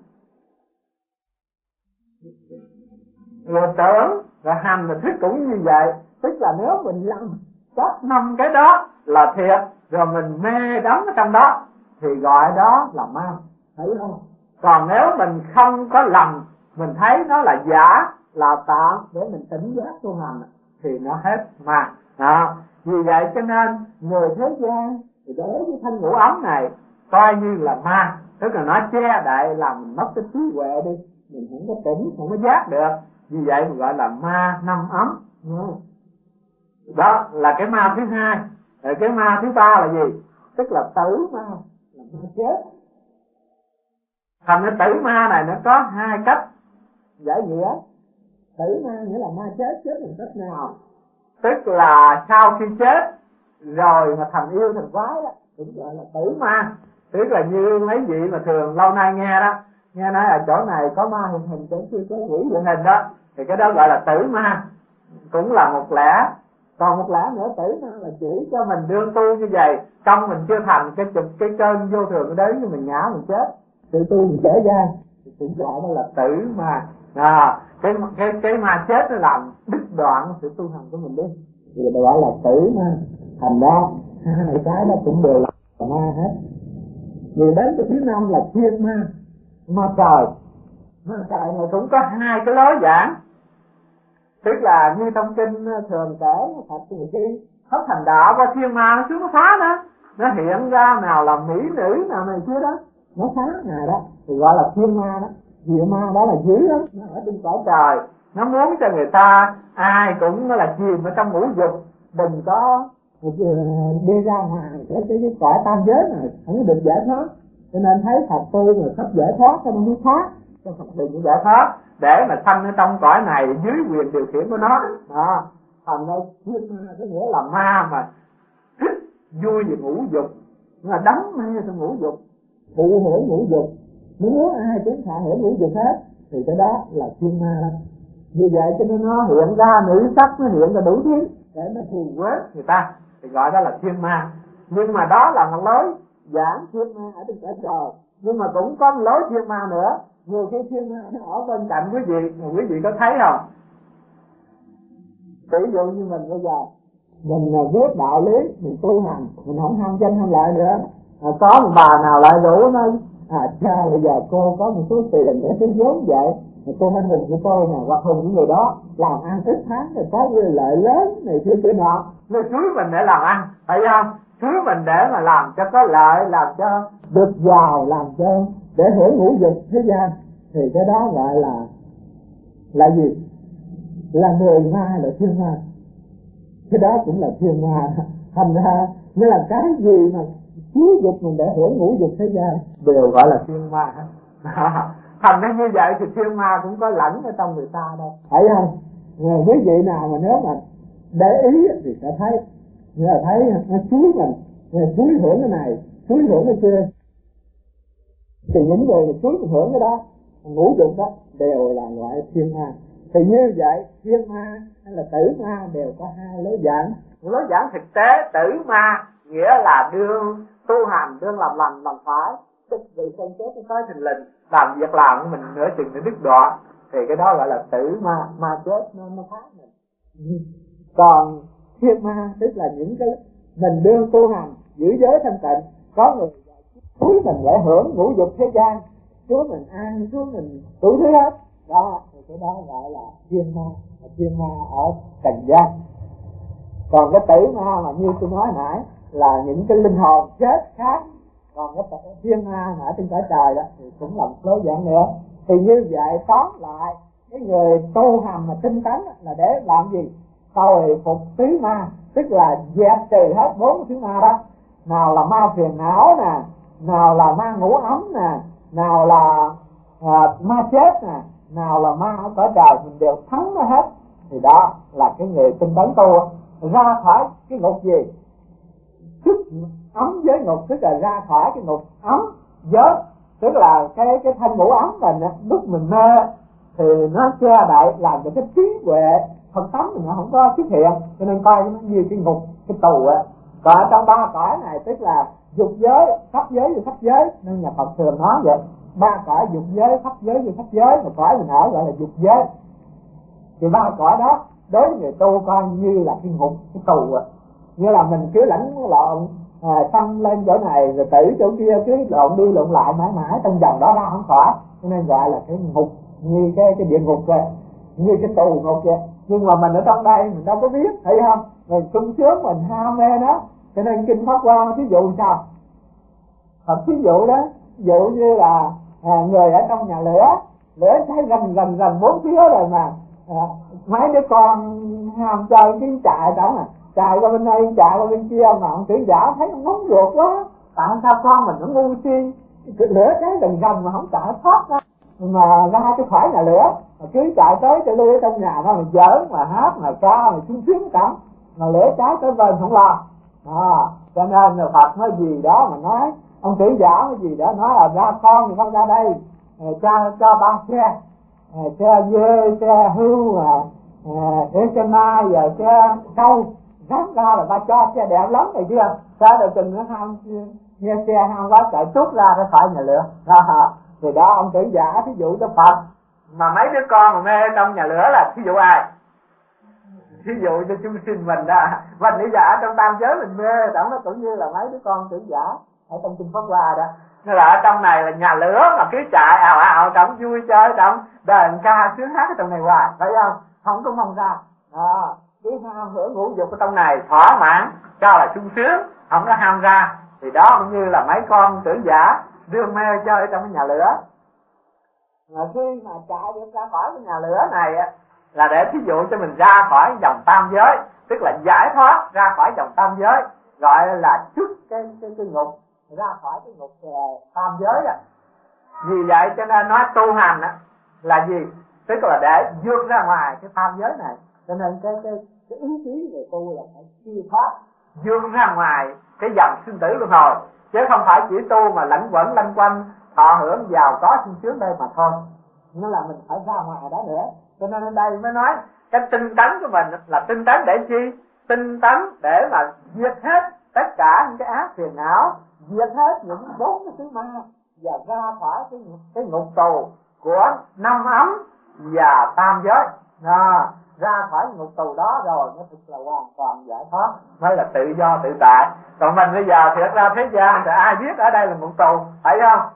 Rồi tưởng, rồi hành, rồi thức cũng như vậy. Tức là nếu mình làm các năm cái đó là thiệt, rồi mình mê đắm ở trong đó thì gọi đó là ma, thấy không? Còn nếu mình không có lầm, mình thấy nó là giả, là tạm để mình tỉnh giác tu hành thì nó hết ma. Đó, vì vậy cho nên người thế gian thì đối với thanh ngũ ấm này coi như là ma, tức là nó che đậy làm mình mất cái trí huệ đi, mình không có tỉnh, không có giác được. Vì vậy mình gọi là ma năm ấm. Đó là cái ma thứ hai. Rồi cái ma thứ ba là gì? Tức là tử ma, là ma chết. Thành cái tử ma này nó có hai cách giải nghĩa. Tử ma nghĩa là ma chết, chết bằng cách nào? Tức là sau khi chết rồi mà thành yêu thành quái đó, cũng gọi là tử ma. Tức là như mấy vị mà thường lâu nay nghe đó, nghe nói ở chỗ này có ma hiện hình, chỗ kia có quỷ hiện hình đó, thì cái đó gọi là tử ma, cũng là một lẽ. Còn một lẽ nữa, tử ma là chỉ cho mình đương tu như vậy, trong mình chưa thành cái chụp cái cơn vô thường đến như mình ngã mình chết, tự tu mình trở ra, cũng gọi đó là tử ma. À, cái cái cái ma chết nó làm đứt đoạn sự tu hành của mình đi, thì gọi là tử ma. Thành đó hai cái đó cũng đều là ma hết. Rồi đến cái thứ năm là thiên ma, ma trời. Ma trời này cũng có hai cái lối giảng. Tức là như trong kinh thường kể thật thì khi hấp thành đạo qua thiên ma nó xuống nó phá đó, nó hiện ra nào là mỹ nữ nào này kia đó, nó phá ngài đó thì gọi là thiên ma đó. Diệu ma đó là dữ lắm, nó ở trên cõi trời, nó muốn cho người ta ai cũng là chìm ở trong ngũ dục, đừng có đi ra ngoài cái cái, cái cõi tam giới này không được giải thoát. Cho nên thấy Phật tu mà sắp giải thoát cho nó mới thoát, cho Phật đừng giải thoát để mà sanh ở trong cõi này dưới quyền điều khiển của nó. Đó, thành ra thiên ma có nghĩa là ma mà thích vui về ngũ dục, là đắm mê trong ngũ dục, thụ hưởng ngũ dục, muốn ai cũng thọ hưởng ngũ dục hết, thì cái đó là thiên ma đó. Vì vậy cho nên nó hiện ra nữ sắc, nó hiện ra đủ thứ để nó thù quét người ta, thì gọi đó là thiên ma. Nhưng mà đó là một lối giảng thiên ma ở trên cõi trời. Nhưng mà cũng có một lối thiên ma nữa. Nhiều khi thiên ma nó ở bên cạnh quý vị, mà quý vị có thấy không? Ví dụ như mình bây giờ mình là viết đạo lý, mình tu hành, mình không ham danh ham lợi nữa, à, có một bà nào lại rủ nói à cha bây giờ cô có một số tiền để cái vốn vậy, cô anh hùng của tôi nè, hoặc hùng của người đó làm ăn ít tháng rồi có quyền lợi lớn này kia kia nọ, nó cưới mình để làm ăn, phải không? Cưới mình để mà làm cho có lợi, làm cho được giàu, làm cho để hưởng ngũ dục thế gian, thì cái đó gọi là là gì? Là người ma, là thiên ma. Cái đó cũng là thiên ma. Thành ra nó là cái gì mà cứu dục mình để hưởng ngũ dục thế gian đều gọi là thiên ma hết. Thành ra như vậy thì thiên ma cũng có lẫn ở trong người ta đâu, phải không? Quý vị nào mà nếu mà để ý thì sẽ thấy, như là thấy nó chuối mình, chuối hưởng cái này, chuối hưởng cái kia, thì những người mà chuối mình hưởng cái đó, ngũ dục đó đều là loại thiên ma. Thì như vậy thiên ma hay là tử ma đều có hai lối giảng. Lối giảng thực tế tử ma nghĩa là đương tu hành, đương làm lành làm phải, tức vì không chết nó tới thình lình, làm việc làm của mình nửa chừng để đứt đoạn, thì cái đó gọi là tử ma, ma chết nó nó phá mình. Còn thiên ma tức là những cái mình đương tu hành, giữ giới thanh tịnh, có người chúi mình để hưởng ngũ dục thế gian, chúi mình ăn, chúi mình đủ thứ hết đó, thì cái đó gọi là thiên ma, thiên ma ở trần gian. Còn cái tử ma mà như tôi nói nãy là những cái linh hồn chết khác. Còn cái thiên ma mà ở trên cõi trời đó thì cũng là một lối giảng nữa. Thì như vậy tóm lại, cái người tu hành mà tinh tấn là để làm gì? Hồi phục tứ ma, tức là dẹp trừ hết bốn cái thứ ma đó. Nào là ma phiền não nè, nào là ma ngủ ấm nè, nào là à, ma chết nè, nào là ma ở cõi trời, mình đều thắng nó hết. Thì đó là cái người tinh tấn tu ra khỏi cái ngục gì? Thức ấm giới ngục, tức là ra khỏi cái ngục ấm giới, tức là cái cái thanh ngủ ấm mình lúc mình mê thì nó che đậy làm cho cái trí huệ phần tánh mình nó không có xuất hiện, cho nên coi nó như cái ngục, cái tù á. Còn ở trong ba cõi này tức là dục giới, pháp giới và pháp giới, nên nhà Phật thường nói vậy, ba cõi dục giới, pháp giới và pháp giới, mà cõi mình ở gọi là dục giới. Thì ba cõi đó đối với người tu coi như là cái ngục, cái tù á. Như là mình cứ lẫn lộn à, tâm lên chỗ này rồi tử chỗ kia, cứ lộn đi lộn lại mãi mãi trong vòng đó ra không khỏi, cho nên gọi là cái ngục, như cái cái địa ngục vậy, như cái tù ngục vậy. Nhưng mà mình ở trong đây mình đâu có biết, thấy không? Mình sung sướng, mình ham mê đó, cho nên kinh Pháp Hoa ví dụ sao? Thật ví dụ đó, ví dụ như là à, người ở trong nhà lửa, lửa cháy rần rần rần bốn phía rồi mà à, mấy đứa con ham chơi cái chạy đó mà chạy qua bên đây chạy qua bên kia, mà ông trưởng giả thấy ông nóng ruột quá, tại sao con mình nó ngu si, lửa cháy rần rần mà không chạy thoát ra, mà ra cái khỏi nhà lửa mà cứ chạy tới chạy lui ở trong nhà đó mà giỡn mà hát mà ca mà sung sướng cả, mà lửa cháy tới bên không lo. À, cho nên là Phật nói gì đó mà nói, ông trưởng giả nói gì đó nói là ra con thì không ra đây, cho cho ba xe, xe dê, xe hưu, để xe mai và xe trâu, ráng ra là ba cho xe đẹp lắm này kia, ra đời chừng nó ham nghe xe ham quá chạy trút ra cái khỏi nhà lửa. À, thì đó ông trưởng giả ví dụ cho Phật, mà mấy đứa con mà mê trong nhà lửa là ví dụ ai? Ví dụ cho chúng sinh mình đó, mình bây giờ ở trong tam giới mình mê, đẳng nó cũng như là mấy đứa con trưởng giả ở trong kinh Pháp Hoa đó. Nên là ở trong này là nhà lửa mà cứ chạy ào ào trong vui chơi trong đờn ca sướng hát ở trong này hoài, phải không? Không có mong ra. À, cứ ham hưởng ngũ dục ở trong này thỏa mãn cho là sung sướng, không có ham ra. Thì đó cũng như là mấy con trưởng giả đưa mê chơi ở trong cái nhà lửa. Mà khi mà chạy được ra khỏi cái nhà lửa này là để thí dụ cho mình ra khỏi dòng tam giới, tức là giải thoát ra khỏi dòng tam giới, gọi là xuất cái cái cái ngục, ra khỏi cái ngục uh, tam giới à. Vì vậy cho nên nói tu hành á là gì? Tức là để vượt ra ngoài cái tam giới này. Cho nên cái cái cái ý chí về tu là phải siêu thoát, vượt ra ngoài cái dòng sinh tử luân hồi, chứ không phải chỉ tu mà lẩn quẩn lanh quanh thọ hưởng giàu có sung sướng đây mà thôi. Nên là mình phải ra ngoài đó nữa. Cho nên ở đây mới nói cái tinh tấn của mình là tinh tấn để chi? Tinh tấn để mà diệt hết tất cả những cái ác phiền não, diệt hết những bốn cái thứ ma, và ra khỏi cái cái ngục tù của năm ấm và tam giới. À, ra khỏi ngục tù đó rồi nó thực là hoàn toàn giải thoát, mới là tự do tự tại. Còn mình bây giờ thì ra thế gian thì ai biết ở đây là ngục tù, phải không?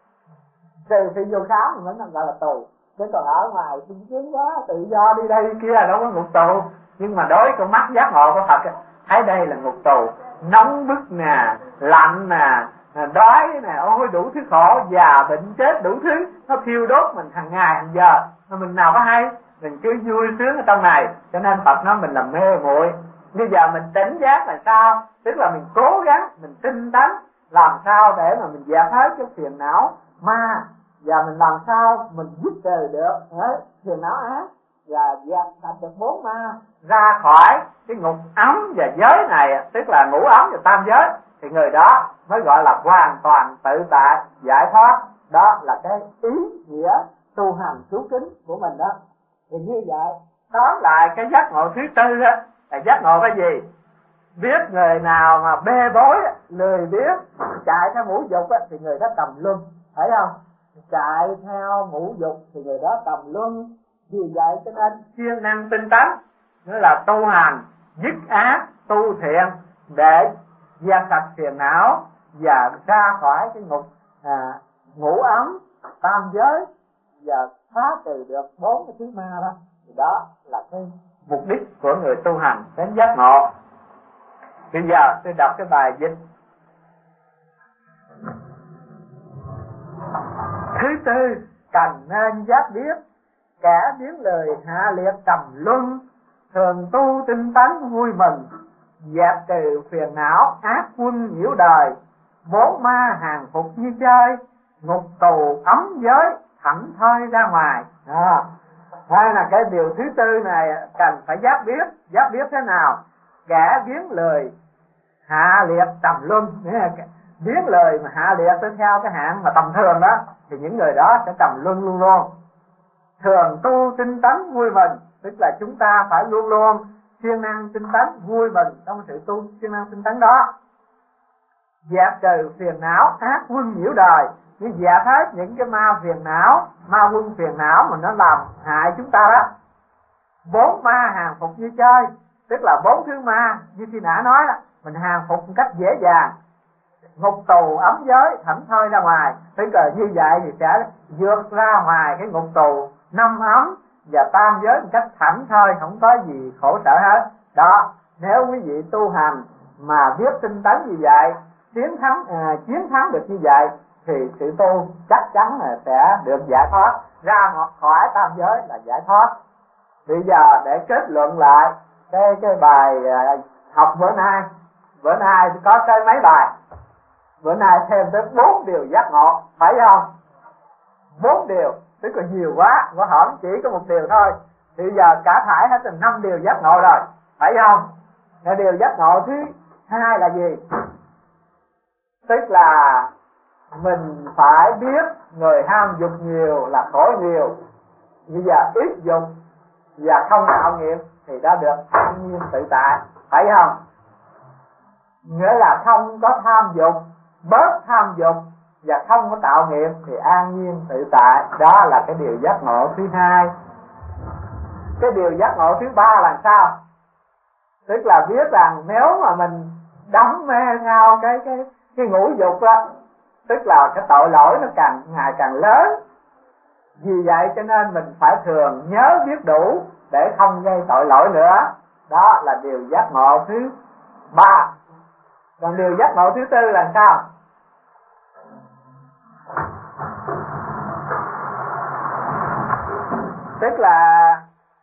Trừ khi vô khám thì mới gọi là tù, chứ còn ở ngoài sung sướng quá, tự do đi đây đi kia đâu có ngục tù. Nhưng mà đối với con mắt giác ngộ của Phật thấy đây là ngục tù, nóng bức nè, lạnh nè, đói nè, ôi đủ thứ khổ, già bệnh chết đủ thứ, nó thiêu đốt mình hàng ngày hàng giờ, mà mình nào có hay, mình cứ vui sướng ở trong này. Cho nên Phật nói mình là mê muội. Bây giờ mình tỉnh giác là sao? Tức là mình cố gắng, mình tinh tấn, làm sao để mà mình dẹp hết cái phiền não ma, và mình làm sao mình dứt trừ được phiền não ác, và dẹp sạch được bốn ma ra khỏi cái ngục ấm và giới này, tức là ngũ ấm và tam giới, thì người đó mới gọi là hoàn toàn tự tại giải thoát. Đó là cái ý nghĩa tu hành cứu kính của mình đó. Thì như vậy, đó lại cái giác ngộ thứ tư đó là giác ngộ cái gì? Biết người nào mà bê bối, lười biếng, chạy theo ngũ dục thì người đó tầm luân, thấy không? Chạy theo ngũ dục thì người đó tầm luân. Vì vậy cho nên siêng năng tinh tấn nữa là tu hành dứt ác tu thiện để gia sạch phiền não và ra khỏi cái ngục à, ngũ ấm tam giới và phá trừ được bốn cái thứ ma đó. Thì đó là cái mục đích của người tu hành đến giác ngộ. Bây giờ tôi đọc cái bài dịch thứ tư: cần nên giác biết, kẻ biến lời hạ liệt trầm luân, thường tu tinh tấn vui mừng, dẹp trừ phiền não ác quân nhiễu đời, bốn ma hàng phục như chơi, ngục tù ấm giới thảnh thơi ra ngoài. À, hay là cái điều thứ tư này cần phải giác biết. Giác biết thế nào? Kẻ biến lời hạ liệt trầm luân, biến lời mà hạ liệt tới theo cái hạng mà tầm thường đó, thì những người đó sẽ trầm luân luôn luôn. Thường tu tinh tấn vui mừng, tức là chúng ta phải luôn luôn siêng năng tinh tấn vui mừng trong sự tu siêng năng tinh tấn đó. Dẹp trừ phiền não ác quân nhiễu đời, như dẹp hết những cái ma phiền não, ma quân phiền não mà nó làm hại chúng ta đó. Bốn ma hàng phục như chơi, tức là bốn thứ ma như khi nãy nói đó, mình hàng phục một cách dễ dàng. Ngục tù ấm giới thảnh thơi ra ngoài, tức là như vậy thì sẽ vượt ra ngoài cái ngục tù năm ấm và tam giới một cách thảnh thơi, không có gì khổ sở hết. Đó, nếu quý vị tu hành mà biết tinh tấn như vậy, chiến thắng à, chiến thắng được như vậy, thì sự tu chắc chắn là sẽ được giải thoát, ra khỏi tam giới là giải thoát. Bây giờ để kết luận lại cái cái bài à, học bữa nay, bữa nay có tới mấy bài? Bữa nay thêm tới bốn điều giác ngộ, phải không? Bốn điều, tức là nhiều quá, có hỏi chỉ có một điều thôi. Thì giờ cả thải hết thành năm điều giác ngộ rồi, phải không? Cái điều giác ngộ thứ hai là gì? Tức là mình phải biết người ham dục nhiều là khổ nhiều. Bây giờ ít dục và không tạo nghiệp thì đã được an nhiên tự tại, phải không? Nghĩa là không có tham dục, bớt tham dục và không có tạo nghiệp thì an nhiên tự tại. Đó là cái điều giác ngộ thứ hai. Cái điều giác ngộ thứ ba là sao? Tức là biết rằng nếu mà mình đắm mê theo cái cái cái ngũ dục đó, tức là cái tội lỗi nó càng ngày càng lớn. Vì vậy cho nên mình phải thường nhớ biết đủ để không gây tội lỗi nữa. Đó là điều giác ngộ thứ ba. Còn điều giác ngộ thứ tư là sao? Tức là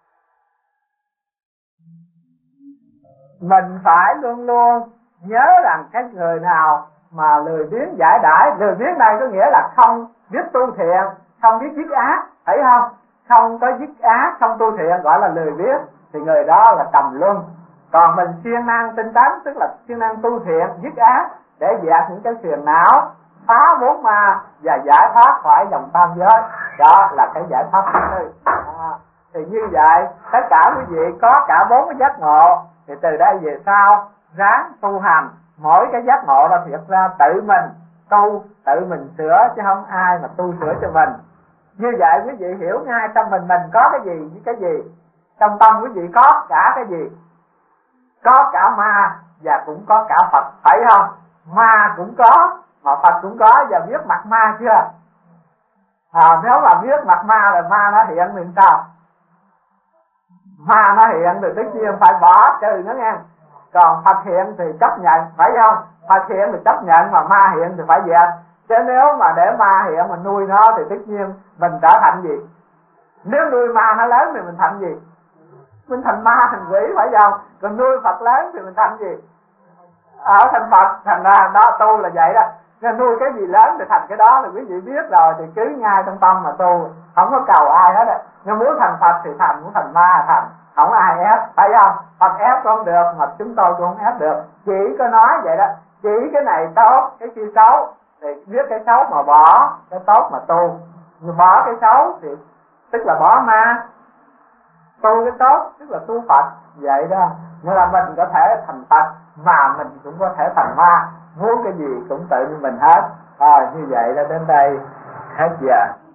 mình phải luôn luôn nhớ rằng cái người nào mà lười biếng giải đãi, lười biếng này có nghĩa là không biết tu thiện, không biết dứt ác, thấy không? Không có dứt ác, không tu thiện gọi là lười biếng, thì người đó là trầm luân. Còn mình siêng năng tinh tấn, tức là siêng năng tu thiện, dứt ác để dẹp những cái phiền não, phá bốn ma và giải thoát khỏi dòng tam giới. Đó là cái giải thoát thứ tư. À, thì như vậy tất cả quý vị có cả bốn cái giác ngộ, thì từ đây về sau ráng tu hành. Mỗi cái giác ngộ là thiệt ra tự mình tu, tự mình sửa chứ không ai mà tu sửa cho mình. Như vậy quý vị hiểu ngay trong mình mình có cái gì với cái gì. Trong tâm quý vị có cả cái gì? Có cả ma và cũng có cả Phật, phải không? Ma cũng có mà Phật cũng có, và biết mặt ma chưa? À, nếu mà biết mặt ma là ma nó hiện thì sao? Ma nó hiện thì tất nhiên phải bỏ trừ nó nghe. Còn Phật hiện thì chấp nhận, phải không? Phật hiện thì chấp nhận, mà ma hiện thì phải dẹp. Chứ nếu mà để ma hiện mà nuôi nó thì tất nhiên mình trở thành gì? Nếu nuôi ma nó lớn thì mình thành gì? Mình thành ma, thành quỷ, phải không? Còn nuôi Phật lớn thì mình thành gì? Ở thành Phật. Thành ra đó, tu là vậy đó. Nên nuôi cái gì lớn thì thành cái đó, là quý vị biết rồi thì cứ ngay trong tâm mà tu, không có cầu ai hết á. Nhưng muốn thành Phật thì thành, muốn thành ma thành, không ai ép, phải không? Phật ép không được, mà chúng tôi cũng không ép được. Chỉ có nói vậy đó, chỉ cái này tốt, cái kia xấu, thì biết cái xấu mà bỏ, cái tốt mà tu. Nhưng bỏ cái xấu thì tức là bỏ ma, tu cái tốt tức là tu Phật, vậy đó. Nên là mình có thể thành Phật mà mình cũng có thể thành ma, muốn cái gì cũng tự như mình hết. Rồi như vậy là đến đây hết giờ.